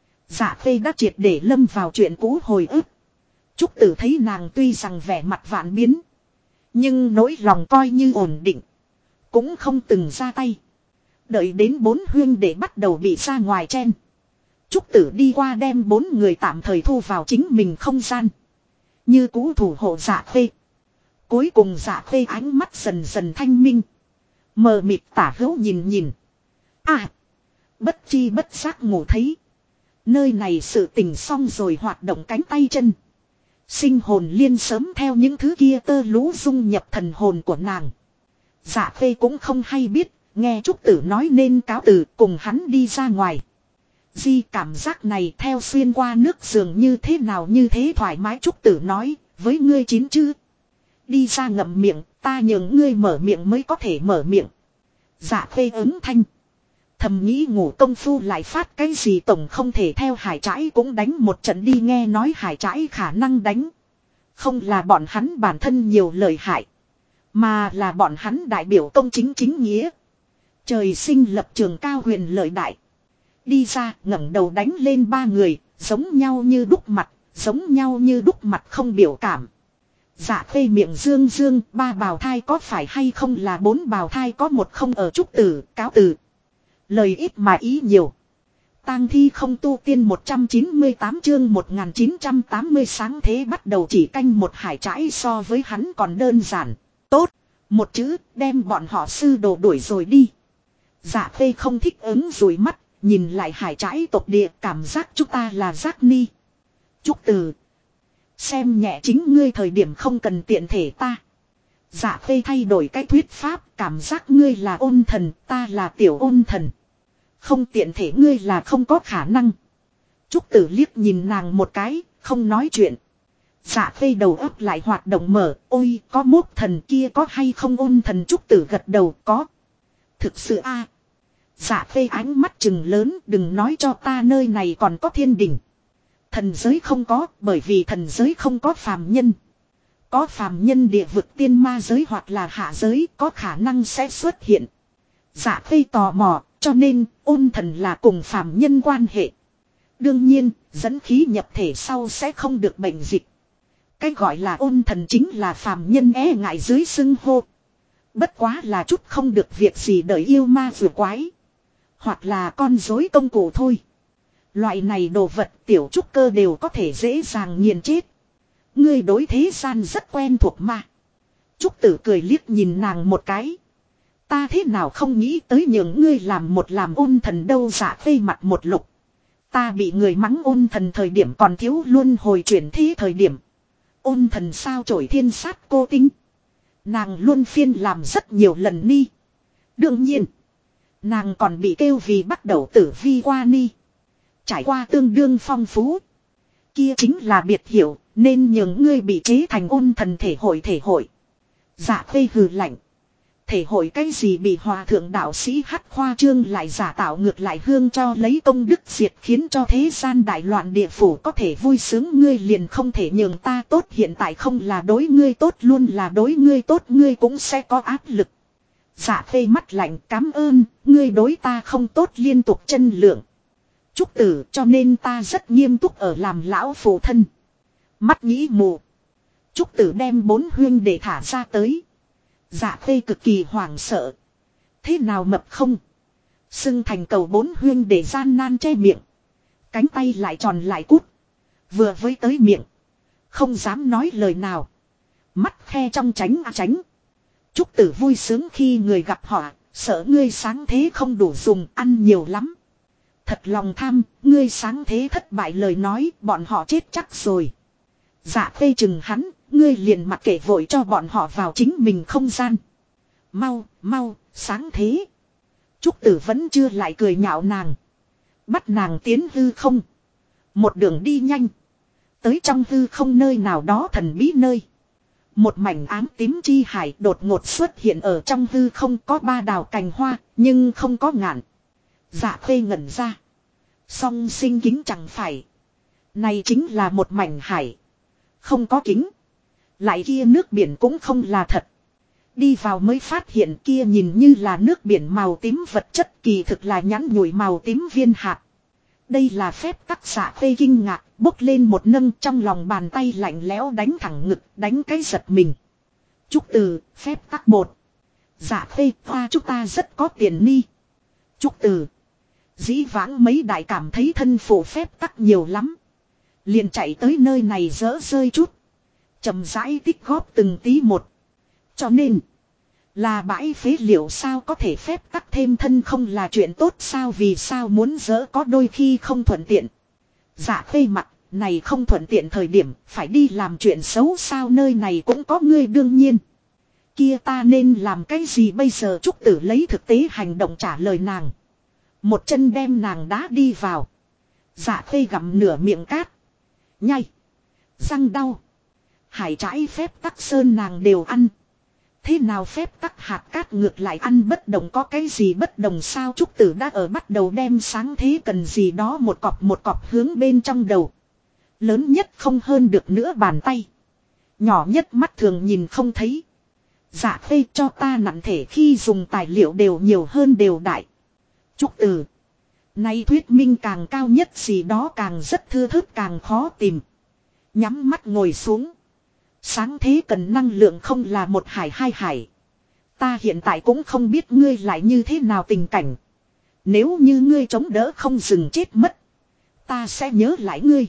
Dạ khê đã triệt để lâm vào chuyện cũ hồi ức. Trúc tử thấy nàng tuy rằng vẻ mặt vạn biến. Nhưng nỗi lòng coi như ổn định. Cũng không từng ra tay. Đợi đến 4 huyên để bắt đầu bị ra ngoài chen. Trúc tử đi qua đem 4 người tạm thời thu vào chính mình không gian. Như cũ thủ hộ dạ khê. Cuối cùng dạ khê ánh mắt dần dần thanh minh. Mờ mịt tả hữu nhìn. À. Bất chi bất giác ngủ thấy. Nơi này sự tình xong rồi hoạt động cánh tay chân. Sinh hồn liên sớm theo những thứ kia tơ lũ dung nhập thần hồn của nàng. Dạ khê cũng không hay biết. Nghe Trúc tử nói nên cáo từ cùng hắn đi ra ngoài. Di cảm giác này theo xuyên qua nước dường như thế nào như thế thoải mái. Trúc tử nói với ngươi chín chứ. Đi ra ngậm miệng, ta nhường ngươi mở miệng mới có thể mở miệng. Dạ khê ứng thanh. Thầm nghĩ ngủ công phu lại phát cái gì tổng không thể theo hải trãi cũng đánh một trận đi, nghe nói hải trãi khả năng đánh. Không là bọn hắn bản thân nhiều lời hại. Mà là bọn hắn đại biểu công chính nghĩa. Trời sinh lập trường cao huyền lợi đại. Đi ra ngẩng đầu đánh lên 3 người, giống nhau như đúc mặt không biểu cảm. Dạ khê miệng dương 3 bào thai có phải hay không là 4 bào thai có một không ở. Trúc tử cáo từ. Lời ít mà ý nhiều. Tang thi không tu tiên 198 chương 1980 sáng thế bắt đầu chỉ canh một hải trãi so với hắn còn đơn giản. Tốt, một chữ đem bọn họ sư đồ đuổi rồi đi. Dạ Phê không thích ứng rủi mắt, nhìn lại hải trãi tộc địa cảm giác chúng ta là giác ni. Trúc Từ. Xem nhẹ chính ngươi thời điểm không cần tiện thể ta. Dạ Phê thay đổi cái thuyết pháp, cảm giác ngươi là ôn thần, ta là tiểu ôn thần. Không tiện thể ngươi là không có khả năng. Trúc Tử liếc nhìn nàng một cái, không nói chuyện. Dạ Phê đầu óc lại hoạt động mở, ôi có mốt thần kia có hay không ôn thần. Trúc Tử gật đầu có. Thực sự a. Dạ Phê ánh mắt trừng lớn, đừng nói cho ta nơi này còn có thiên đình. Thần giới không có, bởi vì thần giới không có phàm nhân. Có phàm nhân địa vực tiên ma giới hoặc là hạ giới có khả năng sẽ xuất hiện. Dạ Phê tò mò, cho nên ôn thần là cùng phàm nhân quan hệ. Đương nhiên, dẫn khí nhập thể sau sẽ không được bệnh dịch. Cái gọi là ôn thần chính là phàm nhân e ngại dưới xưng hô. Bất quá là chút không được việc gì đợi yêu ma vừa quái. Hoặc là con rối công cụ thôi. Loại này đồ vật tiểu trúc cơ đều có thể dễ dàng nghiền chết. Ngươi đối thế gian rất quen thuộc mà. Trúc Tử cười liếc nhìn nàng một cái. Ta thế nào không nghĩ tới nhường ngươi làm ôn thần đâu. Dạ Phê mặt một lục. Ta bị người mắng ôn thần thời điểm còn thiếu luôn hồi chuyển thế thời điểm. Ôn thần sao chổi thiên sát cô tinh. Nàng luôn phiên làm rất nhiều lần ni. Đương nhiên. Nàng còn bị kêu vì bắt đầu tử vi qua ni. Trải qua tương đương phong phú. Kia chính là biệt hiểu. Nên nhường ngươi bị chế thành ôn thần thể hội. Dạ Phê hừ lạnh. Thể hội cái gì bị hòa thượng đạo sĩ hắc khoa trương lại giả tạo ngược lại hương cho lấy công đức diệt khiến cho thế gian đại loạn địa phủ có thể vui sướng. Ngươi liền không thể nhường ta tốt, hiện tại không là đối ngươi tốt luôn là đối ngươi tốt, ngươi cũng sẽ có áp lực. Dạ Phê mắt lạnh, cảm ơn, ngươi đối ta không tốt liên tục chân lượng. Trúc Tử, cho nên ta rất nghiêm túc ở làm lão phụ thân. Mắt nghĩ mù. Trúc Tử đem 4 huynh để thả ra tới. Dạ Phê cực kỳ hoảng sợ. Thế nào mập không? Xưng thành cầu 4 huynh để gian nan che miệng. Cánh tay lại tròn lại cút. Vừa với tới miệng. Không dám nói lời nào. Mắt khe trong tránh tránh. Trúc Tử vui sướng khi người gặp họ. Sợ ngươi sáng thế không đủ dùng, ăn nhiều lắm. Thật lòng tham, ngươi sáng thế thất bại lời nói, bọn họ chết chắc rồi. Dạ Phê chừng hắn, ngươi liền mặc kệ vội cho bọn họ vào chính mình không gian. Mau, sáng thế. Trúc Tử vẫn chưa lại cười nhạo nàng. Bắt nàng tiến hư không. Một đường đi nhanh. Tới trong hư không nơi nào đó thần bí nơi. Một mảnh ám tím chi hải đột ngột xuất hiện ở trong hư không, có 3 đào cành hoa, nhưng không có ngạn. Dạ Phê ngẩn ra. Song sinh kính chẳng phải. Này chính là một mảnh hải. Không có kính. Lại kia nước biển cũng không là thật. Đi vào mới phát hiện kia nhìn như là nước biển màu tím vật chất, kỳ thực là nhẵn nhủi màu tím viên hạt. Đây là phép tắc. Dạ Phê kinh ngạc, bốc lên một nâng, trong lòng bàn tay lạnh lẽo đánh thẳng ngực, đánh cái giật mình. Trúc Từ, phép tắc bột. Dạ Phê, hoa chúng ta rất có tiền ni. Trúc Từ. Dĩ vãng mấy đại cảm thấy thân phụ phép tắc nhiều lắm. Liền chạy tới nơi này dỡ rơi chút. Chậm rãi tích góp từng tí một. Cho nên. Là bãi phế liệu sao có thể phép tắc thêm thân không là chuyện tốt sao, vì sao muốn dỡ có đôi khi không thuận tiện. Dạ Phê mặt này không thuận tiện thời điểm phải đi làm chuyện xấu sao, nơi này cũng có ngươi đương nhiên. Kia ta nên làm cái gì bây giờ? Trúc Tử lấy thực tế hành động trả lời nàng. Một chân đem nàng đá đi vào. Dạ Phê gặm nửa miệng cát. Nhai. Răng đau. Hải trái phép tắc sơn nàng đều ăn. Thế nào phép tắc hạt cát ngược lại ăn bất đồng, có cái gì bất đồng sao? Trúc Tử đã ở bắt đầu đem sáng thế cần gì đó một cọp hướng bên trong đầu. Lớn nhất không hơn được nữa bàn tay. Nhỏ nhất mắt thường nhìn không thấy. Dạ Phê cho ta nặng thể khi dùng tài liệu đều nhiều hơn đều đại. Trúc Tử. Nay thuyết minh càng cao nhất gì đó càng rất thưa thớt càng khó tìm. Nhắm mắt ngồi xuống. Sáng thế cần năng lượng không là 1 hải 2 hải. Ta hiện tại cũng không biết ngươi lại như thế nào tình cảnh. Nếu như ngươi chống đỡ không dừng chết mất. Ta sẽ nhớ lại ngươi.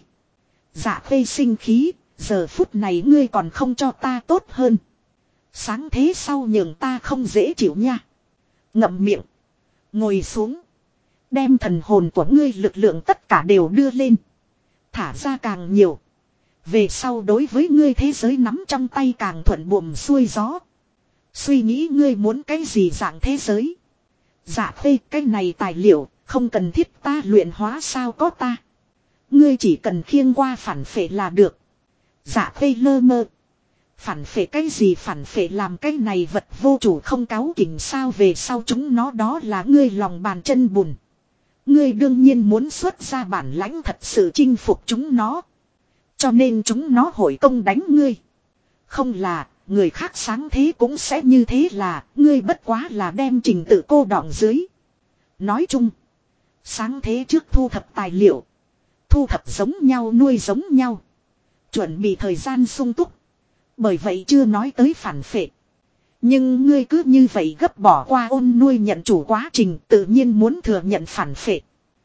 Dạ Khê sinh khí. Giờ phút này ngươi còn không cho ta tốt hơn. Sáng thế sau nhường ta không dễ chịu nha. Ngậm miệng. Ngồi xuống. Đem thần hồn của ngươi lực lượng tất cả đều đưa lên. Thả ra càng nhiều. Về sau đối với ngươi thế giới nắm trong tay càng thuận buồm xuôi gió. Suy nghĩ ngươi muốn cái gì dạng thế giới. Dạ Khê, cái này tài liệu không cần thiết ta luyện hóa sao có ta. Ngươi chỉ cần khiêng qua phản phệ là được. Dạ Khê lơ mơ. Phản phệ cái gì, phản phệ làm cái này vật vô chủ không cáu kỉnh sao, về sau chúng nó đó là ngươi lòng bàn chân bùn. Ngươi đương nhiên muốn xuất ra bản lãnh thật sự chinh phục chúng nó. Cho nên chúng nó hội công đánh ngươi. Không là, người khác sáng thế cũng sẽ như thế, là ngươi bất quá là đem trình tự cô đọng dưới. Nói chung, sáng thế trước thu thập tài liệu. Thu thập giống nhau nuôi giống nhau. Chuẩn bị thời gian sung túc. Bởi vậy chưa nói tới phản phệ. Nhưng ngươi cứ như vậy gấp bỏ qua ôn nuôi nhận chủ quá trình, tự nhiên muốn thừa nhận phản phệ.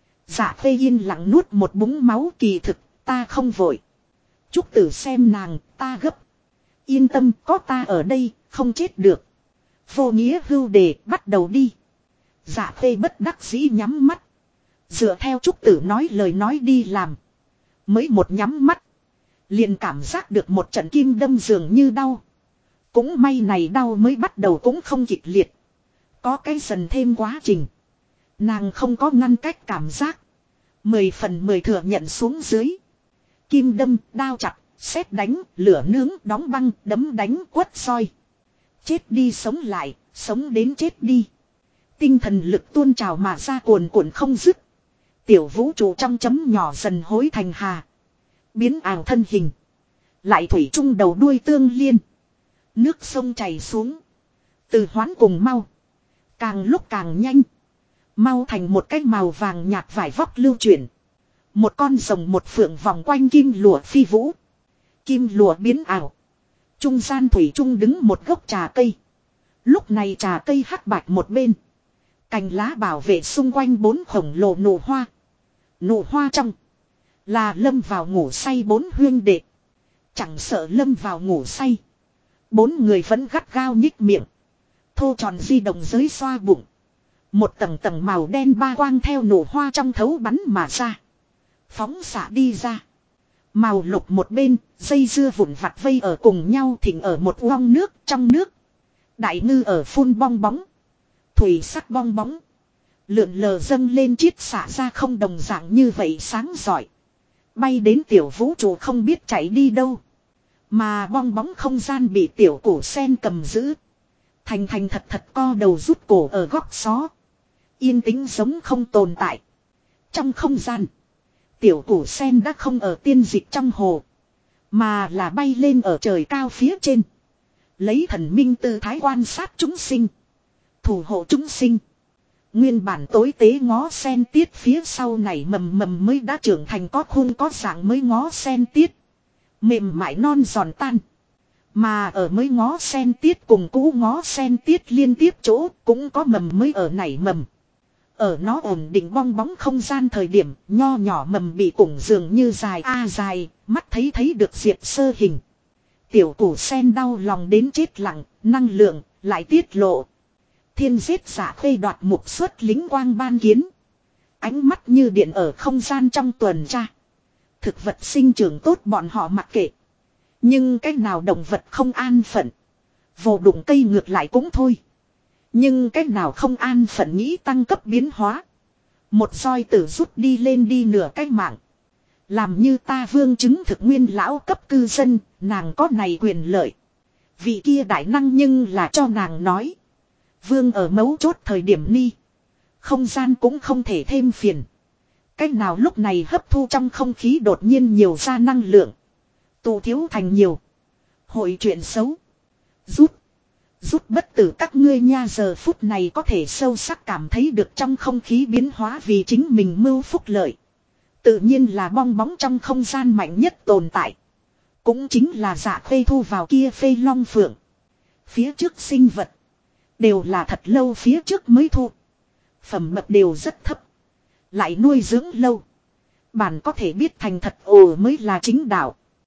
Dạ Khê yên lặng nuốt một búng máu, kỳ thực, ta không vội. Trúc Tử xem nàng, ta gấp. Yên tâm, có ta ở đây, không chết được. Vô nghĩa hưu đề, bắt đầu đi. Dạ Khê bất đắc dĩ nhắm mắt. Dựa theo Trúc Tử nói lời nói đi làm. Mới một nhắm mắt. Liền cảm giác được một trận kim đâm dường như đau. Cũng may này đau mới bắt đầu cũng không kịch liệt. Có cái dần thêm quá trình. Nàng không có ngăn cách cảm giác. 10/10 thừa nhận xuống dưới. Kim đâm, đao chặt, sét đánh, lửa nướng, đóng băng, đấm đánh, quất soi. Chết đi sống lại, sống đến chết đi. Tinh thần lực tuôn trào mà ra cuồn cuộn không dứt. Tiểu vũ trụ trong chấm nhỏ dần hối thành hà. Biến ảo thân hình. Lại thủy chung đầu đuôi tương liên. Nước sông chảy xuống. Từ hoán cùng mau. Càng lúc càng nhanh. Mau thành một cái màu vàng nhạt vải vóc lưu chuyển. Một con rồng một phượng vòng quanh kim lụa phi vũ. Kim lụa biến ảo. Trung gian thủy trung đứng một gốc trà cây. Lúc này trà cây hắc bạch một bên. Cành lá bảo vệ xung quanh 4 khổng lồ nụ hoa. Nụ hoa trong. Là lâm vào ngủ say 4 huyên đệ. Chẳng sợ lâm vào ngủ say. 4 người vẫn gắt gao nhích miệng. Thô tròn di động giới xoa bụng. Một tầng tầng màu đen ba quang theo nụ hoa trong thấu bắn mà ra. Phóng xạ đi ra. Màu lục một bên, dây dưa vụn vặt vây ở cùng nhau thỉnh ở một uong nước trong nước. Đại ngư ở phun bong bóng. Thủy sắc bong bóng. Lượn lờ dâng lên chiết xả ra không đồng dạng như vậy sáng giỏi. Bay đến tiểu vũ trụ không biết chạy đi đâu. Mà bong bóng không gian bị tiểu cổ sen cầm giữ. Thành thành thật thật co đầu rút cổ ở góc xó. Yên tĩnh giống không tồn tại. Trong không gian. Tiểu cổ sen đã không ở tiên dịch trong hồ. Mà là bay lên ở trời cao phía trên. Lấy thần minh tư thái quan sát chúng sinh. Thủ hộ chúng sinh. Nguyên bản tối tế ngó sen tiết phía sau này mầm mầm mới đã trưởng thành có khung có dạng mới ngó sen tiết. Mềm mại non giòn tan. Mà ở mới ngó sen tiết cùng cũ ngó sen tiết liên tiếp chỗ cũng có mầm mới ở nảy mầm. Ở nó ổn định bong bóng không gian thời điểm nho nhỏ mầm bị củng dường như dài dài, mắt thấy được diệp sơ hình. Tiểu củ sen đau lòng đến chết lặng, năng lượng lại tiết lộ. Thiên giết giả khê đoạt mục xuất lính quang ban kiến. Ánh mắt như điện ở không gian trong tuần tra. Thực vật sinh trưởng tốt bọn họ mặc kệ. Nhưng cách nào động vật không an phận. Vồ đụng cây ngược lại cũng thôi. Nhưng cách nào không an phận nghĩ tăng cấp biến hóa. Một roi tử rút đi lên đi nửa cái mạng. Làm như ta vương chứng thực nguyên lão cấp cư dân, nàng có này quyền lợi. Vị kia đại năng nhưng là cho nàng nói. Vương ở mấu chốt thời điểm ni. Không gian cũng không thể thêm phiền. Cách nào lúc này hấp thu trong không khí đột nhiên nhiều ra năng lượng. Tụ thiếu thành nhiều. Hội chuyện xấu. Rút bất tử các ngươi nha, giờ phút này có thể sâu sắc cảm thấy được trong không khí biến hóa vì chính mình mưu phúc lợi. Tự nhiên là bong bóng trong không gian mạnh nhất tồn tại. Cũng chính là dạ khê thu vào kia phê long phượng. Phía trước sinh vật. Đều là thật lâu phía trước mới thu. Phẩm mật đều rất thấp. Lại nuôi dưỡng lâu. Bạn có thể biết thành thật ồ mới là chính đạo.